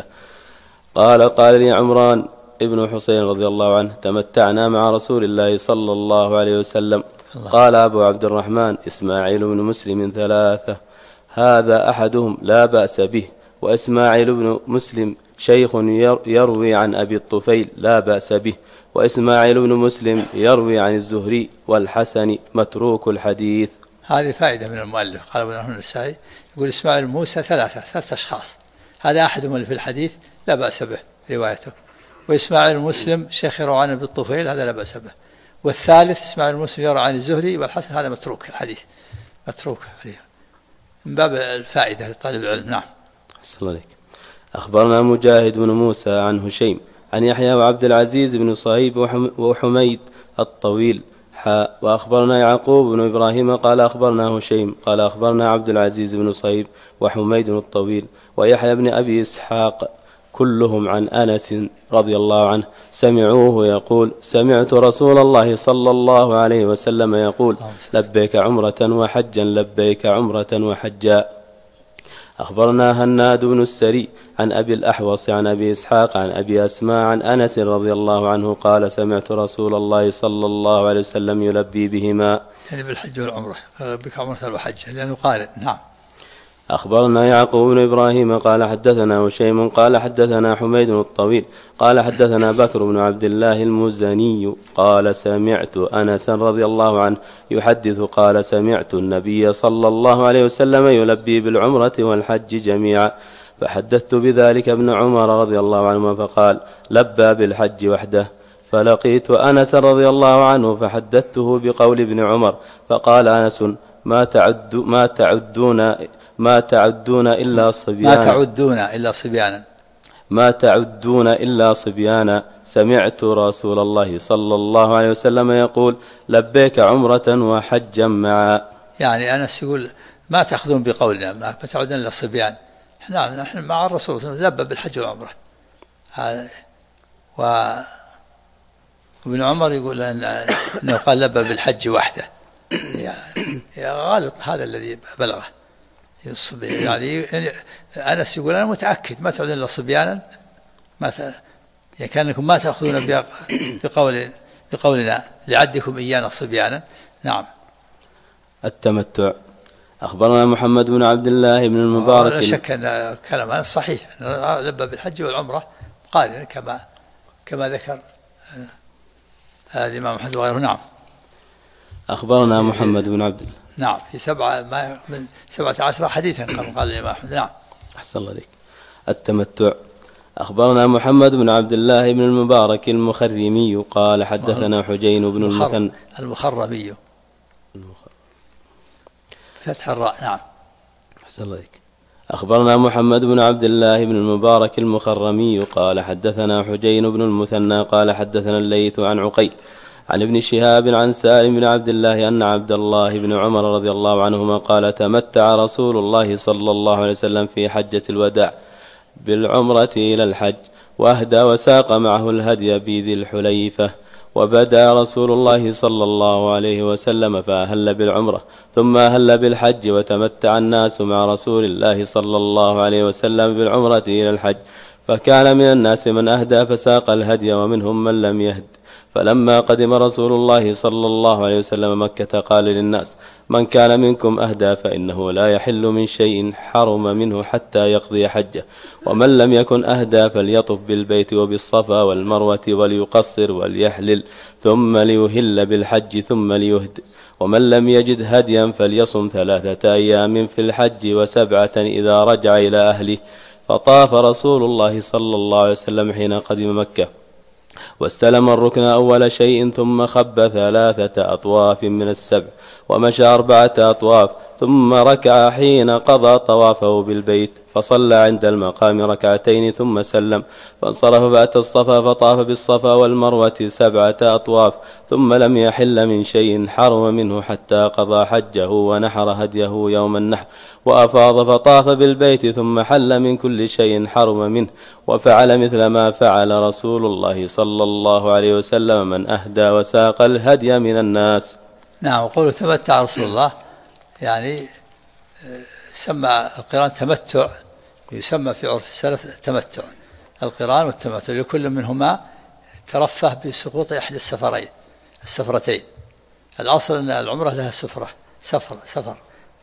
Speaker 5: قال لي عمران ابن حسين رضي الله عنه: تمتعنا مع رسول الله صلى الله عليه وسلم. قال أبو عبد الرحمن: إسماعيل بن مسلم 3، هذا أحدهم لا بأس به، وإسماعيل بن مسلم شيخ يروي عن أبي الطفيل لا بأس به، وإسماعيل بن مسلم يروي عن الزهري والحسن متروك الحديث.
Speaker 1: هذه فائدة من المؤلف. قال ابن النسائي يقول إسماعيل موسى 3 أشخاص، هذا أحدهم اللي في الحديث لا بأس به روايته، وإسماعيل مسلم شيخ يروي عن أبي الطفيل هذا لا بأس به، والثالث إسماعيل مسلم يروي عن الزهري والحسن هذا متروك الحديث، من باب الفائدة لطالب العلم. نعم.
Speaker 5: صلى الله عليك. أخبرنا مجاهد بن موسى عن هشيم عن يحيى وعبد العزيز بن صهيب وحميد الطويل وأخبرنا يعقوب بن إبراهيم قال أخبرنا هشيم قال أخبرنا عبد العزيز بن صهيب وحميد الطويل ويحيى بن أبي إسحاق كلهم عن أنس رضي الله عنه سمعوه يقول: سمعت رسول الله صلى الله عليه وسلم يقول: لبيك عمرة وحجا لبيك عمرة وحجا. أخبرنا هناد بن السري عن أبي الأحوص عن أبي إسحاق عن أبي أسماء عن أنس رضي الله عنه قال: سمعت رسول الله صلى الله عليه وسلم يلبي بهما،
Speaker 1: يعني بالحج والعمرة، لبيك عمرة وحجا لأنه قارئ. نعم.
Speaker 5: أخبرنا يعقوب بن إبراهيم قال حدثنا هشيم قال حدثنا حميد الطويل قال حدثنا بكر بن عبد الله المزني قال: سمعت أنس رضي الله عنه يحدث قال: سمعت النبي صلى الله عليه وسلم يلبي بالعمرة والحج جميعا، فحدثت بذلك ابن عمر رضي الله عنهما فقال: لبى بالحج وحده. فلقيت أنس رضي الله عنه فحدثته بقول ابن عمر، فقال أنس: ما تعدون إلا صبيانا سمعت رسول الله صلى الله عليه وسلم يقول: لبيك عمرة وحجا معا.
Speaker 1: يعني أنس يقول: ما تأخذون بقولنا، ما تعدون إلا صبيان، نحن مع الرسول لبى بالحج والعمرة. وابن عمر يقول أنه قال لبى بالحج وحده، يا غالط هذا الذي بلغه. يعني أنس يقول: أنا متأكد ما تعودون إلا صبيانا، يعني كأنكم ما تأخذون بقولنا لعدكم إيانا صبيانا. نعم.
Speaker 5: التمتع. أخبرنا محمد بن عبد الله بن المبارك.
Speaker 1: لا شك أن كلام صحيح، لبى بالحج والعمرة قارنا كما ذكر الإمام أحمد وغيره. نعم.
Speaker 5: أخبرنا محمد بن عبد الله.
Speaker 1: نعم. في من 17 حديثا قال الإمام أحمد. نعم.
Speaker 5: أحسن الله عليك. التمتع. أخبرنا محمد بن عبد الله بن المبارك المخرمي قال حدثنا حجين بن المثنى
Speaker 1: المخرمي فتح الراء. نعم.
Speaker 5: أحسن الله عليك. أخبرنا محمد بن عبد الله بن المبارك المخرمي قال حدثنا حجين بن المثنى قال حدثنا الليث عن عقيل عن ابن شهاب عن سالم بن عبد الله أن عبد الله بن عمر رضي الله عنهما قال تمتع رسول الله صلى الله عليه وسلم في حجة الوداع بالعمرة إلى الحج، وأهدى وساق معه الهدي بذي الحليفة. وبدأ رسول الله صلى الله عليه وسلم فأهل بالعمرة ثم أهل بالحج، وتمتع الناس مع رسول الله صلى الله عليه وسلم بالعمرة إلى الحج، فكان من الناس من أهدى فساق الهدي ومنهم من لم يهد. فلما قدم رسول الله صلى الله عليه وسلم مكة قال للناس من كان منكم أهدى فإنه لا يحل من شيء حرم منه حتى يقضي حجه، ومن لم يكن أهدى فليطف بالبيت وبالصفا والمروة وليقصر وليحلل ثم ليهل بالحج ثم ليهد، ومن لم يجد هديا فليصم 3 أيام في الحج و7 إذا رجع إلى أهله. فطاف رسول الله صلى الله عليه وسلم حين قدم مكة واستلم الركن أول شيء ثم خب 3 أطواف من ال7 ومشى 4 أطواف ثم ركع حين قضى طوافه بالبيت، فصلى عند المقام 2 ركعتين ثم سلم، فانصرف فأتى الصفا فطاف بالصفا والمروة 7 أطواف ثم لم يحل من شيء حرم منه حتى قضى حجه ونحر هديه يوم النحر، وأفاض فطاف بالبيت ثم حل من كل شيء حرم منه، وفعل مثل ما فعل رسول الله صلى الله عليه وسلم من أهدى وساق الهدي من الناس.
Speaker 1: نعم. وقوله تمتع رسول الله يعني سمى القران تمتع، يسمى في عرف السلف تمتع، القران والتمتع لكل منهما ترفه بسقوط أحد السفرتين. الأصل أن العمرة لها سفر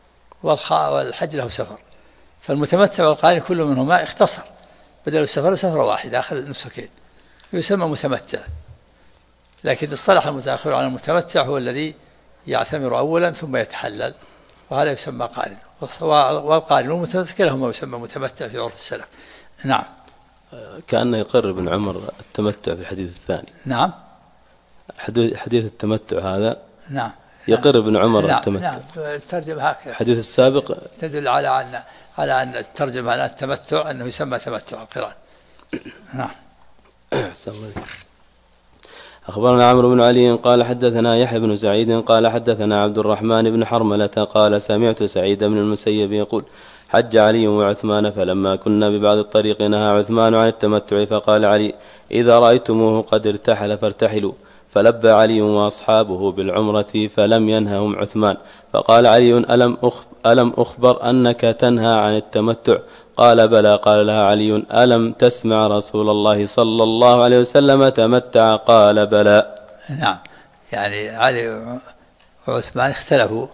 Speaker 1: والحج له سفر، فالمتمتع والقارن كل منهما اختصر بدل السفر سفرة واحدة أخذ نسكين يسمى متمتع. لكن اصطلح المتأخر على المتمتع هو الذي يعتمر أولا ثم يتحلل، وهذا يسمى قارن، والقارن والمتمتع كلاهما يسمى متمتع في عرف السلف. نعم.
Speaker 5: كأنه يقر ابن عمر التمتع في الحديث الثاني.
Speaker 1: نعم.
Speaker 5: حديث التمتع هذا
Speaker 1: نعم
Speaker 5: يقر ابن عمر
Speaker 1: نعم.
Speaker 5: التمتع.
Speaker 1: نعم. الترجمة هكذا.
Speaker 5: الحديث السابق
Speaker 1: تدل على أن الترجمة على التمتع أنه يسمى تمتع القران. نعم.
Speaker 5: أخبرنا عمرو بن علي قال حدثنا يحيى بن سعيد قال حدثنا عبد الرحمن بن حرملة قال سمعت سعيد بن المسيب يقول حج علي وعثمان، فلما كنا ببعض الطريق نهى عثمان عن التمتع، فقال علي إذا رأيتموه قد ارتحل فارتحلوا، فلبى علي وأصحابه بالعمرة فلم ينههم عثمان، فقال علي ألم أخبر أنك تنهى عن التمتع؟ قال بلى. قال لها علي ألم تسمع رسول الله صلى الله عليه وسلم تمتع؟ قال بلى.
Speaker 1: نعم. يعني علي وعثمان اختلفوا،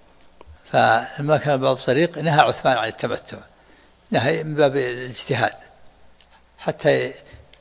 Speaker 1: فلما كان بعض الطريق نهى عثمان عن التمتع، نهى من باب الاجتهاد حتى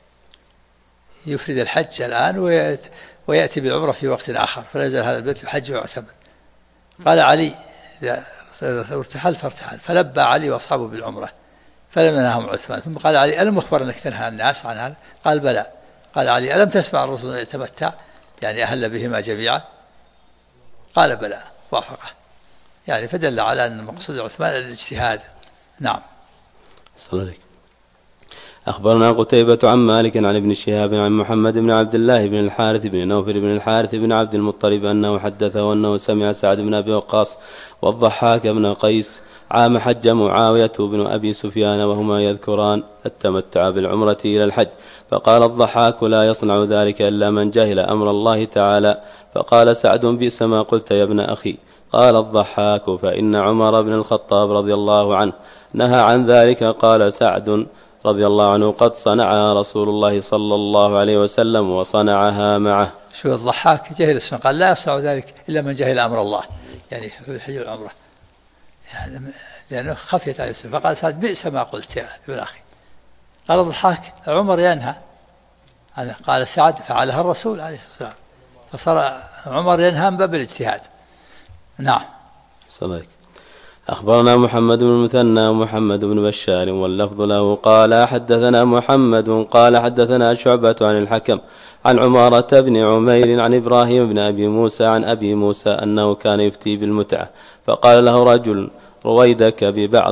Speaker 1: يفرد الحج الآن ويأتي بالعمرة في وقت آخر، فلا يزال هذا البيت يحج ويعتمر. قال علي إذا ارتحل فارتحل، فلبى علي وأصحابه بالعمرة فلم ينههم عثمان. ثم قال علي ألم أخبر أنك تنهى الناس عن هذا؟ قال بلى. قال علي ألم تسمع الرسول يتمتع يعني أهل بهما جميعا؟ قال بلى، وافقه. يعني فدل على أن مقصود عثمان الاجتهاد. نعم.
Speaker 5: صلى الله. أخبرنا قتيبة عن مالك عن ابن شهاب عن محمد بن عبد الله بن الحارث بن نوفل بن الحارث بن عبد المطلب أنه حدثه أنه سمع سعد بن أبي وقاص والضحاك بن قيس عام حج معاوية بن أبي سفيان وهما يذكران التمتع بالعمرة إلى الحج، فقال الضحاك لا يصنع ذلك إلا من جهل أمر الله تعالى، فقال سعد بئس ما قلت يا ابن أخي. قال الضحاك فإن عمر بن الخطاب رضي الله عنه نهى عن ذلك. قال سعد رضي الله عنه قد صنعها رسول الله صلى الله عليه وسلم وصنعها معه.
Speaker 1: شو الضحاك جهل السنة، قال لا يصنع ذلك إلا من جهل أمر الله، يعني حج العمرة يعني لأنه خفيت عليه السنة، فقال سعد بئس ما قلت يا ابن أخي. قال الضحاك عمر ينهى، قال سعد فعلها الرسول عليه الصلاة والسلام، فصار عمر ينهى من باب الاجتهاد. نعم.
Speaker 5: صلى. أخبرنا محمد بن المثنى ومحمد بن بشار واللفظ له قال حدثنا محمد قال حدثنا شعبة عن الحكم عن عمارة بن عمير عن إبراهيم بن أبي موسى عن أبي موسى أنه كان يفتي بالمتعة، فقال له رجل رويدك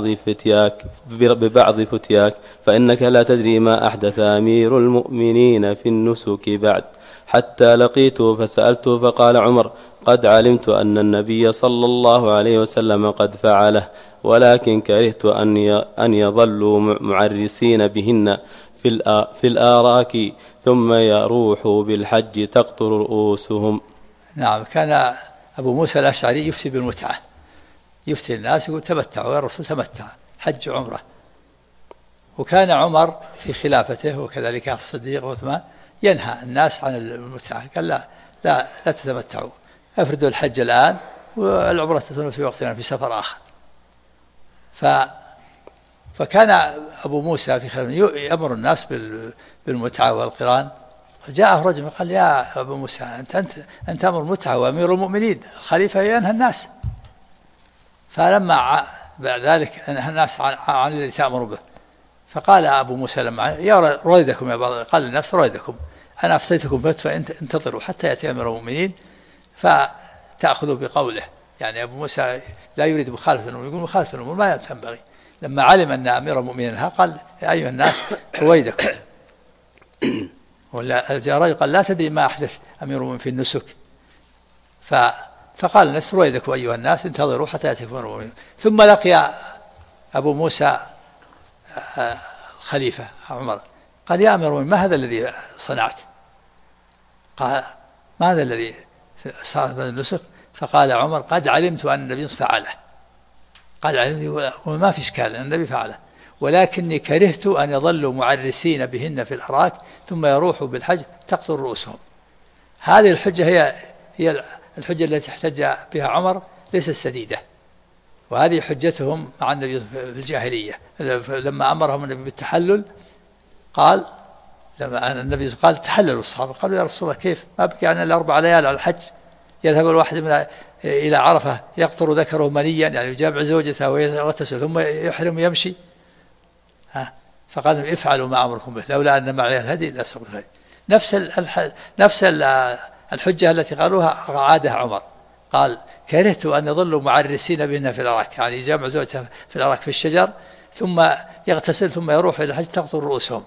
Speaker 5: ببعض فتياك فإنك لا تدري ما أحدث أمير المؤمنين في النسك بعد. حتى لقيته فسألته فقال عمر: قد علمت أن النبي صلى الله عليه وسلم قد فعله، ولكن كرهت أن يظلوا معرسين بهن في الآراك ثم يروحوا بالحج تقطر رؤوسهم.
Speaker 1: نعم. كان أبو موسى الأشعري يفتي بالمتعة، يفتي الناس يقول تمتعوا يا الرسول، تمتع حج عمره. وكان عمر في خلافته وكذلك الصديق وعثمان ينهى الناس عن المتعة، قال لا تتمتعوا، افردوا الحج الآن والعمرة تكون في وقتنا في سفر آخر. فكان أبو موسى في خلافته يأمر الناس بالمتعة والقران. جاءه رجل قال: يا أبو موسى أنت أمر المتعة وأمير المؤمنين، الخليفة ينهى الناس. فلما بعد ذلك نهى الناس عن الذي تأمر به، فقال أبو موسى لما يا رويدكم يا بعض، قال للناس: رويدكم، أنا أفتيتكم فتوى انتظروا حتى يأتي أمير المؤمنين فتأخذوا بقوله. يعني أبو موسى لا يريد مخالفة الأمور، يقول مخالفة الأمور ما تنبغي. لما علم أن أمير المؤمنين قال: يا أيها الناس رويدكم. ولا جاء رجل قال: لا تدري ما أحدث أمير المؤمنين في النسك. فقال الناس: رويدكم أيها الناس انتظروا حتى يأتي أمير المؤمنين. ثم لقي أبو موسى الخليفة عمر، قال: يا أمير المؤمنين ما هذا الذي صنعت؟ قال: ما هذا الذي صار في النسك؟ فقال عمر: قد علمت أن النبي فعله، قد علمت وما في إشكال أن النبي فعله، ولكني كرهت أن يظلوا معرسين بهن في الأراك ثم يروحوا بالحج تقطر رؤوسهم. هذه الحجة هي الحجة التي احتج بها عمر، ليست سديدة، وهذه حجتهم مع النبي في الجاهلية. لما أمرهم النبي بالتحلل قال، لما النبي قال: تحللوا الصحابة، قالوا: يا رسول الله كيف؟ ما بقي عنا ال4 ليال على الحج، يذهب الواحد إلى عرفة يقطر ذكره منيا، يعني يجامع زوجته ويغتسل ثم يحرم ويمشي. فقال: افعلوا ما أمركم به، لولا أن معي الهدي لأسرق الهدي. نفس الحجة التي قالوها عادها عمر، قال: كرهت أن يظلوا معرسين بهن في الأراك، يعني يجامع زوجته في الأراك في الشجر ثم يغتسل ثم يروح إلى الحج تقطر رؤوسهم.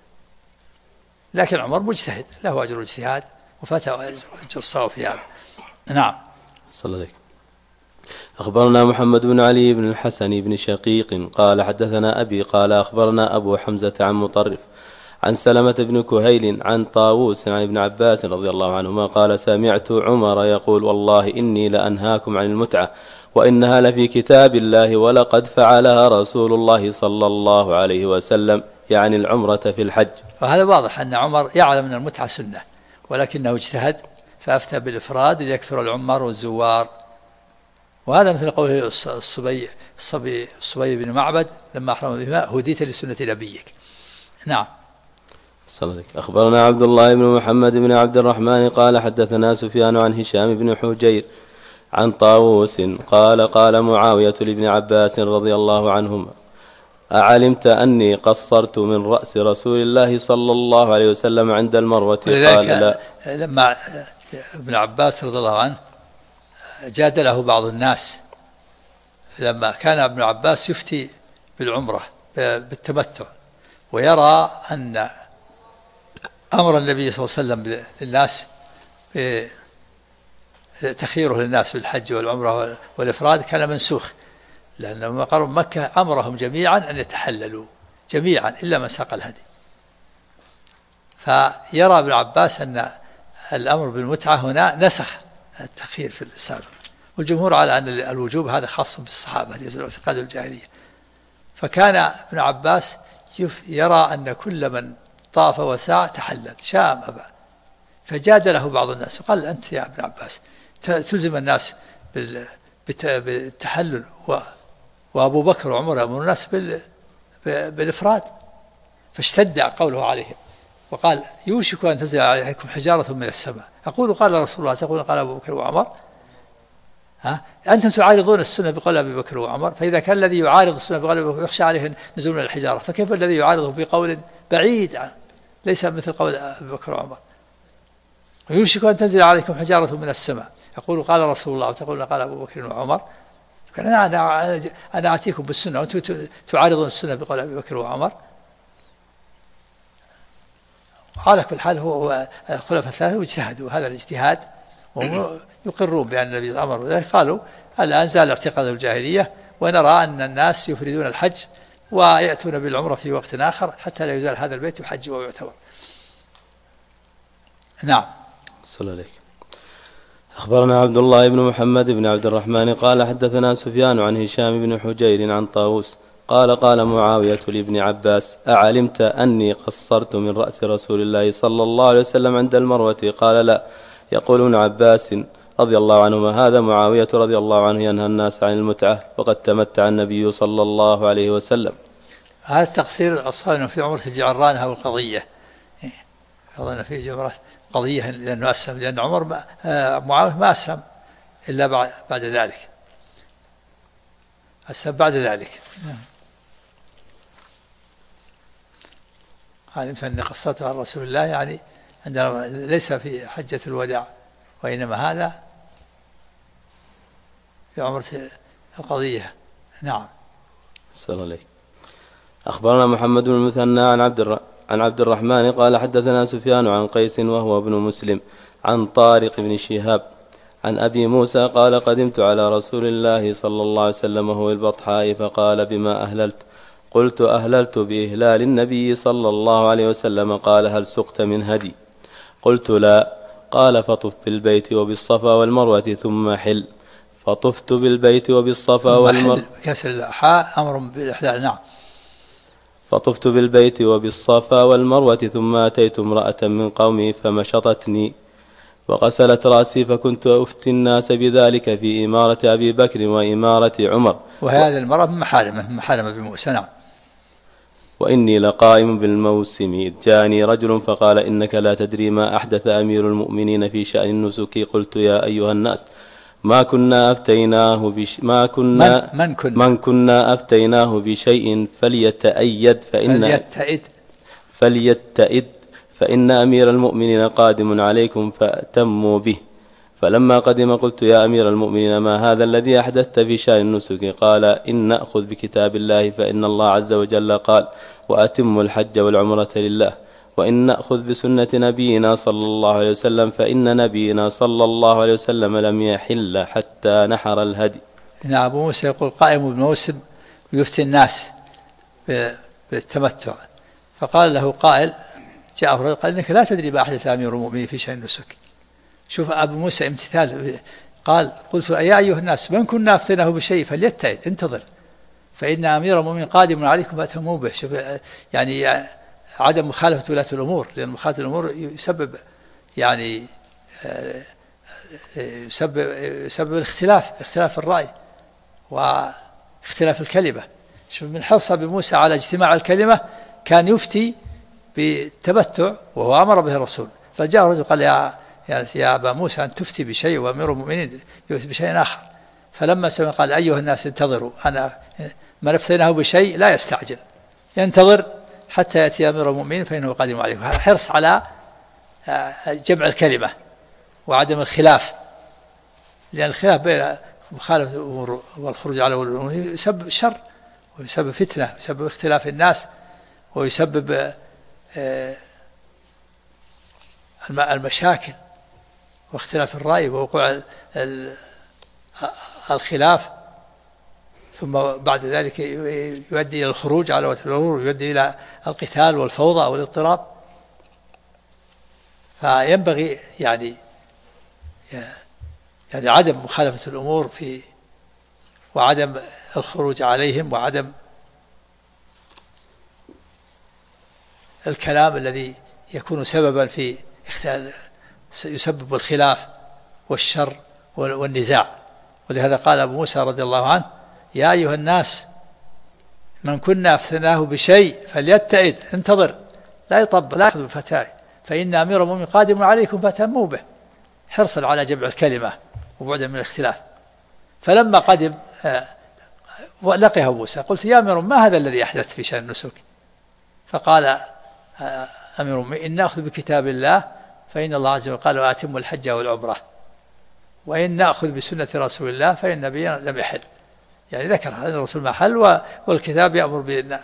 Speaker 1: لكن عمر مجتهد، له أجر الاجتهاد وفاته أجر الصواب في هذا. نعم.
Speaker 5: صلى الله عليه. أخبرنا محمد بن علي بن الحسن بن شقيق قال حدثنا أبي قال أخبرنا أبو حمزة عن مطرف عن سلمة بن كهيل عن طاووس عن ابن عباس رضي الله عنهما قال: سمعت عمر يقول: والله إني لأنهاكم عن المتعة وإنها لفي كتاب الله ولقد فعلها رسول الله صلى الله عليه وسلم، يعني العمرة في الحج.
Speaker 1: وهذا واضح أن عمر يعلم أن المتعة سنة، ولكنه اجتهد فأفتى بالإفراد ليكثر العمار والزوار. وهذا مثل قوله الصبي بن معبد لما أحرم بهما: هديت لسنة نبيك. نعم.
Speaker 5: صلى. أخبرنا عبد الله بن محمد بن عبد الرحمن قال حدثنا سفيان عن هشام بن حجير عن طاووس قال: قال معاوية لابن عباس رضي الله عنهما: أعلمت أني قصرت من رأس رسول الله صلى الله عليه وسلم عند المروة؟ قال: لا.
Speaker 1: لما ابن عباس رضي الله عنه جادله بعض الناس لما كان ابن عباس يفتي بالعمرة بالتمتع، ويرى أن أمر النبي صلى الله عليه وسلم للناس تخييره للناس بالحج والعمرة والإفراد كان منسوخ، لأنهم قالوا مكة أمرهم جميعا أن يتحللوا جميعا إلا من ساق الهدي. فيرى ابن عباس أن الأمر بالمتعة هنا نسخ التخيير في السابق، والجمهور على أن الوجوب هذا خاص بالصحابة يزول اعتقاد الجاهلية. فكان ابن عباس يرى أن كل من طاف وسعى تحلل شام أبا، فجادله بعض الناس وقال: أنت يا ابن عباس تلزم الناس بالتحلل وأبو بكر وعمر يأمر الناس بالإفراد. فاشتد قوله عليهم وقال: يوشك أن تنزل عليكم حجارة من السماء. أقول قال رسول الله، تقول قال أبو بكر وعمر. أنتم تعارضون السنة بقول أبي بكر وعمر، فإذا كان الذي يعارض السنة بقول أبي بكر يخشى عليه نزول من الحجارة، فكيف الذي يعارضه بقول بعيد ليس مثل قول أبي بكر وعمر؟ ويوشك أن تنزل عليكم حجارة من السماء. يقول قال رسول الله، وتقول قال أبو بكر وعمر. أنا أعطيكم بالسنة وأنتم تعارضون السنة بقول أبي بكر وعمر. على كل حال هو الخلفاء الثلاثة واجتهدوا هذا الاجتهاد ويقرون بأن النبي أمر بذلك. قالوا الآن زال اعتقاد الجاهلية ونرى أن الناس يفردون الحج ويأتون بالعمرة في وقت آخر حتى لا يزال هذا البيت يحج ويعتبر. نعم.
Speaker 5: صلى الله عليك. أخبرنا عبد الله بن محمد بن عبد الرحمن قال حدثنا سفيان عن هشام بن حجير عن طاووس قال معاوية لابن عباس أعلمت أني قصرت من رأس رسول الله صلى الله عليه وسلم عند المروة؟ قال لا. يقول ابن عباس رضي الله عنهما هذا معاوية رضي الله عنه ينهى الناس عن المتعة وقد تمتع النبي صلى الله عليه وسلم.
Speaker 1: هذا التقصير أصلا في عمرة الجعرانة أو القضية، أظن في جمرة قضية لأنه أسلم، لأن عمر معاوية ما أسلم إلا بعد ذلك، أسلم بعد ذلك. علمت أني قصرت عن رسول الله يعني عندما ليس في حجة الوداع، وإنما هذا في عمرة القضية. نعم.
Speaker 5: السلام عليكم. أخبرنا محمد بن المثنى عن عبد الرحمن قال حدثنا سفيان عن قيس وهو ابن مسلم عن طارق بن شهاب عن أبي موسى قال قدمت على رسول الله صلى الله عليه وسلم وهو البطحاء فقال بما أهللت؟ قلت أهللت بإهلال النبي صلى الله عليه وسلم. قال هل سقت من هدي؟ قلت لا. قال فطف بالبيت وبالصفا والمروة ثم حل. فطفت بالبيت وبالصفا والمروة
Speaker 1: كسر الحاء أمر بالإحلال. نعم.
Speaker 5: فطفت بالبيت وبالصفا والمروة ثم أتيت امرأة من قومي فمشطتني وغسلت رأسي فكنت أفتي الناس بذلك في إمارة أبي بكر وإمارة عمر.
Speaker 1: وهذا المرأة من محارم أبي موسى. نعم.
Speaker 5: وإني لقائم بالموسم إذ جاءني رجل فقال إنك لا تدري ما أحدث أمير المؤمنين في شأن النسك. قلت يا أيها الناس من كنا أفتيناه بشيء فليتئد فإن أمير المؤمنين قادم عليكم فأتموا به. فلما قدم قلت يا أمير المؤمنين ما هذا الذي أحدثت في شأن النسك؟ قال إن نأخذ بكتاب الله فإن الله عز وجل قال وأتموا الحج والعمرة لله، وإن نأخذ بسنة نبينا صلى الله عليه وسلم فإن نبينا صلى الله عليه وسلم لم يحل حتى نحر الهدي.
Speaker 1: نعم. أبو موسى يقول قائم بالموسم ويفتي الناس بالتمتع، فقال له قائل جاء رجل قال إنك لا تدري ما أحدث أمير المؤمنين في شأن النسك. شوف أبو موسى امتثال، قال قلت يا أيها الناس من كنا أفتناه بشيء فليتئد انتظر فإن أمير المؤمنين قادم عليكم فأتموا به. شوف يعني عدم مخالفة ولاة الأمور، لأن مخالفة الأمور يسبب يعني يسبب اختلاف الرأي واختلاف الكلمة. شوف من حرص أبي موسى على اجتماع الكلمة كان يفتي بالتمتع وهو أمر به الرسول، فجاء رجل قال يا أبا موسى أن تفتي بشيء وأمير المؤمنين يفتي بشيء آخر. فلما سمع قال أيها الناس انتظروا، أنا من افتيناه بشيء لا يستعجل، ينتظر حتى يأتي أمير المؤمنين فإنه قادم عليكم. هذا حرص على جمع الكلمة وعدم الخلاف، لأن الخلاف بين مخالفة الأمور والخروج على الأمور يسبب شر ويسبب فتنة ويسبب اختلاف الناس ويسبب المشاكل واختلاف الرأي ووقوع الخلاف، ثم بعد ذلك يؤدي إلى الخروج على ولاة الأمور ويؤدي إلى القتال والفوضى والاضطراب. فينبغي يعني عدم مخالفة الأمور وعدم الخروج عليهم وعدم الكلام الذي يكون سببا في يسبب الخلاف والشر والنزاع. ولهذا قال أبو موسى رضي الله عنه يا أيها الناس من كنا أفتناه بشيء فليتئد انتظر لا يأخذ بفتاة فإن أمير المؤمنين قادم عليكم فأتموا به، حرصا على جمع الكلمة وبعدا من الاختلاف. فلما قدم لقيه موسى قلت يا أمير ما هذا الذي أحدثت في شأن النسك؟ فقال أمير المؤمنين إن نأخذ بكتاب الله فإن الله عز وجل قال وأتموا الحج والعمرة، وإن نأخذ بسنة رسول الله فإن نبينا لم يحل. يعني ذكر هذا الرسول ما حل، والكتاب يأمر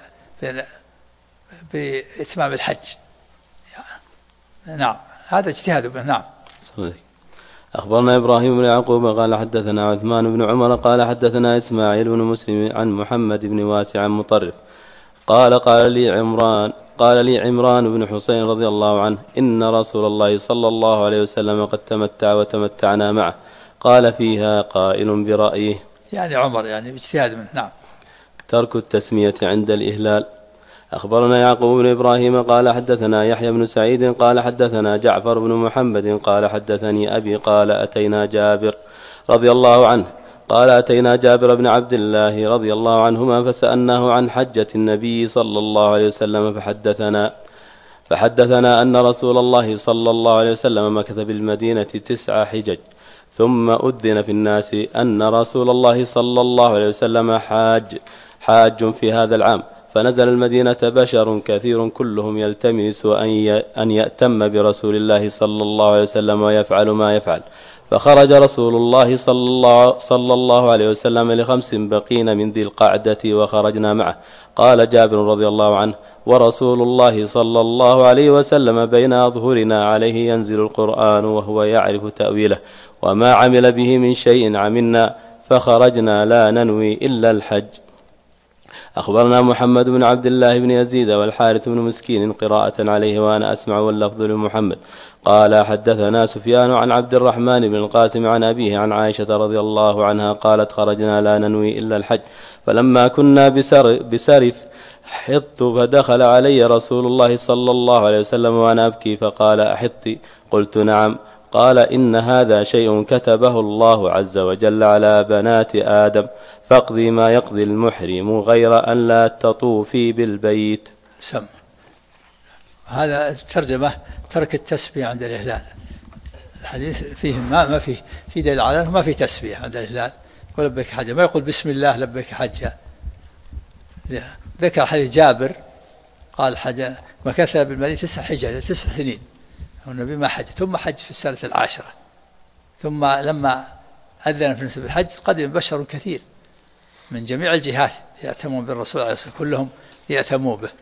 Speaker 1: بإتمام الحج يعني. نعم، هذا اجتهاد به. نعم.
Speaker 5: صحيح. أخبرنا إبراهيم بن يعقوب قال حدثنا عثمان بن عمر قال حدثنا إسماعيل بن مسلم عن محمد بن واسع مطرف قال لي عمران بن حسين رضي الله عنه إن رسول الله صلى الله عليه وسلم قد تمتع وتمتعنا معه، قال فيها قائل برأيه،
Speaker 1: يعني عمر يعني باجتهاد منه. نعم.
Speaker 5: ترك التسمية عند الإهلال. أخبرنا يعقوب بن إبراهيم قال حدثنا يحيى بن سعيد قال حدثنا جعفر بن محمد قال حدثني أبي قال أتينا جابر رضي الله عنه قال أتينا جابر بن عبد الله رضي الله عنهما فسألناه عن حجة النبي صلى الله عليه وسلم فحدثنا أن رسول الله صلى الله عليه وسلم مكث بالمدينة 9 حجج، ثم أذن في الناس أن رسول الله صلى الله عليه وسلم حاج في هذا العام، فنزل المدينة بشر كثير كلهم يلتمس أن يأتم برسول الله صلى الله عليه وسلم ويفعل ما يفعل، فخرج رسول الله صلى الله عليه وسلم ل5 بقين من ذي القعدة وخرجنا معه. قال جابر رضي الله عنه ورسول الله صلى الله عليه وسلم بين أظهرنا عليه ينزل القرآن وهو يعرف تأويله، وما عمل به من شيء عملنا، فخرجنا لا ننوي إلا الحج. أخبرنا محمد بن عبد الله بن يزيد والحارث بن مسكين قراءة عليه وأنا أسمع واللفظ لمحمد قال حدثنا سفيان عن عبد الرحمن بن القاسم عن أبيه عن عائشة رضي الله عنها قالت خرجنا لا ننوي إلا الحج، فلما كنا بسرف حطت فدخل علي رسول الله صلى الله عليه وسلم وأنا أبكي فقال أحطي؟ قلت نعم. قال إن هذا شيء كتبه الله عز وجل على بنات آدم، فاقضي ما يقضي المحرم غير أن لا تطوفي بالبيت.
Speaker 1: سم. هذا الترجمة ترك التسبيح عند الإهلال. الحديث فيه ما فيه في دليل على أنه ما في تسبيح عند الإهلال، يقول لبيك حجة، ما يقول بسم الله لبيك حجة. ذكر حديث جابر قال حجة مكث بالمدينة 9 حجج 9 سنين، والنبي ما حج، ثم حج في السنة 10، ثم لما أذن في نسب الحج قدم بشر كثير من جميع الجهات يأتمون بالرسول عليه الصلاة والسلام، كلهم يأتموا به.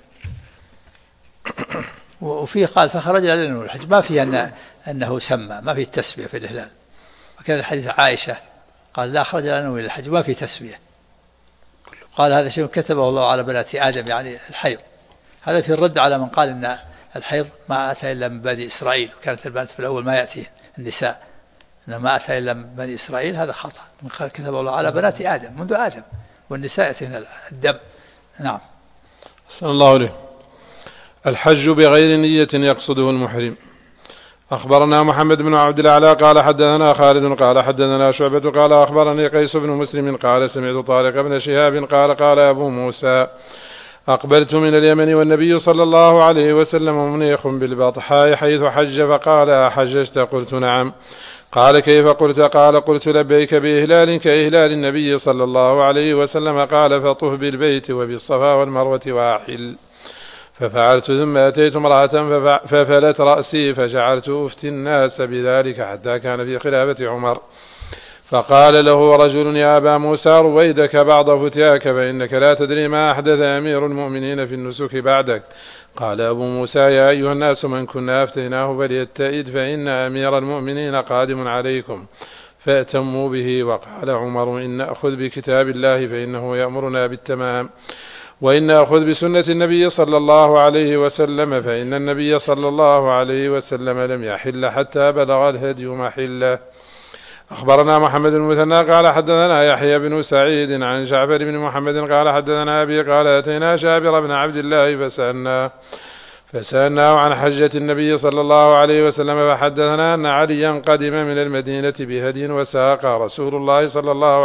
Speaker 1: وفيه قال فخرج لنا الحج، ما فيه أنه سمى، ما فيه التسبيح في الإهلال. وكان الحديث عائشة قال لا خرج لنا إلى الحج، ما فيه تسبيح. قال هذا شيء كتبه الله على بنات آدم، يعني الحيض. هذا في الرد على من قال أن الحيض ما أتى إلا من بني إسرائيل، وكانت البنات في الأول ما يأتي النساء، إنه ما أتى إلا من بني إسرائيل، هذا خطأ. من كتبه الله على بنات آدم منذ آدم، والنساء يأتيهن الدم. نعم.
Speaker 2: صلى الله عليه. الحج بغير نية يقصده المحرم. أخبرنا محمد بن عبد الأعلى قال حدثنا خالد قال حدثنا شعبة قال أخبرني قيس بن مسلم قال سمعت طارق بن شهاب قال أبو موسى أقبلت من اليمن والنبي صلى الله عليه وسلم منيخ بالبطحاء حيث حج، فقال أحججت؟ قلت نعم. قال كيف قلت؟ قلت لبيك بإهلال كإهلال النبي صلى الله عليه وسلم. قال فطف بالبيت وبالصفا والمروة وأحل. ففعلت، ثم أتيت امرأة ففلت رأسي فجعلت أفتي الناس بذلك حتى كان في خلافة عمر. فقال له رجل يا أبا موسى رويدك بعض فتياك، فإنك لا تدري ما أحدث أمير المؤمنين في النسك بعدك. قال أبو موسى يا أيها الناس من كنا أفتيناه فليتئد، فإن أمير المؤمنين قادم عليكم فأتموا به. وقال عمر إن نأخذ بكتاب الله فإنه يأمرنا بالتمام، وإن نأخذ بسنة النبي صلى الله عليه وسلم فإن النبي صلى الله عليه وسلم لم يحل حتى بلغ الهدي محله. أخبرنا محمد المثنى قال حدثنا يحيى بن سعيد عن جعفر بن محمد قال حدثنا أبي قال أتينا جابر بن عبد الله فسألناه عن حجة النبي صلى الله عليه وسلم، فحدثنا أن عليا قدم من المدينة بهدي وساق رسول الله صلى الله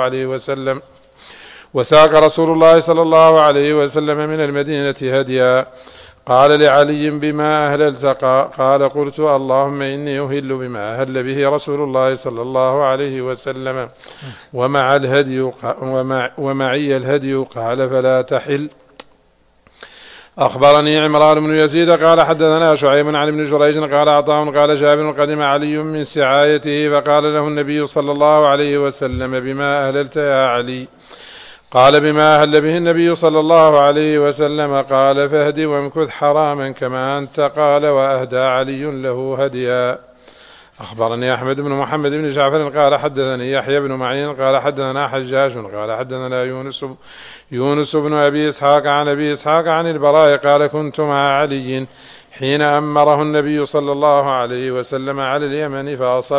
Speaker 2: عليه وسلم من المدينة هديا. قال لعلي بما أهللت؟ قال قلت اللهم إني أهل بما أهل به رسول الله صلى الله عليه وسلم ومعي الهدي. قال فلا تحل. أخبرني عمران بن يزيد قال حدثنا شعيب عن ابن جريج قال عطاء قال جابر قدم علي من سعايته فقال له النبي صلى الله عليه وسلم بما أهللت يا علي؟ قال بما أهل به النبي صلى الله عليه وسلم؟ قال فاهد وامكث حراما كما أنت. قال وأهدى علي له هديا. أخبرني أحمد بن محمد بن جعفر قال حدثني يحيى بن معين قال حدثنا حجاج قال حدثنا يونس بن أبي إسحاق عن أبي إسحاق عن البراء قال كنت مع علي حين أمره النبي صلى الله عليه وسلم على اليمن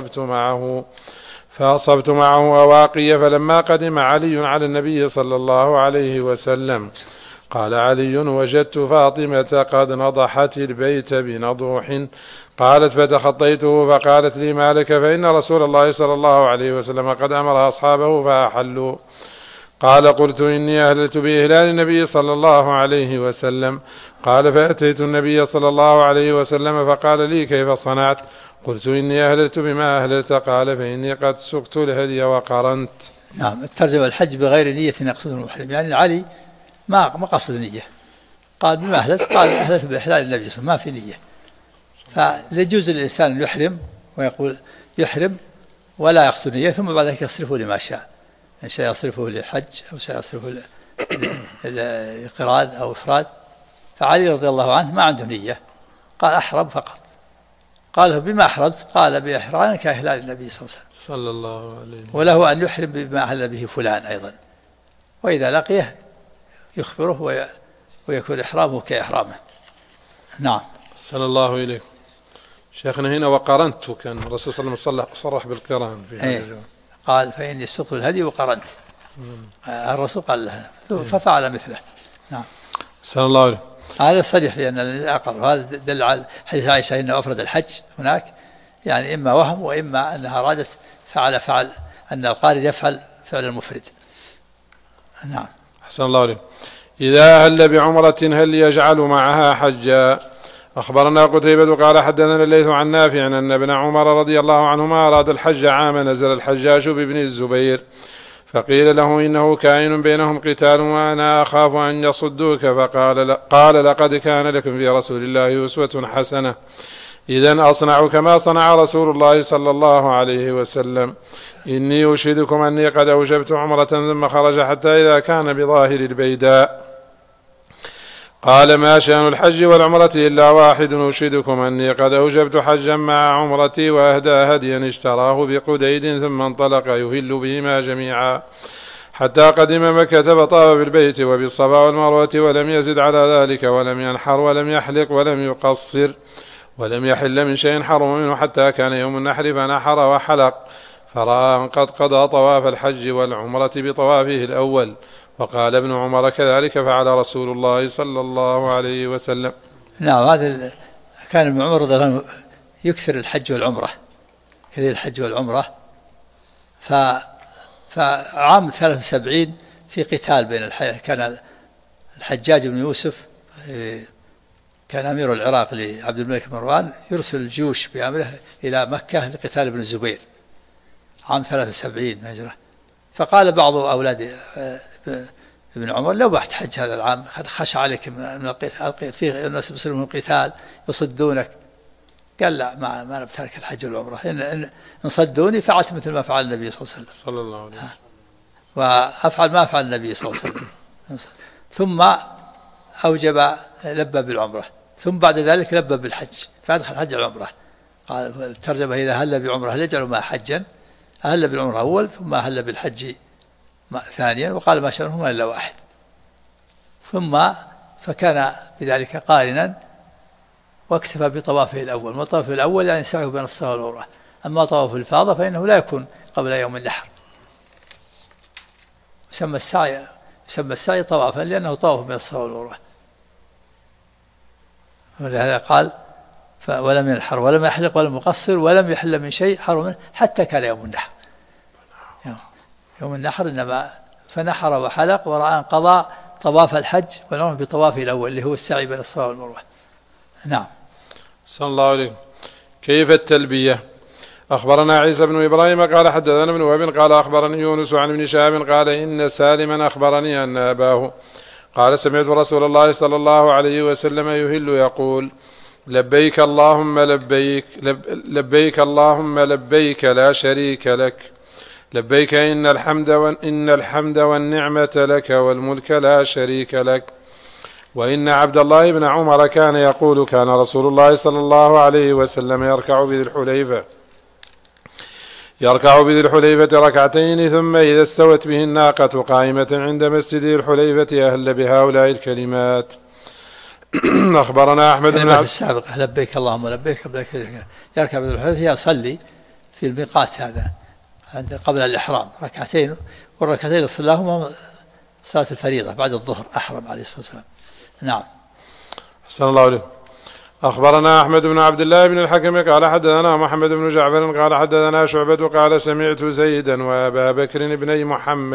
Speaker 2: فأصبت معه أواقي. فلما قدم علي على النبي صلى الله عليه وسلم قال علي وجدت فاطمة قد نضحت البيت بنضوح. قالت فتخطيته فقالت لي ما لك؟ فإن رسول الله صلى الله عليه وسلم قد أمر أصحابه فأحلوا. قال قلت إني أهللت بإهلال النبي صلى الله عليه وسلم. قال فأتيت النبي صلى الله عليه وسلم فقال لي كيف صنعت؟ قلت إني أهللت بما أهللت. قال فإني قد سقت الهدي وقرنت.
Speaker 1: نعم. الترجمة الحج بغير نية يقصده المحرم، يعني علي ما قصد نية، قال بما أهللت، قال أهللت بإحلال النبي صلى الله عليه وسلم، ما في نية. فيجوز الإنسان أن يحرم ويقول يحرم ولا يقصد نية، ثم بعد ذلك يصرفه لما شاء، إن شاء يصرفه للحج أو شاء يصرفه للقران أو إفراد. فعلي رضي الله عنه ما عنده نية، قال أحرم فقط. قال بما أحرمت؟ قال بإحرامك إهلال النبي صلى الله عليه وسلم. وله أن يحرم بما أهل به فلان أيضا، وإذا لقيه يخبره ويكون إحرامه كإحرامه. نعم.
Speaker 2: صلى الله إليك. شيخنا هنا وقرنت، كان الرسول صلى الله عليه وسلم صرح بالقران في هذا الجواب.
Speaker 1: قال فإني سقت الهدي وقرنت. الرسول قال له ففعل مثله. نعم.
Speaker 2: صلى الله عليه.
Speaker 1: هذا صريح لأن الأقر، وهذا دل على حديث عائشة إنه أفرد الحج هناك، يعني إما وهم وإما أنها أرادت فعل أن القارئ يفعل فعل المفرد. نعم.
Speaker 2: أحسن الله عليه. إذا أهل بعمرة هل يجعل معها حجا؟ أخبرنا قتيبة قال حدثنا الليث عن نافع أن ابن عمر رضي الله عنهما أراد الحج عام نزل الحجاج بابن الزبير فقيل له إنه كائن بينهم قتال وأنا أخاف أن يصدوك، قال لقد كان لكم في رسول الله أسوة حسنة، إذن أصنع كما صنع رسول الله صلى الله عليه وسلم. إني أشهدكم أني قد أوجبت عمرة ثم خرج حتى إذا كان بظاهر البيداء قال ما شأن الحج والعمرة إلا واحد، أشهدكم أني قد أوجبت حجا مع عمرتي وأهدى هديا اشتراه بقديد ثم انطلق يهل بهما جميعا حتى قدم مكة فطاف بالبيت وبالصفا والمروة ولم يزد على ذلك ولم ينحر ولم يحلق ولم يقصر ولم يحل من شيء حرم منه حتى كان يوم النحر فنحر وحلق، فرأى أن قد قضى طواف الحج والعمرة بطوافه الأول. وقال ابن عمر كذلك فعل رسول الله صلى الله عليه وسلم.
Speaker 1: نعم. هذا كان ابن عمر رضي الله عنه يكثر الحج والعمرة، كثير الحج والعمرة. فعام 73 في قتال بين كان الحجاج بن يوسف كان أمير العراق لعبد الملك مروان يرسل الجيوش بأمره إلى مكة لقتال ابن الزبير عام 73 هجرة. فقال بعض أولاد ابن عمر لو بحتحج هذا العام خشى عليك من القتال، في الناس يصيرون من القتال يصدونك. قال لا ما نبترك الحج والعمرة، إن صدوني فعلت مثل ما فعل النبي صلى الله عليه وسلم
Speaker 2: صلى الله عليه وسلم
Speaker 1: وأفعل ما فعل النبي صلى الله عليه وسلم. ثم أوجب لبى بالعمرة، ثم بعد ذلك لبى بالحج فأدخل الحج والعمرة. قال الترجمة إذا هل بعمرة هل يجعل ما حجا؟ أهل بالعمرة أول ثم أهل بالحج ثانيا، وقال ما شأنهما إلا واحد. ثم فكان بذلك قارنا واكتفى بطوافه الأول، وطوافه الأول يعني سعيه بين الصفا والمروة، أما طواف الإفاضة فإنه لا يكون قبل يوم النحر. يسمى السعي طوافا لأنه طواف بين الصفا والمروة. ولهذا قال ولم ينحر ولم يحلق ولم يقصر ولم يحل من شيء حرم منه حتى كان يوم النحر. يوم النحر إنما فنحر وحلق ورأى أن قضى طواف الحج والعمرة بطوافه الأول اللي هو السعي بين الصفا والمروة. نعم.
Speaker 2: صلى الله عليه. كيف التلبية؟ أخبرنا عيسى بن إبراهيم قال حدثنا ابن وهب قال أخبرني يونس عن ابن شهاب قال إن سالما أخبرني أن أباه قال سمعت رسول الله صلى الله عليه وسلم يهل يقول لبيك اللهم لبيك لبيك اللهم لبيك لا شريك لك لبيك إن الحمد والنعمة لك والملك لا شريك لك. وإن عبد الله بن عمر كان يقول كان رسول الله صلى الله عليه وسلم يركع بذي الحليفة ركعتين، ثم إذا استوت به الناقة قائمة عند مسجد ذي الحليفة أهل بهؤلاء الكلمات. أخبرنا أحمد بن
Speaker 1: الكلمات السابقة لبيك اللهم لبيك لبيك، يركع بذي الحليفة يصلي في الميقات هذا قبل الإحرام ركعتين، والركعتين صلاهما صلاة الفريضة بعد الظهر أحرم عليه الصلاة والسلام. نعم.
Speaker 2: صلى الله عليه. أخبرنا أحمد بن عبد الله بن الحكم قال حدثنا محمد بن جعفر قال حدثنا شعبة قال سمعت زيدا وأبا بكر ابني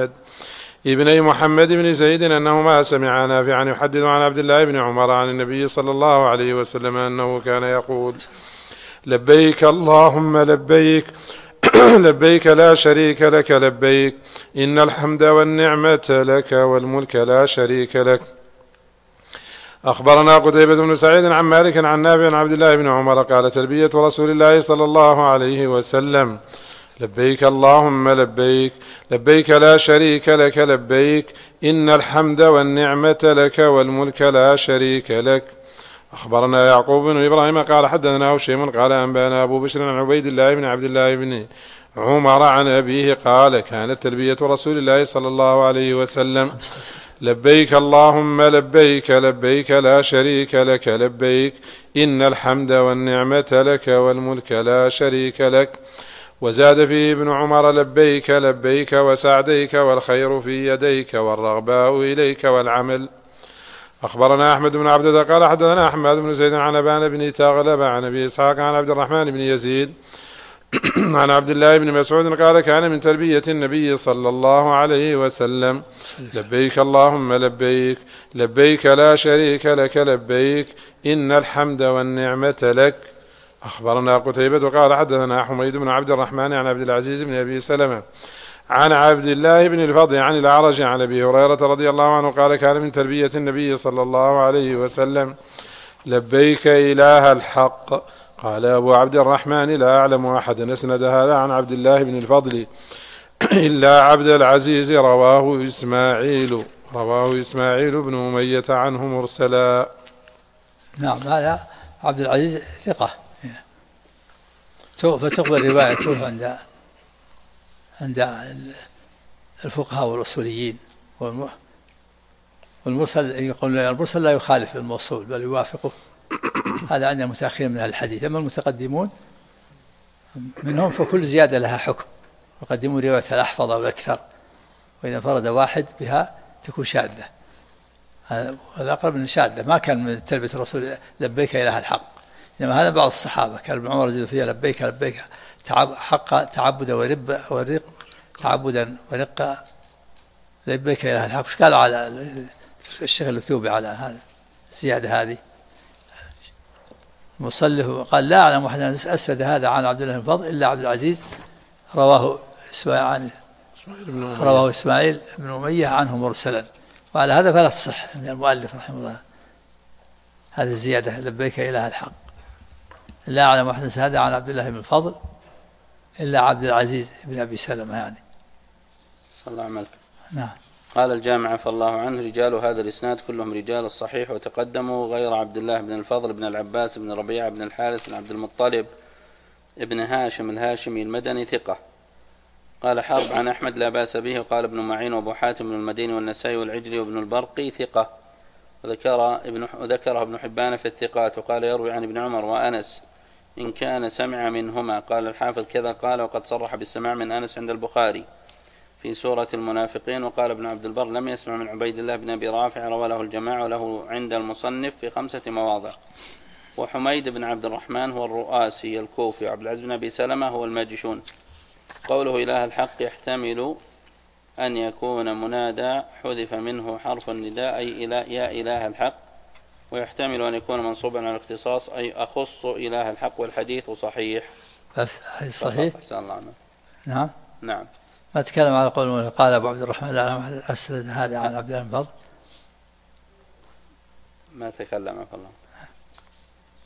Speaker 2: محمد بن زيد أنهما سمعا نافعا يحدث عن عبد الله بن عمر عن النبي صلى الله عليه وسلم أنه كان يقول لبيك اللهم لبيك لبيك لا شريك لك لبيك إن الحمد والنعمة لك والملك لا شريك لك. أخبرنا قتيبة بن سعيد عن مالك عن نافع عن عبد الله بن عمر قال تلبية رسول الله صلى الله عليه وسلم لبيك اللهم لبيك لبيك لا شريك لك لبيك إن الحمد والنعمة لك والملك لا شريك لك. أخبرنا يعقوب بن إبراهيم قال حدثنا هشيم قال أنبانا أبو بشر عن عبيد الله بن عبد الله بن عمر عن أبيه قال كانت تلبية رسول الله صلى الله عليه وسلم لبيك اللهم لبيك لبيك لا شريك لك لبيك إن الحمد والنعمة لك والملك لا شريك لك. وزاد فيه ابن عمر لبيك لبيك وسعديك والخير في يديك والرغباء إليك والعمل. أخبرنا أحمد بن عبدة قال حدثنا أحمد بن زيد عن أبان بن تغلب عن أبي إسحاق عن عبد الرحمن بن يزيد عن عبد الله بن مسعود قال كان من تلبية النبي صلى الله عليه وسلم لبيك اللهم لبيك لبيك لا شريك لك لبيك إن الحمد والنعمة لك. أخبرنا قتيبة قال حدثنا حميد بن عبد الرحمن عن عبد العزيز بن أبي سلمة عن عبد الله بن الفضل عن الأعرج عن أبي هريرة رضي الله عنه قال كان من تلبية النبي صلى الله عليه وسلم لبيك إله الحق. قال أبو عبد الرحمن لا أعلم أحدا أسند هذا عن عبد الله بن الفضل إلا عبد العزيز رواه إسماعيل بن أمية عنه مرسلا.
Speaker 1: نعم هذا عبد العزيز ثقة فتقبل روايته عند الفقهاء والأصوليين. والمرسل يقول المرسل لا يخالف الموصول بل يوافقه، هذا عند المتأخرين من الحديث. أما المتقدمون منهم فكل زيادة لها حكم، يقدمون رواية الأحفظ أو الأكثر، وإذا انفرد واحد بها تكون شاذة. الأقرب من شاذة ما كان من تلبية الرسول لبيك إله الحق، إنما هذا بعض الصحابة كان ابن عمر يزيد فيها لبيك لبيك حق تعبدا ورق تعبدا ورق لبيك إله الحق. وش قال على الشيخ الثوبي على هذا الزيادة هذه؟ مصلف قال لا أعلم أحدا أسند هذا عن عبد الله بن الفضل إلا عبد العزيز رواه إسماعيل بن أمية عنه مرسلا، وعلى هذا فلا تصح من المؤلف رحمه الله هذه الزيادة لبيك إله الحق. لا أعلم أحدا هذا عن عبد الله بن الفضل إلا عبد العزيز بن أبي سلمة يعني.
Speaker 3: صلى الله عليه.
Speaker 1: نعم.
Speaker 3: قال الجامع فالله عنه رجال هذا الإسناد كلهم رجال الصحيح وتقدموا غير عبد الله بن الفضل بن العباس بن ربيعة بن الحارث بن عبد المطلب ابن هاشم الهاشمي المدني ثقة. قال حرب عن أحمد لا بأس به، وقال ابن معين وابو حاتم بن المديني والنسائي والعجلي وابن البرقي ثقة، وذكره ابن حبان في الثقات. وقال يروي عن ابن عمر وأنس إن كان سمع منهما. قال الحافظ كذا قال، وقد صرح بالسماع من أنس عند البخاري في سورة المنافقين. وقال ابن عبد البر لم يسمع من عبيد الله بن أبي رافع، روى له الجماعة وله عند المصنف في 5 مواضع. وحميد بن عبد الرحمن هو الرؤاسي الكوفي، وعبد العزيز بن أبي سلمة هو الماجشون. قوله إله الحق يحتمل أن يكون منادى حذف منه حرف النداء أي يا إله الحق، ويحتمل أن يكون منصوبا على الاختصاص أي أخص إله الحق، والحديث صحيح.
Speaker 1: بس حديث صحيح. نعم.
Speaker 3: نعم.
Speaker 1: ما تكلم على قول قال أبو عبد الرحمن لا أسند هذا عن عبد الله بن الفضل،
Speaker 3: ما تكلم فالله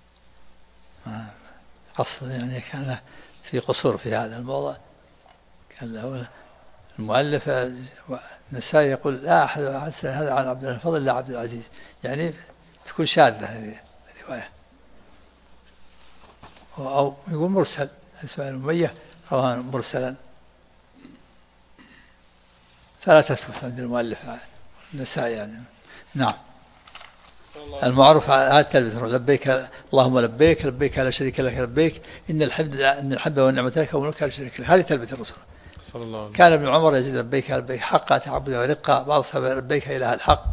Speaker 1: قصر يعني كان في قصور في هذا الموضوع، المؤلف النسائي يقول لا أحد هذا عن عبد الفضل إلا عبد العزيز، يعني تكون شاذة هذه الرواية. أو يقول مرسل، اسمه المية رواه مرسلا، فلا تثبت عند المؤلف النسائي يعني. نعم. المعروف هذا تلبية لبيك اللهم لبيك، لبيك لا شريك لك لبيك، إن الحمد والنعمة لك والملك لا شريك لك. هذه تلبية الرسول صلى الله عليه وسلم. كان ابن عمر يزيد لبيك لبيك حقا تعبدا ورقا، بعض الصحابة لبيك إله الحق.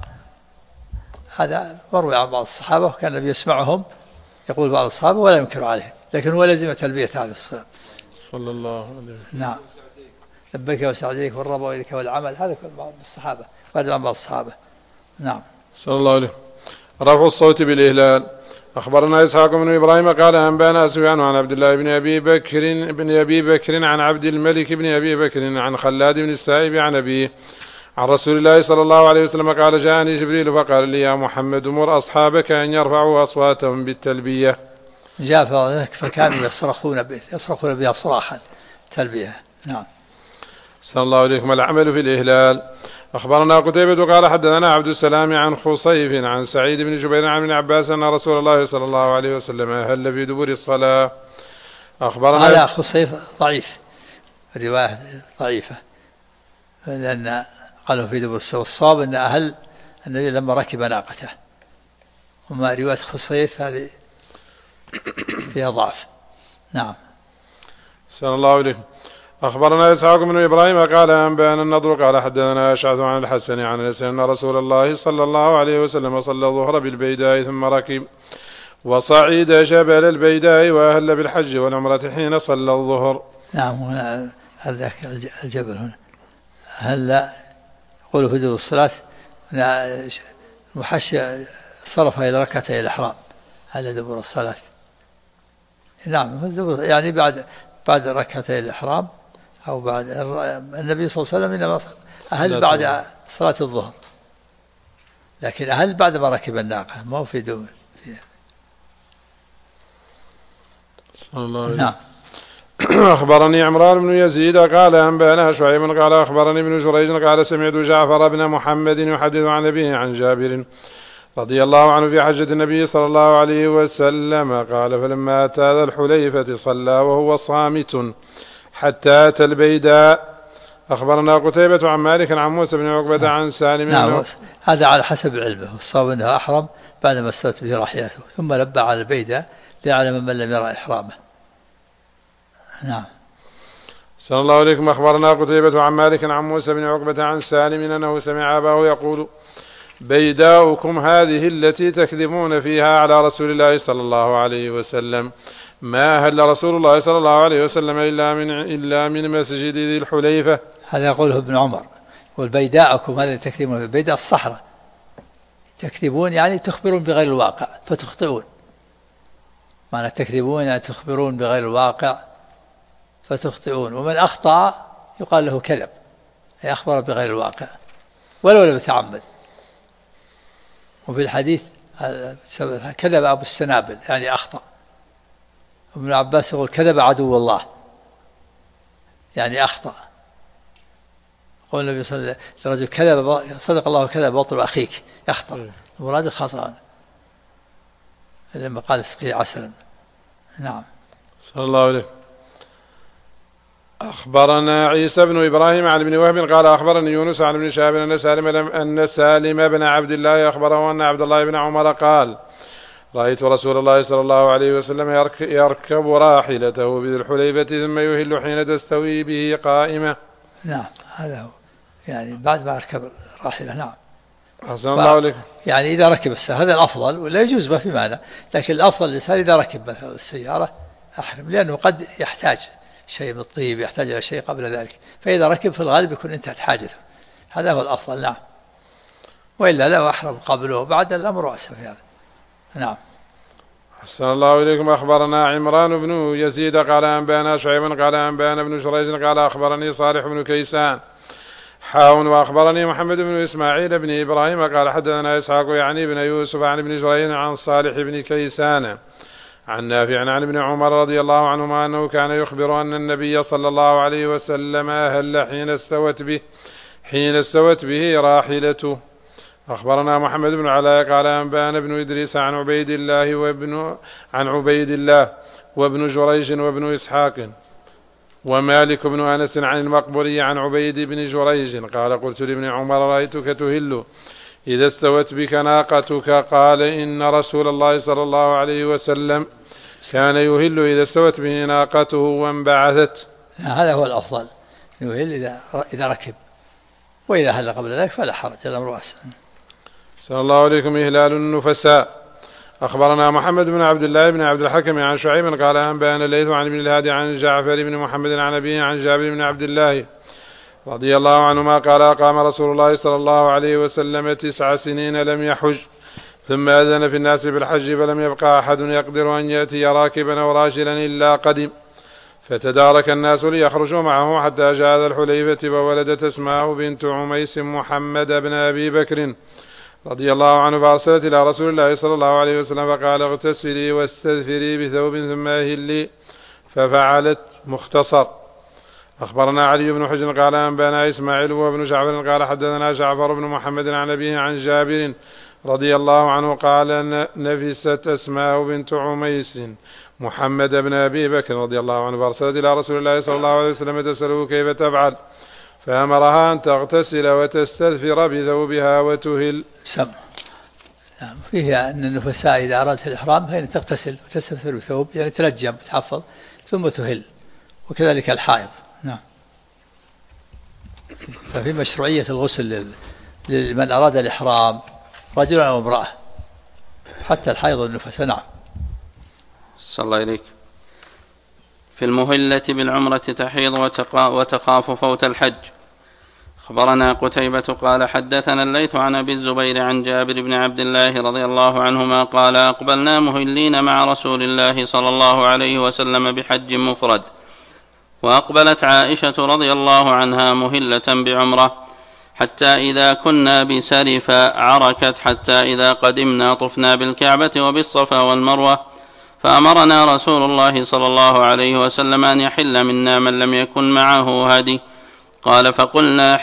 Speaker 1: هذا مروي عن بعض الصحابة، وكان النبي يسمعهم يقول بعض الصحابة ولا ينكر عليه، لكن هو لزم تلبية عليه الصلاة
Speaker 2: صلى الله عليه وسلم.
Speaker 1: نعم. لبيك وسعديك والرب وإليك والعمل، هذا بعض الصحابة، وارد عن بعض الصحابة. نعم.
Speaker 2: صلى الله عليه. رفع الصوت بالإهلال. أخبرنا إسحاق بن إبراهيم قال أنبانا سفيان عن عبد الله بن أبي بكر عن عبد الملك بن أبي بكر عن خلاد بن السائب عن أبيه عن رسول الله صلى الله عليه وسلم قال جاءني جبريل فقال لي يا محمد مر أصحابك أن يرفعوا أصواتهم بالتلبية.
Speaker 1: جاء فكانوا يصرخون بها صراخا تلبية. نعم.
Speaker 2: صلى الله عليكم. العمل في الإهلال. أخبرنا قتيبة قال حدثنا عبد السلام عن خصيف عن سعيد بن جبير عن ابن عباس أن رسول الله صلى الله عليه وسلم أهل في دبر الصلاة. أخبرنا
Speaker 1: هذا خصيف ضعيف، الرواية ضعيفة، لأن قالوا في دبر الصلاة، والصواب أن أهل النبي لما ركب ناقته، وما رواية خصيف هذه فيها ضعف. نعم.
Speaker 2: صلى الله عليه. أخبرنا إسحاق بن إبراهيم قال أنبانا النضر قال حدثنا أشعث عن الحسن عن أنس أن رسول الله صلى الله عليه وسلم صلى الظهر بالبيداء ثم ركب وصعد جبل البيداء وأهل بالحج والعمرة حين صلى الظهر.
Speaker 1: نعم. هنا هذاك الجبل هنا هل يقول في دبر الصلاة المحش صرف إلى ركعتي الإحرام، هل دبر الصلاة؟ نعم. يعني بعد ركعتي الإحرام أو بعد النبي صلى الله عليه وسلم إنما أهل بعد صلاة الظهر، لكن أهل بعد ما ركب الناقة، ما هو في دبر فيه.
Speaker 2: صلى الله عليه.
Speaker 1: نعم.
Speaker 2: أخبرني عمران بن يزيد قال أنبانا شعيب قال أخبرني ابن جريج قال سمعت جعفر بن محمد يحدث عن أبيه عن جابر رضي الله عنه في حجة النبي صلى الله عليه وسلم قال فلما أتى ذا الحليفة صلى وهو صامت حتى أتى البيداء. أخبرنا قتيبة عن مالك عن موسى بن عقبة عن سالم.
Speaker 1: نعم. هذا على حسب علمه، والصواب أنه أحرم بعدما استوت به راحلته ثم لبى على البيداء ليعلم من لم يرى إحرامه. نعم.
Speaker 2: صلى الله عليكم. أخبرنا قتيبة عن مالك عن موسى بن عقبة عن سالم أنه سمع أباه يقول بيداؤكم هذه التي تكذبون فيها على رسول الله صلى الله عليه وسلم ما أهل رسول الله صلى الله عليه وسلم إلا من مسجد ذي الحليفة.
Speaker 1: هذا يقوله ابن عمر. والبيداؤكم هذه تكذبون في البيداء الصحراء، تكذبون يعني تخبرون بغير الواقع فتخطئون. معنى تكذبون يعني تخبرون بغير الواقع فتخطئون، ومن أخطأ يقال له كذب، أي أخبر بغير الواقع ولو لم يتعمد. وفي الحديث كذب أبو السنابل يعني أخطأ. ابن عباس يقول كذب عدو الله يعني أخطأ. يقول النبي صلى الله عليه وسلم لرجل كذب صدق الله كذب بطل أخيك يخطأ، المراد خطأ لما قال اسقي عسلا. نعم.
Speaker 2: صلى الله عليه. أخبرنا عيسى بن إبراهيم عن ابن وهب قال أخبرني يونس عن ابن شهاب أن سالم بن عبد الله أخبره أن عبد الله بن عمر قال رأيت رسول الله صلى الله عليه وسلم يركب راحلته بذي الحليفة ثم يهل حين تستوي به قائمة.
Speaker 1: نعم. هذا هو يعني بعد ما أركب راحلة. نعم.
Speaker 2: أحسن الله عليك.
Speaker 1: يعني إذا ركب السيارة هذا الأفضل، ولا يجوز ما في مانع، لكن الأفضل للإنسان إذا ركب مثلا السيارة أحرم، لأنه قد يحتاج شيء من الطيب، يحتاج إلى شيء قبل ذلك، فإذا ركب في الغالب يكون انتهت حاجته، هذا هو الأفضل. نعم. وإلا لو أحرم قبله بعد الأمر واسع يعني. نعم.
Speaker 2: أحسن الله إليكم. أخبرنا عمران بن يزيد قال أنبانا شعيب قال أنبانا بن جريج قال أخبرني صالح بن كيسان حاون وأخبرني محمد بن إسماعيل بن إبراهيم قال حدثنا إسحاق يعني بن يوسف عن ابن جريج عن صالح بن كيسان عن نافع عن ابن عمر رضي الله عنهما أنه كان يخبر أن النبي صلى الله عليه وسلم أهل حين استوت به راحلته. أخبرنا محمد بن علاء قال أنبأنا بن إدريس عن عبيد الله وابن جريج وابن إسحاق ومالك بن أنس عن المقبري عن عبيد بن جريج قال قلت لابن عمر رأيتك تهل إذا استوت بك ناقتك قال إن رسول الله صلى الله عليه وسلم كان يهل إذا استوت به ناقته وانبعثت.
Speaker 1: هذا هو الأفضل، يهل إذا ركب، وإذا هل قبل ذلك فلا حرج، الأمر واسع.
Speaker 2: صلى الله عليكم. إهلال النفساء. أخبرنا محمد بن عبد الله بن عبد الحكم عن شعيب قال أنبأنا الليث عن ابن الهادي عن جعفر بن محمد عن أبيه عن جابر بن عبد الله رضي الله عنهما قال أقام رسول الله صلى الله عليه وسلم 9 سنين لم يحج، ثم أذن في الناس بالحج فلم يبقى أحد يقدر أن يأتي راكبا أو راجلا إلا قدم، فتدارك الناس ليخرجوا معه حتى جاء ذا الحليفة وولدت أسماء بنت عميس محمد بن أبي بكر رضي الله عنه، فأرسلت إلى رسول الله صلى الله عليه وسلم فقال اغتسلي واستذفري بثوب ثم أهلي، ففعلت. مختصر. أخبرنا علي بن حجر قال أنبأنا إسماعيل وابن جعفر قال حدثنا جعفر بن محمد عن أبيه عن جابر رضي الله عنه قال نفست أسماء بنت عميس محمد بن أبي بكر رضي الله عنه، فأرسلت إلى رسول الله صلى الله عليه وسلم تسأله كيف تفعل، فأمرها أن تغتسل وتستذفر بثوبها وتهل.
Speaker 1: فيه أن النفساء إذا أرادت الإحرام فإن تغتسل وتستذفر بثوب، يعني تلجم تحفظ ثم تهل، وكذلك الحائض. نعم. ففي مشروعية الغسل لمن أراد الإحرام رجل أو امرأة، حتى الحائض والنفساء. نعم.
Speaker 3: صلى الله إليك. في المهلة بالعمرة تحيض وتخاف فوت الحج. أخبرنا قتيبة قال حدثنا الليث عن أبي الزبير عن جابر بن عبد الله رضي الله عنهما قال أقبلنا مهلين مع رسول الله صلى الله عليه وسلم بحج مفرد، وأقبلت عائشة رضي الله عنها مهلة بعمرة، حتى إذا كنا بسرف عركت، حتى إذا قدمنا طفنا بالكعبة وبالصفا والمروة، فأمرنا رسول الله صلى الله عليه وسلم أن يحل منا من لم يكن معه هدي. قال فقلنا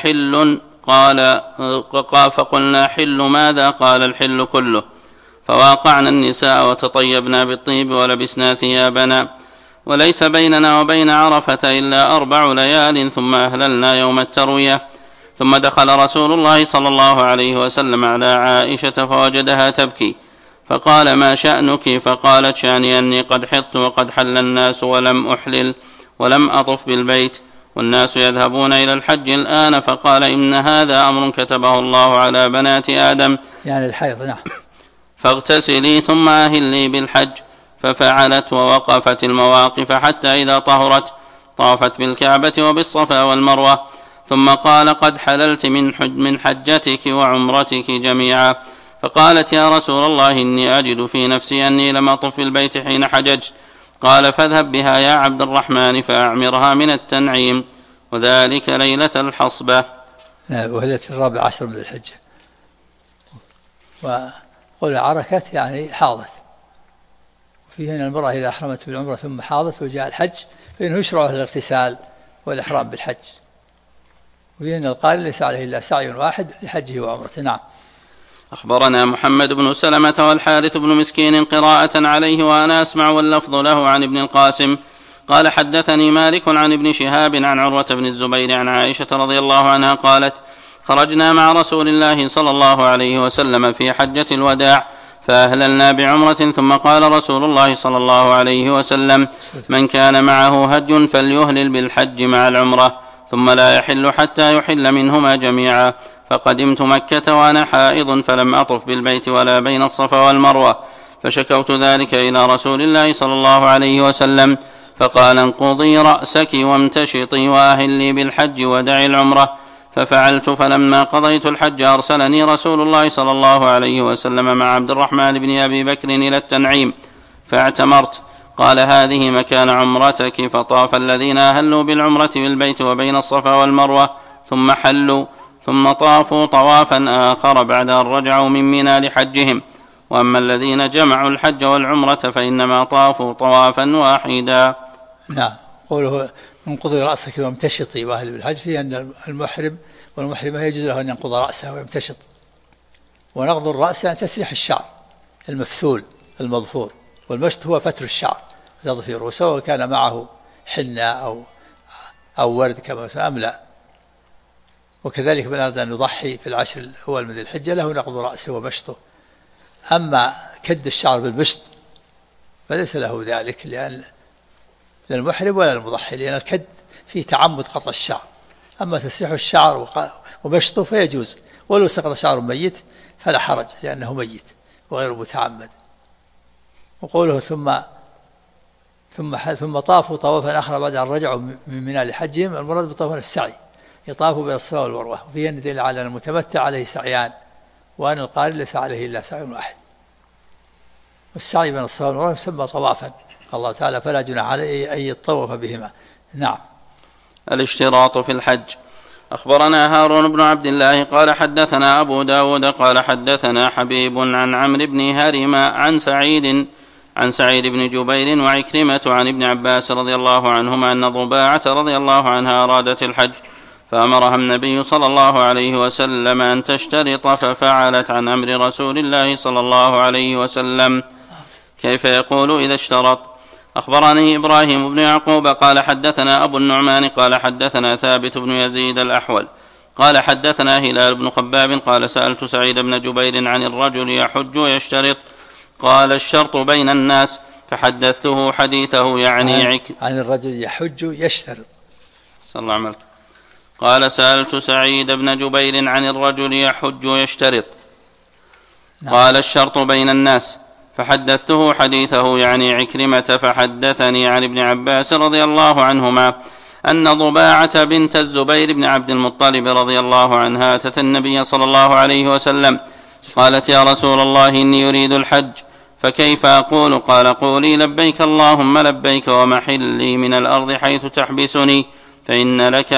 Speaker 3: حل ماذا؟ قال الحل كله. فواقعنا النساء وتطيبنا بالطيب ولبسنا ثيابنا، وليس بيننا وبين عرفة إلا 4 ليال، ثم أهللنا يوم التروية. ثم دخل رسول الله صلى الله عليه وسلم على عائشة فوجدها تبكي، فقال ما شأنك؟ فقالت شأني أني قد حضت وقد حل الناس ولم أحلل ولم أطف بالبيت، والناس يذهبون إلى الحج الآن. فقال إن هذا أمر كتبه الله على بنات آدم،
Speaker 1: يعني الحيض. نعم.
Speaker 3: فاغتسلي ثم أهلي بالحج. ففعلت ووقفت المواقف حتى إذا طهرت طافت بالكعبة وبالصفا والمروة، ثم قال قد حللت من حجتك وعمرتك جميعا. فقالت يا رسول الله إني أجد في نفسي أني لم أطف بالبيت حين حججت. قال فاذهب بها يا عبد الرحمن فأعمرها من التنعيم، وذلك ليلة الحصبة.
Speaker 1: وهي 14 من الحجة. وقول عركت يعني حاضت. وفيه أن المرأة إذا أحرمت بالعمرة ثم حاضت وجاء الحج فإنه يشرع الاغتسال والإحرام بالحج. وفيه أن القارئ ليس عليه إلا سعي واحد لحجه وعمرته. نعم.
Speaker 3: أخبرنا محمد بن سلمة والحارث بن مسكين قراءة عليه وأنا أسمع واللفظ له عن ابن القاسم قال حدثني مالك عن ابن شهاب عن عروة بن الزبير عن عائشة رضي الله عنها قالت خرجنا مع رسول الله صلى الله عليه وسلم في حجة الوداع فأهللنا بعمرة، ثم قال رسول الله صلى الله عليه وسلم من كان معه هدي فليهلل بالحج مع العمرة، ثم لا يحل حتى يحل منهما جميعا. فقدمت مكة وأنا حائض فلم أطف بالبيت ولا بين الصفا والمروة، فشكوت ذلك إلى رسول الله صلى الله عليه وسلم، فقال انقضي رأسك وامتشطي وأهلي بالحج ودعي العمرة. ففعلت، فلما قضيت الحج أرسلني رسول الله صلى الله عليه وسلم مع عبد الرحمن بن أبي بكر إلى التنعيم فاعتمرت. قال هذه مكان عمرتك. فطاف الذين أهلوا بالعمرة بالبيت وبين الصفا والمروة ثم حلوا، ثم طافوا طوافا آخر بعد أن رجعوا من منى لحجهم، وأما الذين جمعوا الحج والعمرة فإنما طافوا طوافا واحدا.
Speaker 1: نعم. قوله انقضي رأسك وامتشطي وأهل بالحج فيه أن المحرم والمحرمة يجوز له أن ينقض رأسه ويمتشط. ونقض الرأس يعني تسريح الشعر المفثول المظفور، والمشط هو فتر الشعر تظفيره، سواء كان معه حنة أو ورد كما أم لا. وكذلك من أراد أن يضحي في العشر الأول من ذي الحجة له نقض رأسه ومشطه. أما كد الشعر بالمشط فليس له ذلك، لأن لا المحرم ولا المضحي، لأن الكد فيه تعمد قطع الشعر. أما تسريح الشعر ومشطه فيجوز، ولو سقط شعر ميت فلا حرج لأنه ميت وغير متعمد. وقوله ثم طافوا طوافا آخر بعد أن رجعوا من منى لحجهم، المراد بطواف السعي، يطافوا بين الصفا والمروة، وفيه دليل على أن المتمتع عليه سعيان، وأن القارن ليس عليه إلا سعي واحد. والسعي بين الصفا والمروة يسمى طوافا، الله تعالى فلا جناح عليه أن يطوف بهما. نعم.
Speaker 3: الاشتراط في الحج. أخبرنا هارون بن عبد الله قال حدثنا أبو داود قال حدثنا حبيب عن عمرو بن هرمة عن سعيد بن جبير وعكرمة عن ابن عباس رضي الله عنهما أن ضباعة رضي الله عنها أرادت الحج فأمرها النبي صلى الله عليه وسلم أن تشترط، ففعلت عن أمر رسول الله صلى الله عليه وسلم. كيف يقول إذا اشترط؟ أخبرني إبراهيم بن يعقوب قال حدثنا أبو النعمان قال حدثنا ثابت بن يزيد الأحول قال حدثنا هلال بن خباب قال سألت سعيد بن جبير عن الرجل يحج ويشترط، قال الشرط بين الناس، فحدثته حديثه يعني
Speaker 1: عن الرجل يحج يشترط.
Speaker 3: صلى الله عليه وسلم. قال سألت سعيد بن جبير عن الرجل يحج ويشترط، قال الشرط بين الناس، فحدثته حديثه يعني عكرمة، فحدثني عن ابن عباس رضي الله عنهما أن ضباعة بنت الزبير بن عبد المطلب رضي الله عنها أتت النبي صلى الله عليه وسلم قالت يا رسول الله إني يريد الحج فكيف أقول؟ قال قولي لبيك اللهم لبيك ومحلي من الأرض حيث تحبسني، فإن لك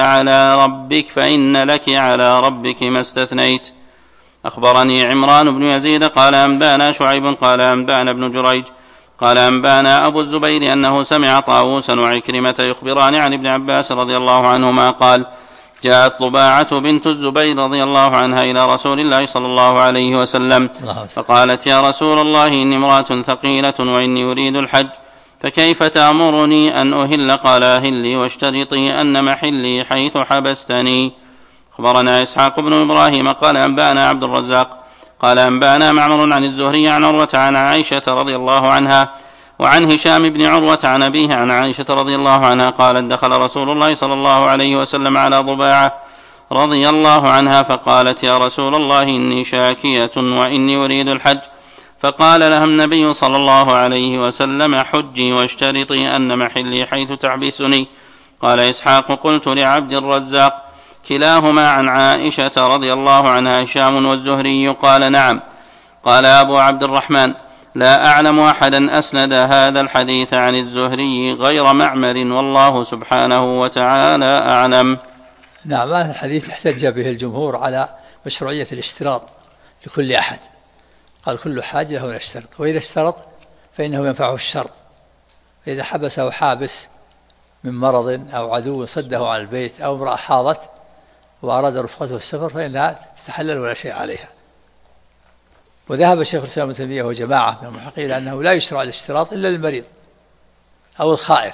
Speaker 3: على ربك ما استثنيت. أخبرني عمران بن يزيد قال أنبانا شعيب قال أنبانا بن جريج قال أنبانا أبو الزبير أنه سمع طاووسا وعكرمة يخبران عن ابن عباس رضي الله عنهما قال جاءت ضباعة بنت الزبير رضي الله عنها إلى رسول الله صلى الله عليه وسلم فقالت يا رسول الله إني امرأة ثقيلة وإني أريد الحج فكيف تأمرني أن أهل؟ قال أهلي واشترطي أن محلي حيث حبستني. أخبرنا إسحاق بن إبراهيم قال أنبانا عبد الرزاق قال أنبانا معمر عن الزهري عن عروة عن عائشة رضي الله عنها وعن هشام بن عروة عن أبيه عن عائشة رضي الله عنها قالت دخل رسول الله صلى الله عليه وسلم على ضباعة رضي الله عنها فقالت يا رسول الله إني شاكية وإني أريد الحج، فقال لها النبي صلى الله عليه وسلم حجي واشترطي أن محلي حيث تحبسني. قال إسحاق قلت لعبد الرزاق كلاهما عن عائشة رضي الله عنها هشام والزهري قال نعم. قال أبو عبد الرحمن لا أعلم أحدا أسند هذا الحديث عن الزهري غير معمر والله سبحانه وتعالى أعلم.
Speaker 1: نعم. هذا الحديث احتج به الجمهور على مشروعية الاشتراط لكل أحد، قال كل حاجة له يشترط، وإذا اشترط فإنه ينفعه الشرط، فإذا حبسه حابس من مرض أو عدو صده عن البيت أو امرأة حاضت وأراد رفقته السفر فإنها تتحلل ولا شيء عليها. وذهب الشيخ الإسلام ابن تيمية وجماعة من المحققين إلى أنه لا يشرع الاشتراط إلا للمريض أو الخائف،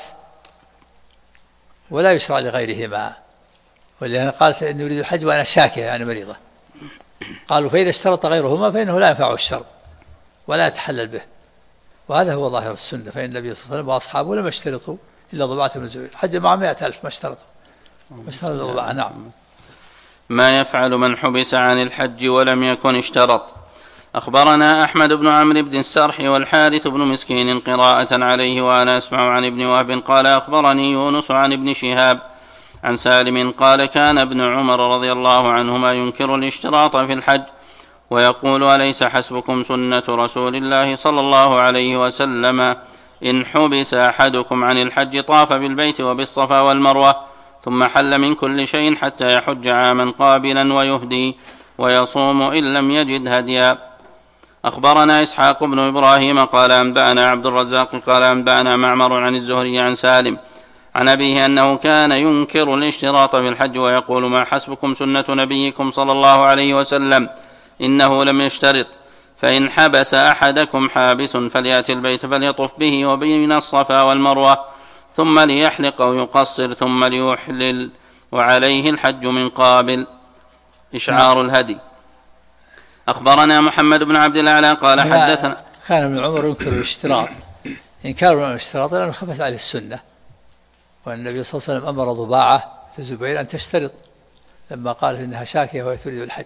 Speaker 1: ولا يشرع لغيرهما، ولأن قالت إنه يريد الحج وأنا شاكية يعني مريضة، قالوا فإذا اشترط غيرهما فإنه لا ينفعه الشرط ولا يتحلل به، وهذا هو ظاهر السنة. فإن النبي صلى الله عليه وسلم وأصحابه لم يشترطوا إلا ضباعة بن الزبير، حج مع 100,000 ما اشترطوا ضباعة. نعم.
Speaker 3: ما يفعل من حبس عن الحج ولم يكن اشترط. أخبرنا أحمد بن عمرو بن السرح والحارث بن مسكين قراءة عليه وأنا أسمع عن ابن وهب قال أخبرني يونس عن ابن شهاب عن سالم قال كان ابن عمر رضي الله عنهما ينكر الاشتراط في الحج ويقول أليس حسبكم سنة رسول الله صلى الله عليه وسلم إن حبس أحدكم عن الحج طاف بالبيت وبالصفا والمروة ثم حل من كل شيء حتى يحج عاما قابلا ويهدي ويصوم إن لم يجد هديا. أخبرنا إسحاق بن إبراهيم قال أنبأنا عبد الرزاق قال أنبأنا معمر عن الزهري عن سالم عن أبيه أنه كان ينكر الاشتراط في الحج ويقول ما حسبكم سنة نبيكم صلى الله عليه وسلم إنه لم يشترط، فإن حبس أحدكم حابس فليأتي البيت فليطف به وبين الصفا والمروة ثم ليحلق أو يقصر ثم ليحلل وعليه الحج من قابل. إشعار الهدي. أخبرنا محمد بن عبد الأعلى قال حدثنا.
Speaker 1: كان ابن عمر ينكر الاشتراط، إنكار الاشتراط لأنه خفت عليه السنة، والنبي صلى الله عليه وسلم أمر ضباعة الزبير أن تشترط لما قال إنها شاكية وهي تريد الحج،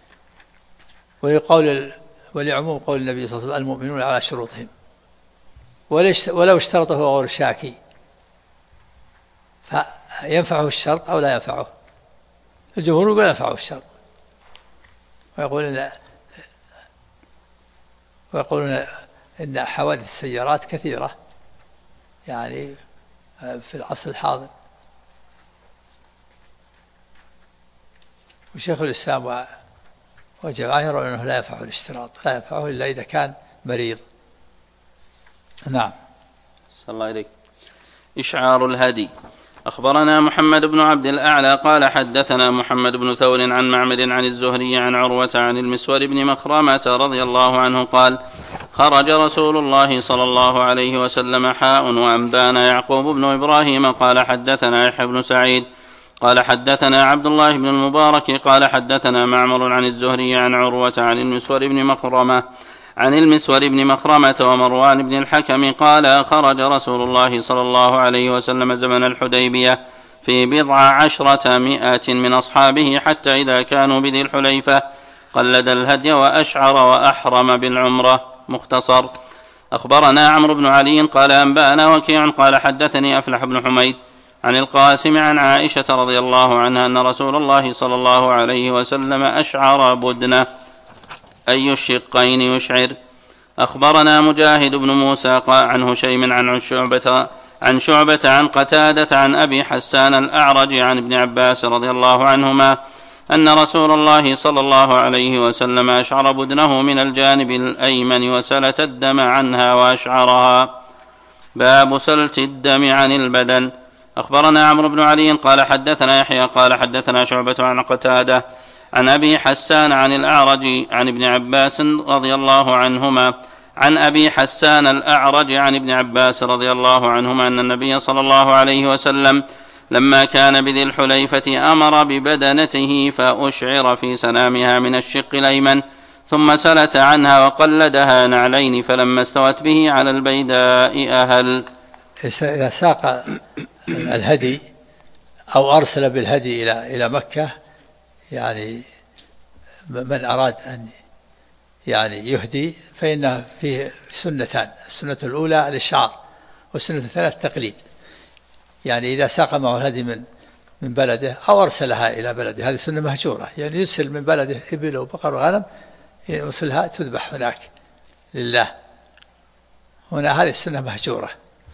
Speaker 1: ولعموم قول النبي صلى الله عليه وسلم المؤمنون على شروطهم، ولو اشترط هو غير شاكي فينفعه الشرط أو لا ينفعه. الجمهور يقول ينفعه الشرط، ويقولون إن حوادث السيارات كثيرة يعني في العصر الحاضر. وشيخ الإسلام وجماعة يرون أنه لا ينفعه الاشتراط، لا ينفعه إلا إذا كان مريض. نعم.
Speaker 3: صلى الله عليك. إشعار الهدي. أخبرنا محمد بن عبد الأعلى قال حدثنا محمد بن ثور عن معمر عن الزهري عن عروة عن المسور بن مخرمة رضي الله عنه قال خرج رسول الله صلى الله عليه وسلم حاء وأنبانا يعقوب بن إبراهيم قال حدثنا يحيى بن سعيد قال حدثنا عبد الله بن المبارك قال حدثنا معمر عن الزهري عن عروة عن المسور بن مخرمة ومروان بن الحكم قال خرج رسول الله صلى الله عليه وسلم زمن الحديبية في 19 من أصحابه حتى إذا كانوا بذي الحليفة قلد الهدي وأشعر وأحرم بالعمرة. مختصر. أخبرنا عمرو بن علي قال أنبأنا وكيع قال حدثني أفلح بن حميد عن القاسم عن عائشة رضي الله عنها أن رسول الله صلى الله عليه وسلم أشعر بدنه أي الشقين يشعر. أخبرنا مجاهد بن موسى عن هشيم عن شعبة عن قتادة عن أبي حسان الأعرج عن ابن عباس رضي الله عنهما أن رسول الله صلى الله عليه وسلم أشعر بدنه من الجانب الأيمن وسلت الدم عنها وأشعرها. باب سلت الدم عن البدن. أخبرنا عمرو بن علي قال حدثنا يحيى قال حدثنا شعبة عن قتادة عن أبي حسان عن الأعرج عن ابن عباس رضي الله عنهما عن أبي حسان الأعرج عن ابن عباس رضي الله عنهما أن النبي صلى الله عليه وسلم لما كان بذي الحليفة أمر ببدنته فأشعر في سنامها من الشق الأيمن ثم سلت عنها وقلدها نعلين فلما استوت به على البيداء أهل.
Speaker 1: إذا ساق الهدي أو أرسل بالهدي إلى مكة يعني من أراد أن يعني يهدي فإنه فيه سنتان، السنة الأولى الإشعار والسنة الثانية التقليد. يعني إذا ساق معه الهدي من بلده أو أرسلها إلى بلده هذه سنة مهجورة، يعني يرسل من بلده إبل وبقر وغنم يرسلها تذبح هناك لله، هنا هذه السنة مهجورة.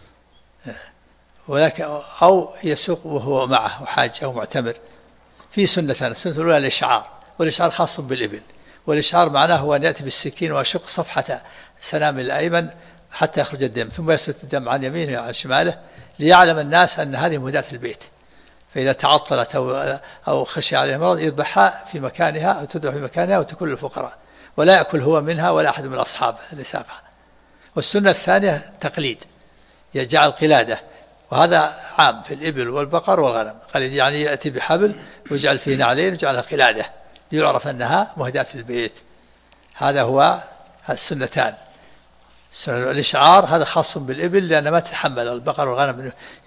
Speaker 1: ولكن أو يسوق وهو معه حاج أو معتمر في سنتان، السنة الأولى الإشعار والإشعار خاص بالإبل، والإشعار معناه هو أن يأتي بالسكين ويشق صفحة سنام الأيمن حتى يخرج الدم ثم يسلت الدم عن يمينه وعن شماله ليعلم الناس أن هذه مهداة البيت، فإذا تعطلت أو خشي عليه مرض يذبحها في مكانها أو تذبح في مكانها وتكون للفقراء ولا يأكل هو منها ولا أحد من أصحابه اللي ساقها. والسنة الثانية تقليد، يجعل قلادة، وهذا عام في الإبل والبقر والغنم. قليد يعني يأتي بحبل ويجعل فيه نعلين ويجعلها قلادة ليعرف أنها مهداة للبيت. هذا هو السنتان. الإشعار هذا خاص بالإبل لأن ما تتحمل البقر والغنم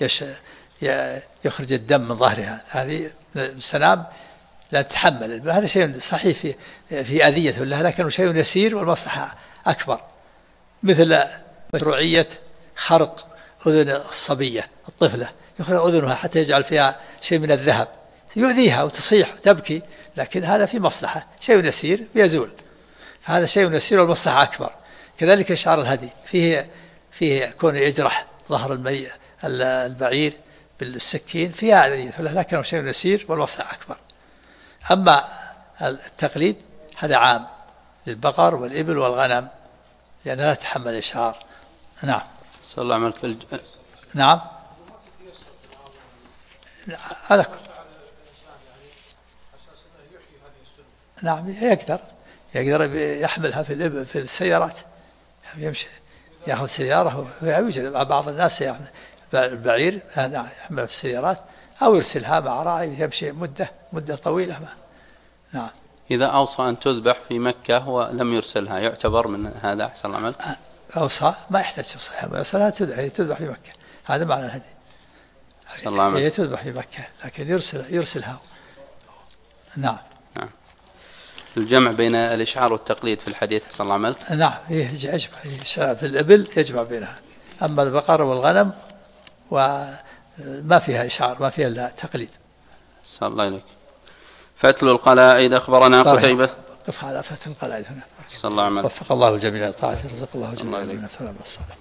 Speaker 1: يخرج الدم من ظهرها، هذه السنام لا تتحمل. هذا شيء صحيح في أذية لها لكنه شيء يسير والمصلحة أكبر، مثل مشروعية خرق أذن الصبية الطفلة، يخرق أذنها حتى يجعل فيها شيء من الذهب يؤذيها وتصيح وتبكي، لكن هذا في مصلحة، شيء يسير يزول، فهذا شيء يسير والمصلحة أكبر. كذلك إشعار الهدي فيه كون يجرح ظهر البعير بالسكين فيها أذية لكنه شيء يسير والمصلحة أكبر. أما التقليد هذا عام للبقر والإبل والغنم لأنها لا تتحمل إشعار. نعم.
Speaker 3: صلى الله عليه وسلم.
Speaker 1: نعم. على نعم يقدر يحملها في السيارات، يمشي يأخذ سيارة. يوجد بعض الناس يعني البعير يحملها في السيارات أو يرسلها مع راعي يمشي مدة طويلة. نعم.
Speaker 3: إذا أوصى أن تذبح في مكة ولم يرسلها يعتبر من هذا أحسن العمل؟
Speaker 1: أوصى ما يحتاج توصيها، يرسلها تذبح في مكة، هذا معنى الهدي. هي تذبح في مكة لكن يرسلها. نعم.
Speaker 3: نعم. الجمع بين الإشعار والتقليد في الحديث أحسن العمل؟
Speaker 1: نعم يجمع في الإبل يجمع بينها، أما البقر والغنم وما فيها إشعار ما فيها إلا تقليد.
Speaker 3: صلى الله عليك. فتل القلائد أخبرنا قتيبة.
Speaker 1: قف على فتل القلائد هنا.
Speaker 3: صلى الله عليه وسلم.
Speaker 1: وفق الله الجميع لطاعته، رزق الله الجميع من الفلاح والصالح.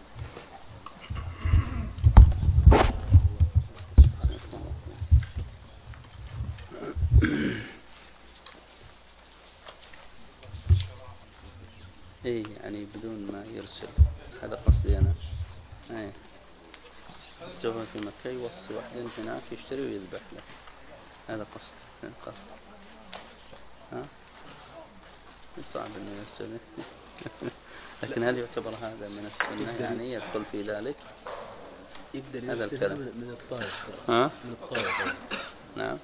Speaker 3: اي يعني بدون ما يرسل، هذا قصدي انا. اي استوى في مكة يوصي واحد هناك يشتري ويذبح له، هذا قصد. ها صعب انه يرسل. لكن هل يعتبر هذا من السنة يعني يدخل في ذلك؟
Speaker 5: يقدر
Speaker 3: يرسل
Speaker 5: من الطائف.
Speaker 3: ها؟
Speaker 5: من الطائف.
Speaker 3: نعم.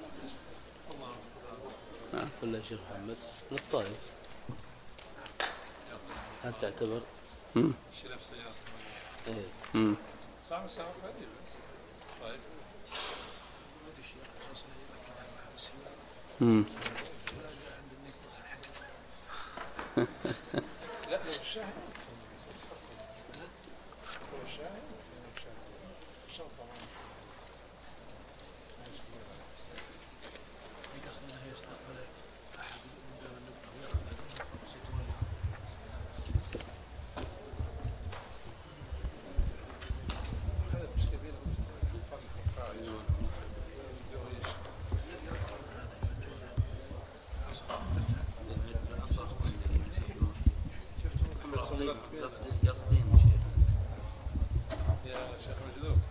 Speaker 3: نعم.
Speaker 5: قل يا شيخ محمد من الطائف. هل تعتبر؟
Speaker 2: شيلها في سيارة.
Speaker 5: ايه.
Speaker 2: صعب السفر طيب. لا لو الشاهد قصدين يا شيخ مجذوب.